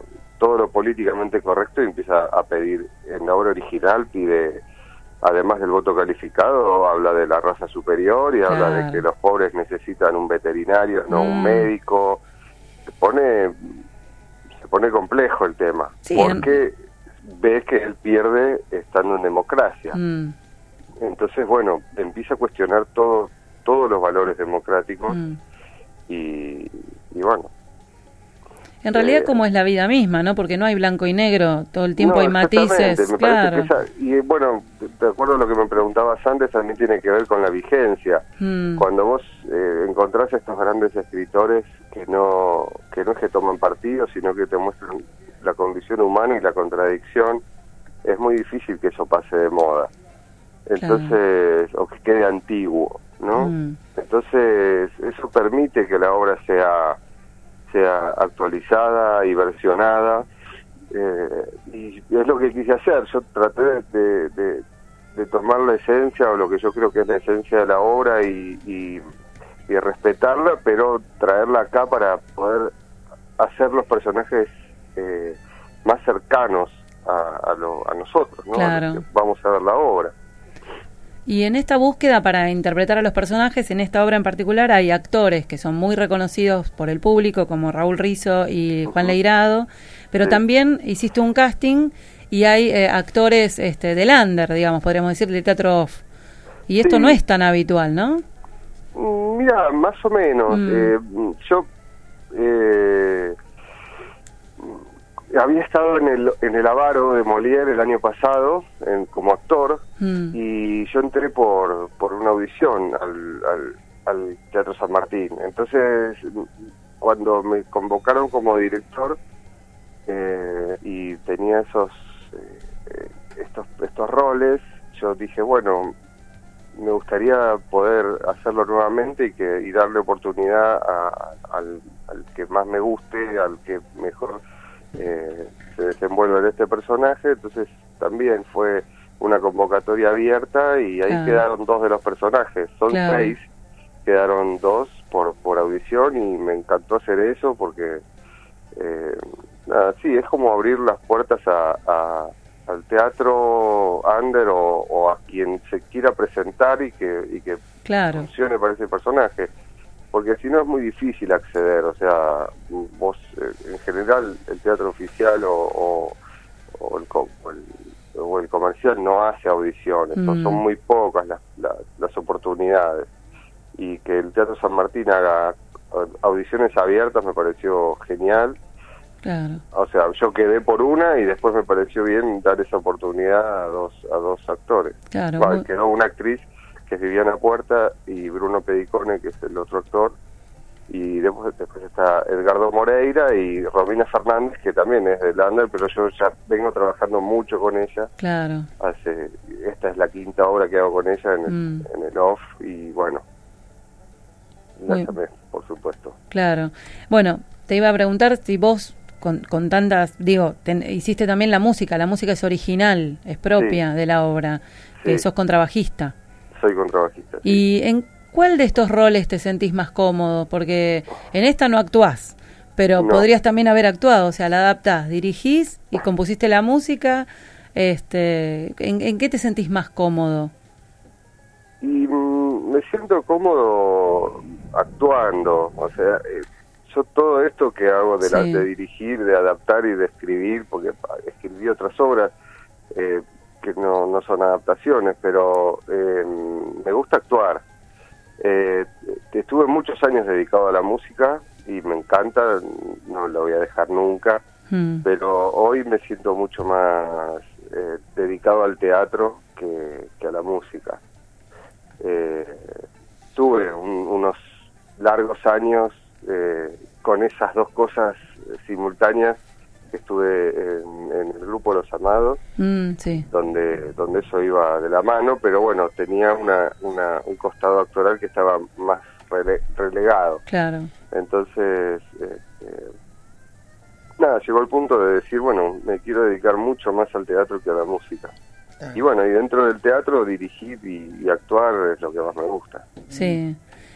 todo lo políticamente correcto y empieza a pedir, en la obra original pide, además del voto calificado, habla de la raza superior y Claro. habla de que los pobres necesitan un veterinario, no Mm. un médico. Se pone, se pone complejo el tema, Sí, porque ves que él pierde estando en democracia. Mm, Entonces, bueno, empieza a cuestionar todo, todos los valores democráticos mm. y, y bueno. En realidad, Eh, como es la vida misma, ¿no? Porque no hay blanco y negro, todo el tiempo no, hay matices, exactamente, me claro. parece que esa- y bueno, de- de acuerdo a lo que me preguntabas antes, también tiene que ver con la vigencia. Mm, Cuando vos eh, encontrás a estos grandes escritores que no, que no es que toman partido, sino que te muestran la condición humana y la contradicción, es muy difícil que eso pase de moda. Entonces, o que quede antiguo, ¿no? mm, Entonces, eso permite que la obra sea, sea actualizada y versionada, eh, y es lo que quise hacer. Yo traté de, de, de- de tomar la esencia, o lo que yo creo que es la esencia de la obra, y, y, y respetarla, pero traerla acá para poder hacer los personajes eh, más cercanos a, a, lo- a nosotros, ¿no? Claro. A los que vamos a ver la obra. Y en esta búsqueda para interpretar a los personajes, en esta obra en particular, hay actores que son muy reconocidos por el público, como Raúl Rizzo y Juan Leirado, pero Sí. también hiciste un casting y hay eh, actores este, del under, digamos, podríamos decir, de teatro off. Y esto Sí. no es tan habitual, ¿no? Mm, Mira, más o menos. Mm. Eh, yo eh, había estado en el, en el Avaro de Molière el año pasado en- como actor, Mm, y yo entré por, por una audición al, al, al Teatro San Martín. Entonces, cuando me convocaron como director eh, y tenía esos eh, eh, estos estos roles, yo dije, bueno, me gustaría poder hacerlo nuevamente y que y darle oportunidad a- al, al que más me guste, al que mejor eh, se desenvuelve en este personaje. Entonces también fue una convocatoria abierta y ahí Claro. quedaron dos de los personajes. Son Claro. seis, quedaron dos por por audición, y me encantó hacer eso porque eh, nada, sí, es como abrir las puertas a, a- al teatro under o, o a quien se quiera presentar y que, y que claro. funcione para ese personaje, porque si no es muy difícil acceder. O sea, vos eh, en general el teatro oficial o, o, o el, co- o el o el comercial no hace audiciones, o Mm. son muy pocas las, las, las oportunidades, y que el Teatro San Martín haga audiciones abiertas me pareció genial. Claro. O sea, yo quedé por una y después me pareció bien dar esa oportunidad a dos a dos actores. Claro, Va, muy- quedó una actriz que es Viviana Puerta y Bruno Pedicone, que es el otro actor, y después, después está Edgardo Moreira y Romina Fernández, que también es de Lander, pero yo ya vengo trabajando mucho con ella. Claro. Hace, esta es la quinta obra que hago con ella en el, Mm. en el off, y bueno, la Muy- llamé, por supuesto. Claro. Bueno, te iba a preguntar si vos, con, con tantas, digo, ten- hiciste también la música, la música es original, es propia Sí. de la obra, que Sí. sos contrabajista. Soy contrabajista. ¿Y en cuál de estos roles te sentís más cómodo? Porque en esta no actuás, pero No. podrías también haber actuado, o sea, la adaptás, dirigís y compusiste la música. Este, ¿en, en qué te sentís más cómodo? Y mm, me siento cómodo actuando. O sea, eh, yo todo esto que hago de, la- Sí. de dirigir, de adaptar y de escribir, porque ah, escribí otras obras eh, que no, no son adaptaciones, pero eh, me gusta actuar. Eh, estuve muchos años dedicado a la música y me encanta, no lo voy a dejar nunca, Mm, pero hoy me siento mucho más eh, dedicado al teatro que, que a la música. Eh, tuve un- unos largos años eh, con esas dos cosas eh, simultáneas. Estuve en, en el grupo Los Amados, mm, sí, donde donde eso iba de la mano, pero bueno, tenía una, una un costado actoral que estaba más rele- relegado. claro. Entonces, este, nada, llegó el punto de decir, bueno, me quiero dedicar mucho más al teatro que a la música. Y bueno, y dentro del teatro dirigir y, y actuar es lo que más me gusta. Sí.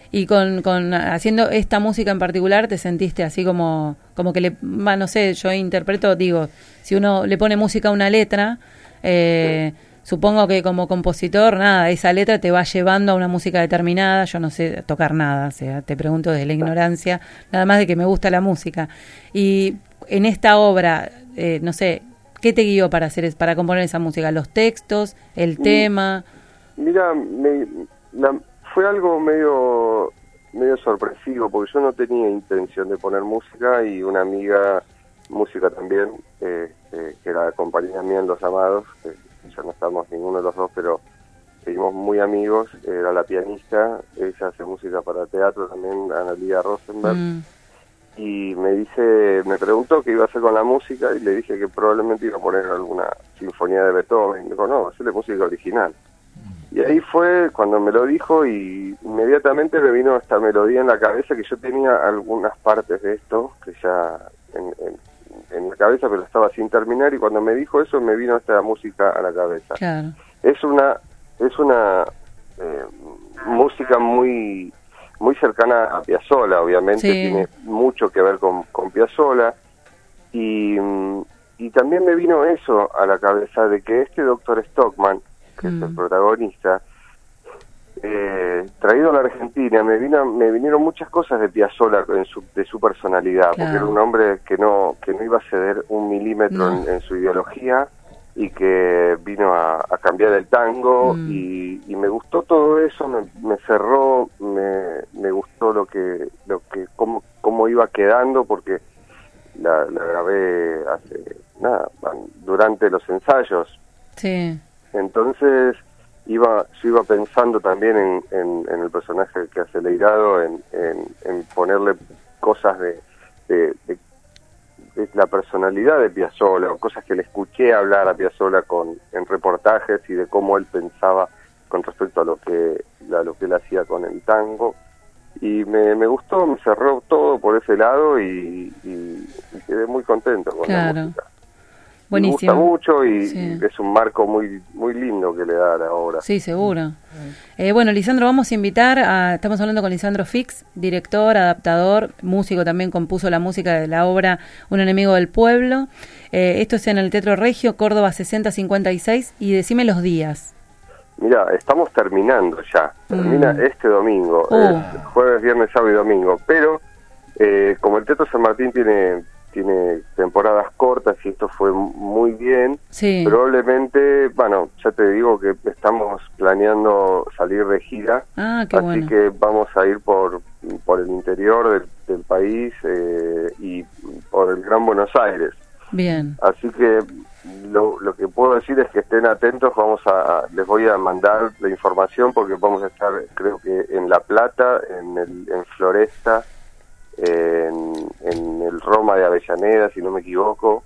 Y con, con haciendo esta música en particular, ¿te sentiste así como, como que le, bah, no sé, yo interpreto, digo, si uno le pone música a una letra, eh, sí. supongo que como compositor, nada, esa letra te va llevando a una música determinada, yo no sé tocar nada, o sea, te pregunto desde la ignorancia, nada más de que me gusta la música. Y en esta obra, eh, no sé, ¿qué te guió para hacer, para componer esa música? ¿Los textos, el tema? Mira, me, la, fue algo medio medio sorpresivo, porque yo no tenía intención de poner música, y una amiga, música también, eh, eh, que era compañía mía en Los Amados, eh, ya no estamos ninguno de los dos, pero seguimos muy amigos, era la pianista, ella hace música para teatro también, Analia Rosenberg, mm. y me dice, me preguntó qué iba a hacer con la música, y le dije que probablemente iba a poner alguna sinfonía de Beethoven, y me dijo, no, hacerle música original. Y ahí fue cuando me lo dijo, y inmediatamente me vino esta melodía en la cabeza, que yo tenía algunas partes de esto que ya en, en, en la cabeza, pero estaba sin terminar, y cuando me dijo eso me vino esta música a la cabeza. Claro. Es una es una eh, música muy muy cercana a Piazzolla, obviamente, sí. Tiene mucho que ver con, con Piazzolla, y, y también me vino eso a la cabeza, de que este doctor Stockman, que mm. es el protagonista, eh, traído a la Argentina, me vino me vinieron muchas cosas de Piazzolla en su, de su personalidad, claro. Porque era un hombre que no que no iba a ceder un milímetro no. en, en su ideología, y que vino a, a cambiar el tango, mm. y, y me gustó todo eso, me, me cerró, me, me gustó lo que lo que cómo, cómo iba quedando, porque la, la grabé hace nada durante los ensayos. Sí. Entonces iba yo iba pensando también en, en, en el personaje que hace Leirado, en, en, en ponerle cosas de, de, de, de la personalidad de Piazzolla, o cosas que le escuché hablar a Piazzolla con, en reportajes, y de cómo él pensaba con respecto a lo que a lo que él hacía con el tango, y me, me gustó, me cerró todo por ese lado, y, y, y quedé muy contento con claro. la música. Buenísimo. Me gusta mucho, y, sí. y es un marco muy muy lindo que le da a la obra. Sí, seguro. Eh, bueno, Lisandro, vamos a invitar a... Estamos hablando con Lisandro Fix, director, adaptador, músico, también compuso la música de la obra Un enemigo del pueblo. Eh, esto es en el Teatro Regio, Córdoba sesenta cincuenta y seis, y decime los días. Mira, estamos terminando ya. Termina mm. este domingo, uh. eh, jueves, viernes, sábado y domingo. Pero, eh, como el Teatro San Martín tiene... tiene temporadas cortas, y esto fue muy bien, sí. probablemente, bueno, ya te digo que estamos planeando salir de gira, ah, qué así bueno. que vamos a ir por por el interior del, del país, eh, y por el Gran Buenos Aires. Bien. Así que lo, lo que puedo decir es que estén atentos, vamos a les voy a mandar la información, porque vamos a estar, creo que en La Plata, en el en Floresta, En, en el Roma de Avellaneda, si no me equivoco,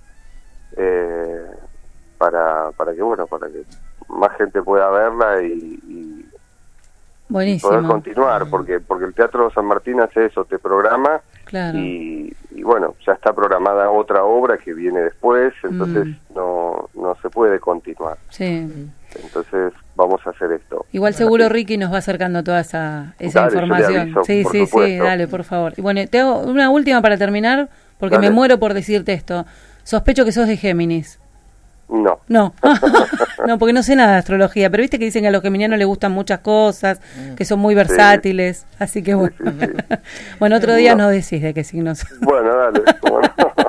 eh, para para que bueno para que más gente pueda verla, y, y, y poder continuar, porque porque el Teatro San Martín hace eso, te programa, claro. y, y bueno, ya está programada otra obra que viene después, entonces mm. no no se puede continuar. Sí. Entonces vamos a hacer esto. Igual seguro Ricky nos va acercando toda esa, esa dale, información. Aviso, sí, sí, supuesto. sí, dale, por favor. Y bueno, te hago una última para terminar, porque dale. Me muero por decirte esto. Sospecho que sos de Géminis. No. No, no, porque no sé nada de astrología, pero viste que dicen que a los geminianos les gustan muchas cosas, que son muy versátiles, sí. Así que bueno. Sí, sí, sí. Bueno, otro día no. nos decís de qué signos. Bueno, dale. Bueno,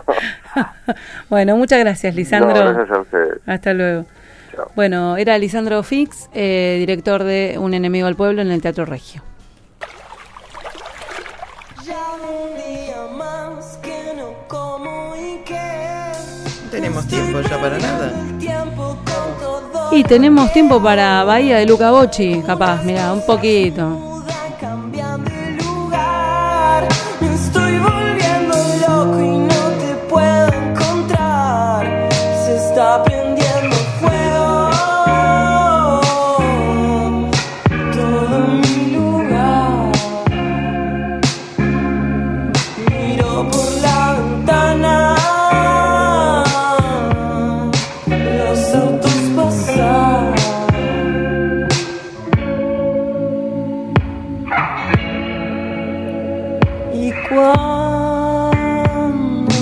bueno, muchas gracias, Lisandro. No, gracias a ustedes. Hasta luego. Chao. Bueno, era Lisandro Fix, eh, director de Un enemigo del pueblo en el Teatro Regio. No tenemos tiempo ya para nada. Y tenemos tiempo para Bahía de Luca Bocci, capaz, mira, un poquito. Estoy volviendo loco y no te puedo encontrar. Se está prendiendo fuego todo mi lugar. Miro por la ventana los autos pasar. cuando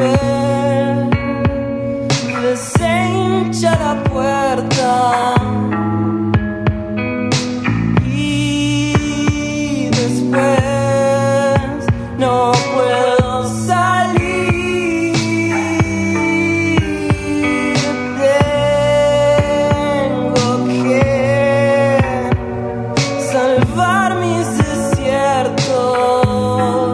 llueve se hincha la puerta y después no puedo salir. Tengo que salvar mis desiertos.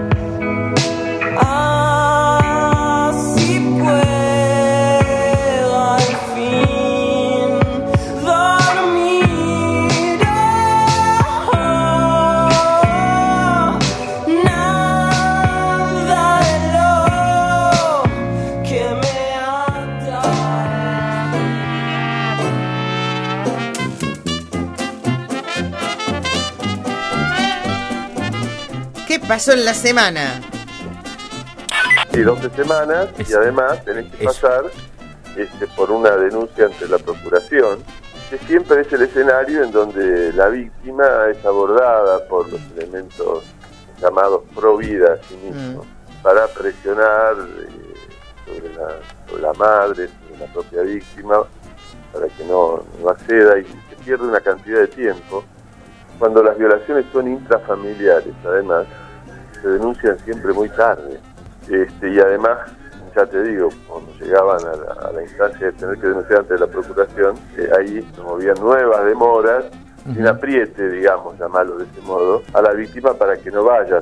Así puedo al fin dormir. Oh, nada de lo que me ata. ¿Qué pasó en la semana? Sí, doce semanas y además tenés que pasar este, por una denuncia ante la Procuración, que siempre es el escenario en donde la víctima es abordada por los elementos llamados pro vida a sí mismos, para presionar eh, sobre, la, sobre la madre, sobre la propia víctima, para que no, no acceda, y se pierde una cantidad de tiempo. Cuando las violaciones son intrafamiliares, además, se denuncian siempre muy tarde. Este, y además, ya te digo, cuando llegaban a la, a la instancia de tener que denunciar ante la Procuración, eh, ahí promovían nuevas demoras, uh-huh. sin apriete, digamos, llamarlo de ese modo, a la víctima para que no vaya.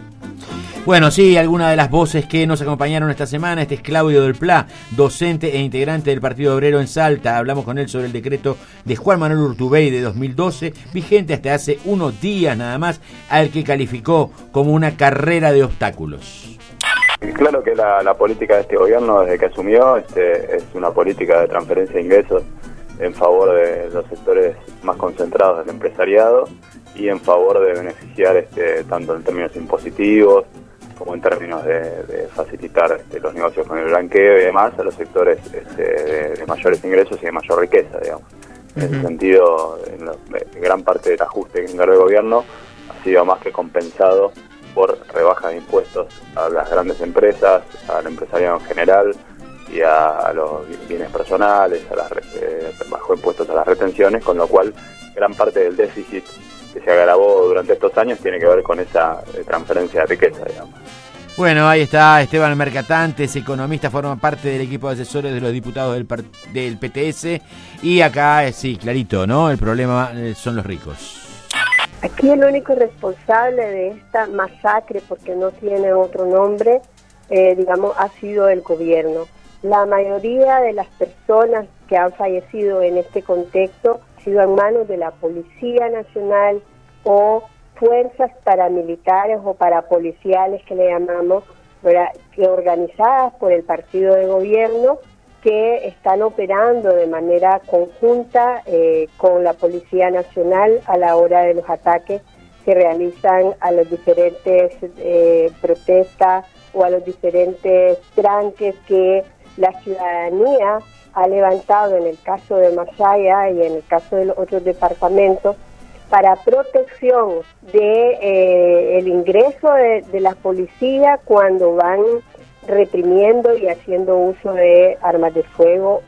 Bueno, sí, algunas de las voces que nos acompañaron esta semana. Este es Claudio del Pla, docente e integrante del Partido Obrero en Salta. Hablamos con él sobre el decreto de Juan Manuel Urtubey de dos mil doce, vigente hasta hace unos días nada más, al que calificó como una carrera de obstáculos. Claro que la, la política de este gobierno, desde que asumió, este, es una política de transferencia de ingresos en favor de los sectores más concentrados del empresariado y en favor de beneficiar este, tanto en términos impositivos como en términos de, de facilitar este, los negocios con el blanqueo y demás a los sectores este, de, de mayores ingresos y de mayor riqueza, digamos. En ese sentido, en la, gran parte del ajuste que encargó el gobierno ha sido más que compensado por rebajas de impuestos a las grandes empresas, al empresariado en general y a, a los bienes personales, a las eh, bajó impuestos a las retenciones, con lo cual gran parte del déficit que se agravó durante estos años tiene que ver con esa eh, transferencia de riqueza, digamos. Bueno, ahí está Esteban Mercatantes, economista, forma parte del equipo de asesores de los diputados del, del P T S, y acá, sí, clarito, ¿no? El problema son los ricos. Aquí el único responsable de esta masacre, porque no tiene otro nombre, eh, digamos, ha sido el gobierno. La mayoría de las personas que han fallecido en este contexto han sido en manos de la Policía Nacional o fuerzas paramilitares o parapoliciales que le llamamos, ¿verdad?, que organizadas por el partido de gobierno, que están operando de manera conjunta eh, con la Policía Nacional a la hora de los ataques que realizan a las diferentes eh, protestas o a los diferentes tranques que la ciudadanía ha levantado en el caso de Masaya y en el caso de los otros departamentos, para protección de eh, el ingreso de, de la policía cuando van reprimiendo y haciendo uso de armas de fuego.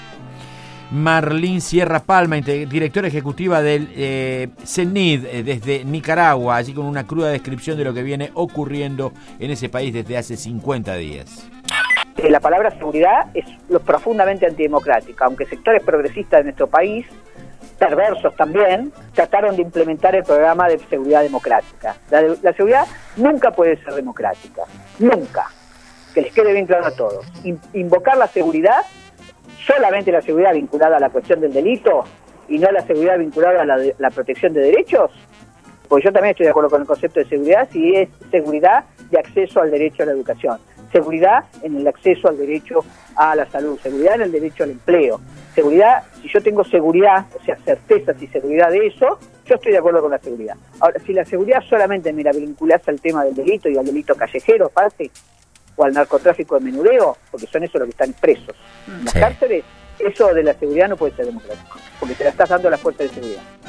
Marlín Sierra Palma, directora ejecutiva del eh, CENID eh, desde Nicaragua, allí con una cruda descripción de lo que viene ocurriendo en ese país desde hace cincuenta días. La palabra seguridad es lo profundamente antidemocrática, aunque sectores progresistas de nuestro país, perversos también, trataron de implementar el programa de seguridad democrática. La, de, la seguridad nunca puede ser democrática, nunca, que les quede bien claro a todos. In, invocar la seguridad, solamente la seguridad vinculada a la cuestión del delito y no la seguridad vinculada a la, de, la protección de derechos, porque yo también estoy de acuerdo con el concepto de seguridad, si es seguridad de acceso al derecho a la educación, seguridad en el acceso al derecho a la salud, seguridad en el derecho al empleo, seguridad, si yo tengo seguridad, o sea, certezas y seguridad de eso, yo estoy de acuerdo con la seguridad. Ahora, si la seguridad solamente me la vinculás al tema del delito y al delito callejero, aparte, o al narcotráfico de menudeo, porque son esos los que están presos en las sí. cárceles, eso de la seguridad no puede ser democrático, porque te la estás dando a las fuerzas de seguridad.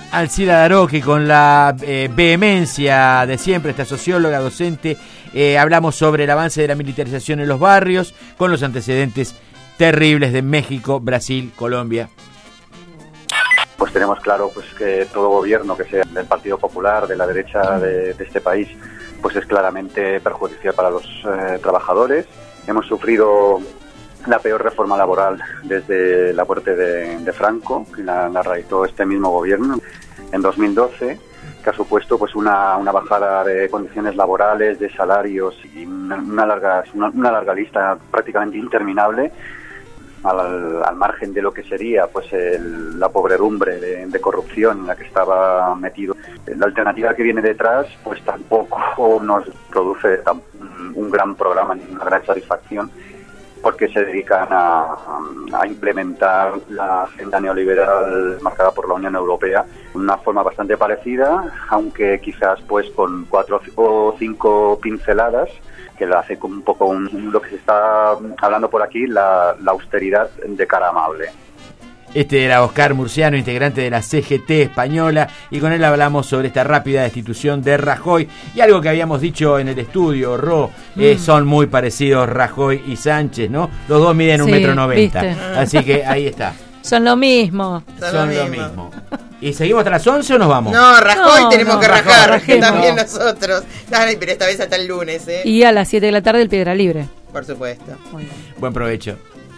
Alcira Daró, que con la eh, vehemencia de siempre, esta socióloga, docente, eh, hablamos sobre el avance de la militarización en los barrios, con los antecedentes terribles de México, Brasil, Colombia. Pues tenemos claro pues que todo gobierno que sea del Partido Popular, de la derecha de, de este país, pues es claramente perjudicial para los eh, trabajadores. Hemos sufrido la peor reforma laboral desde la muerte de, de Franco, que la, la realizó este mismo gobierno en dos mil doce, que ha supuesto pues una, una bajada de condiciones laborales, de salarios y una, una, larga, una, una larga lista prácticamente interminable, al, al margen de lo que sería pues el, la podredumbre de, de corrupción en la que estaba metido. La alternativa que viene detrás pues tampoco nos produce tan, un gran programa ni una gran satisfacción, porque se dedican a, a implementar la agenda neoliberal marcada por la Unión Europea de una forma bastante parecida, aunque quizás pues con cuatro o cinco pinceladas que lo hace como un poco un, lo que se está hablando por aquí, la, la austeridad de cara amable. Este era Oscar Murciano, integrante de la C G T española, y con él hablamos sobre esta rápida destitución de Rajoy. Y algo que habíamos dicho en el estudio, Ro, mm. eh, son muy parecidos Rajoy y Sánchez, ¿no? Los dos miden un sí, metro noventa, ¿viste? Así que ahí está. Son lo mismo. Son, son lo mismo. mismo. ¿Y seguimos hasta las once o nos vamos? No, Rajoy no, tenemos no, que rajar, Rajoy, también no. nosotros. Ay, pero esta vez hasta el lunes, ¿eh? Y a las siete de la tarde el Piedra Libre. Por supuesto. Muy bien. Buen provecho.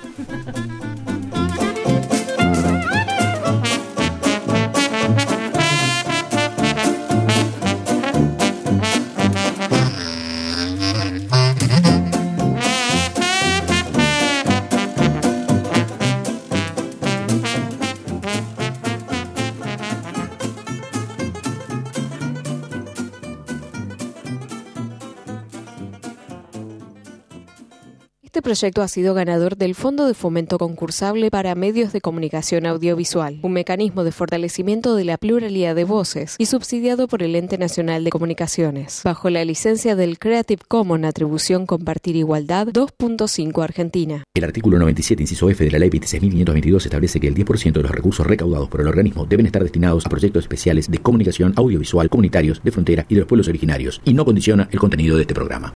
Este proyecto ha sido ganador del Fondo de Fomento Concursable para Medios de Comunicación Audiovisual, un mecanismo de fortalecimiento de la pluralidad de voces y subsidiado por el Ente Nacional de Comunicaciones, bajo la licencia del Creative Commons Atribución Compartir Igualdad dos punto cinco Argentina. El artículo noventa y siete, inciso F de la Ley veintiséis mil quinientos veintidós establece que el diez por ciento de los recursos recaudados por el organismo deben estar destinados a proyectos especiales de comunicación audiovisual comunitarios de frontera y de los pueblos originarios, y no condiciona el contenido de este programa.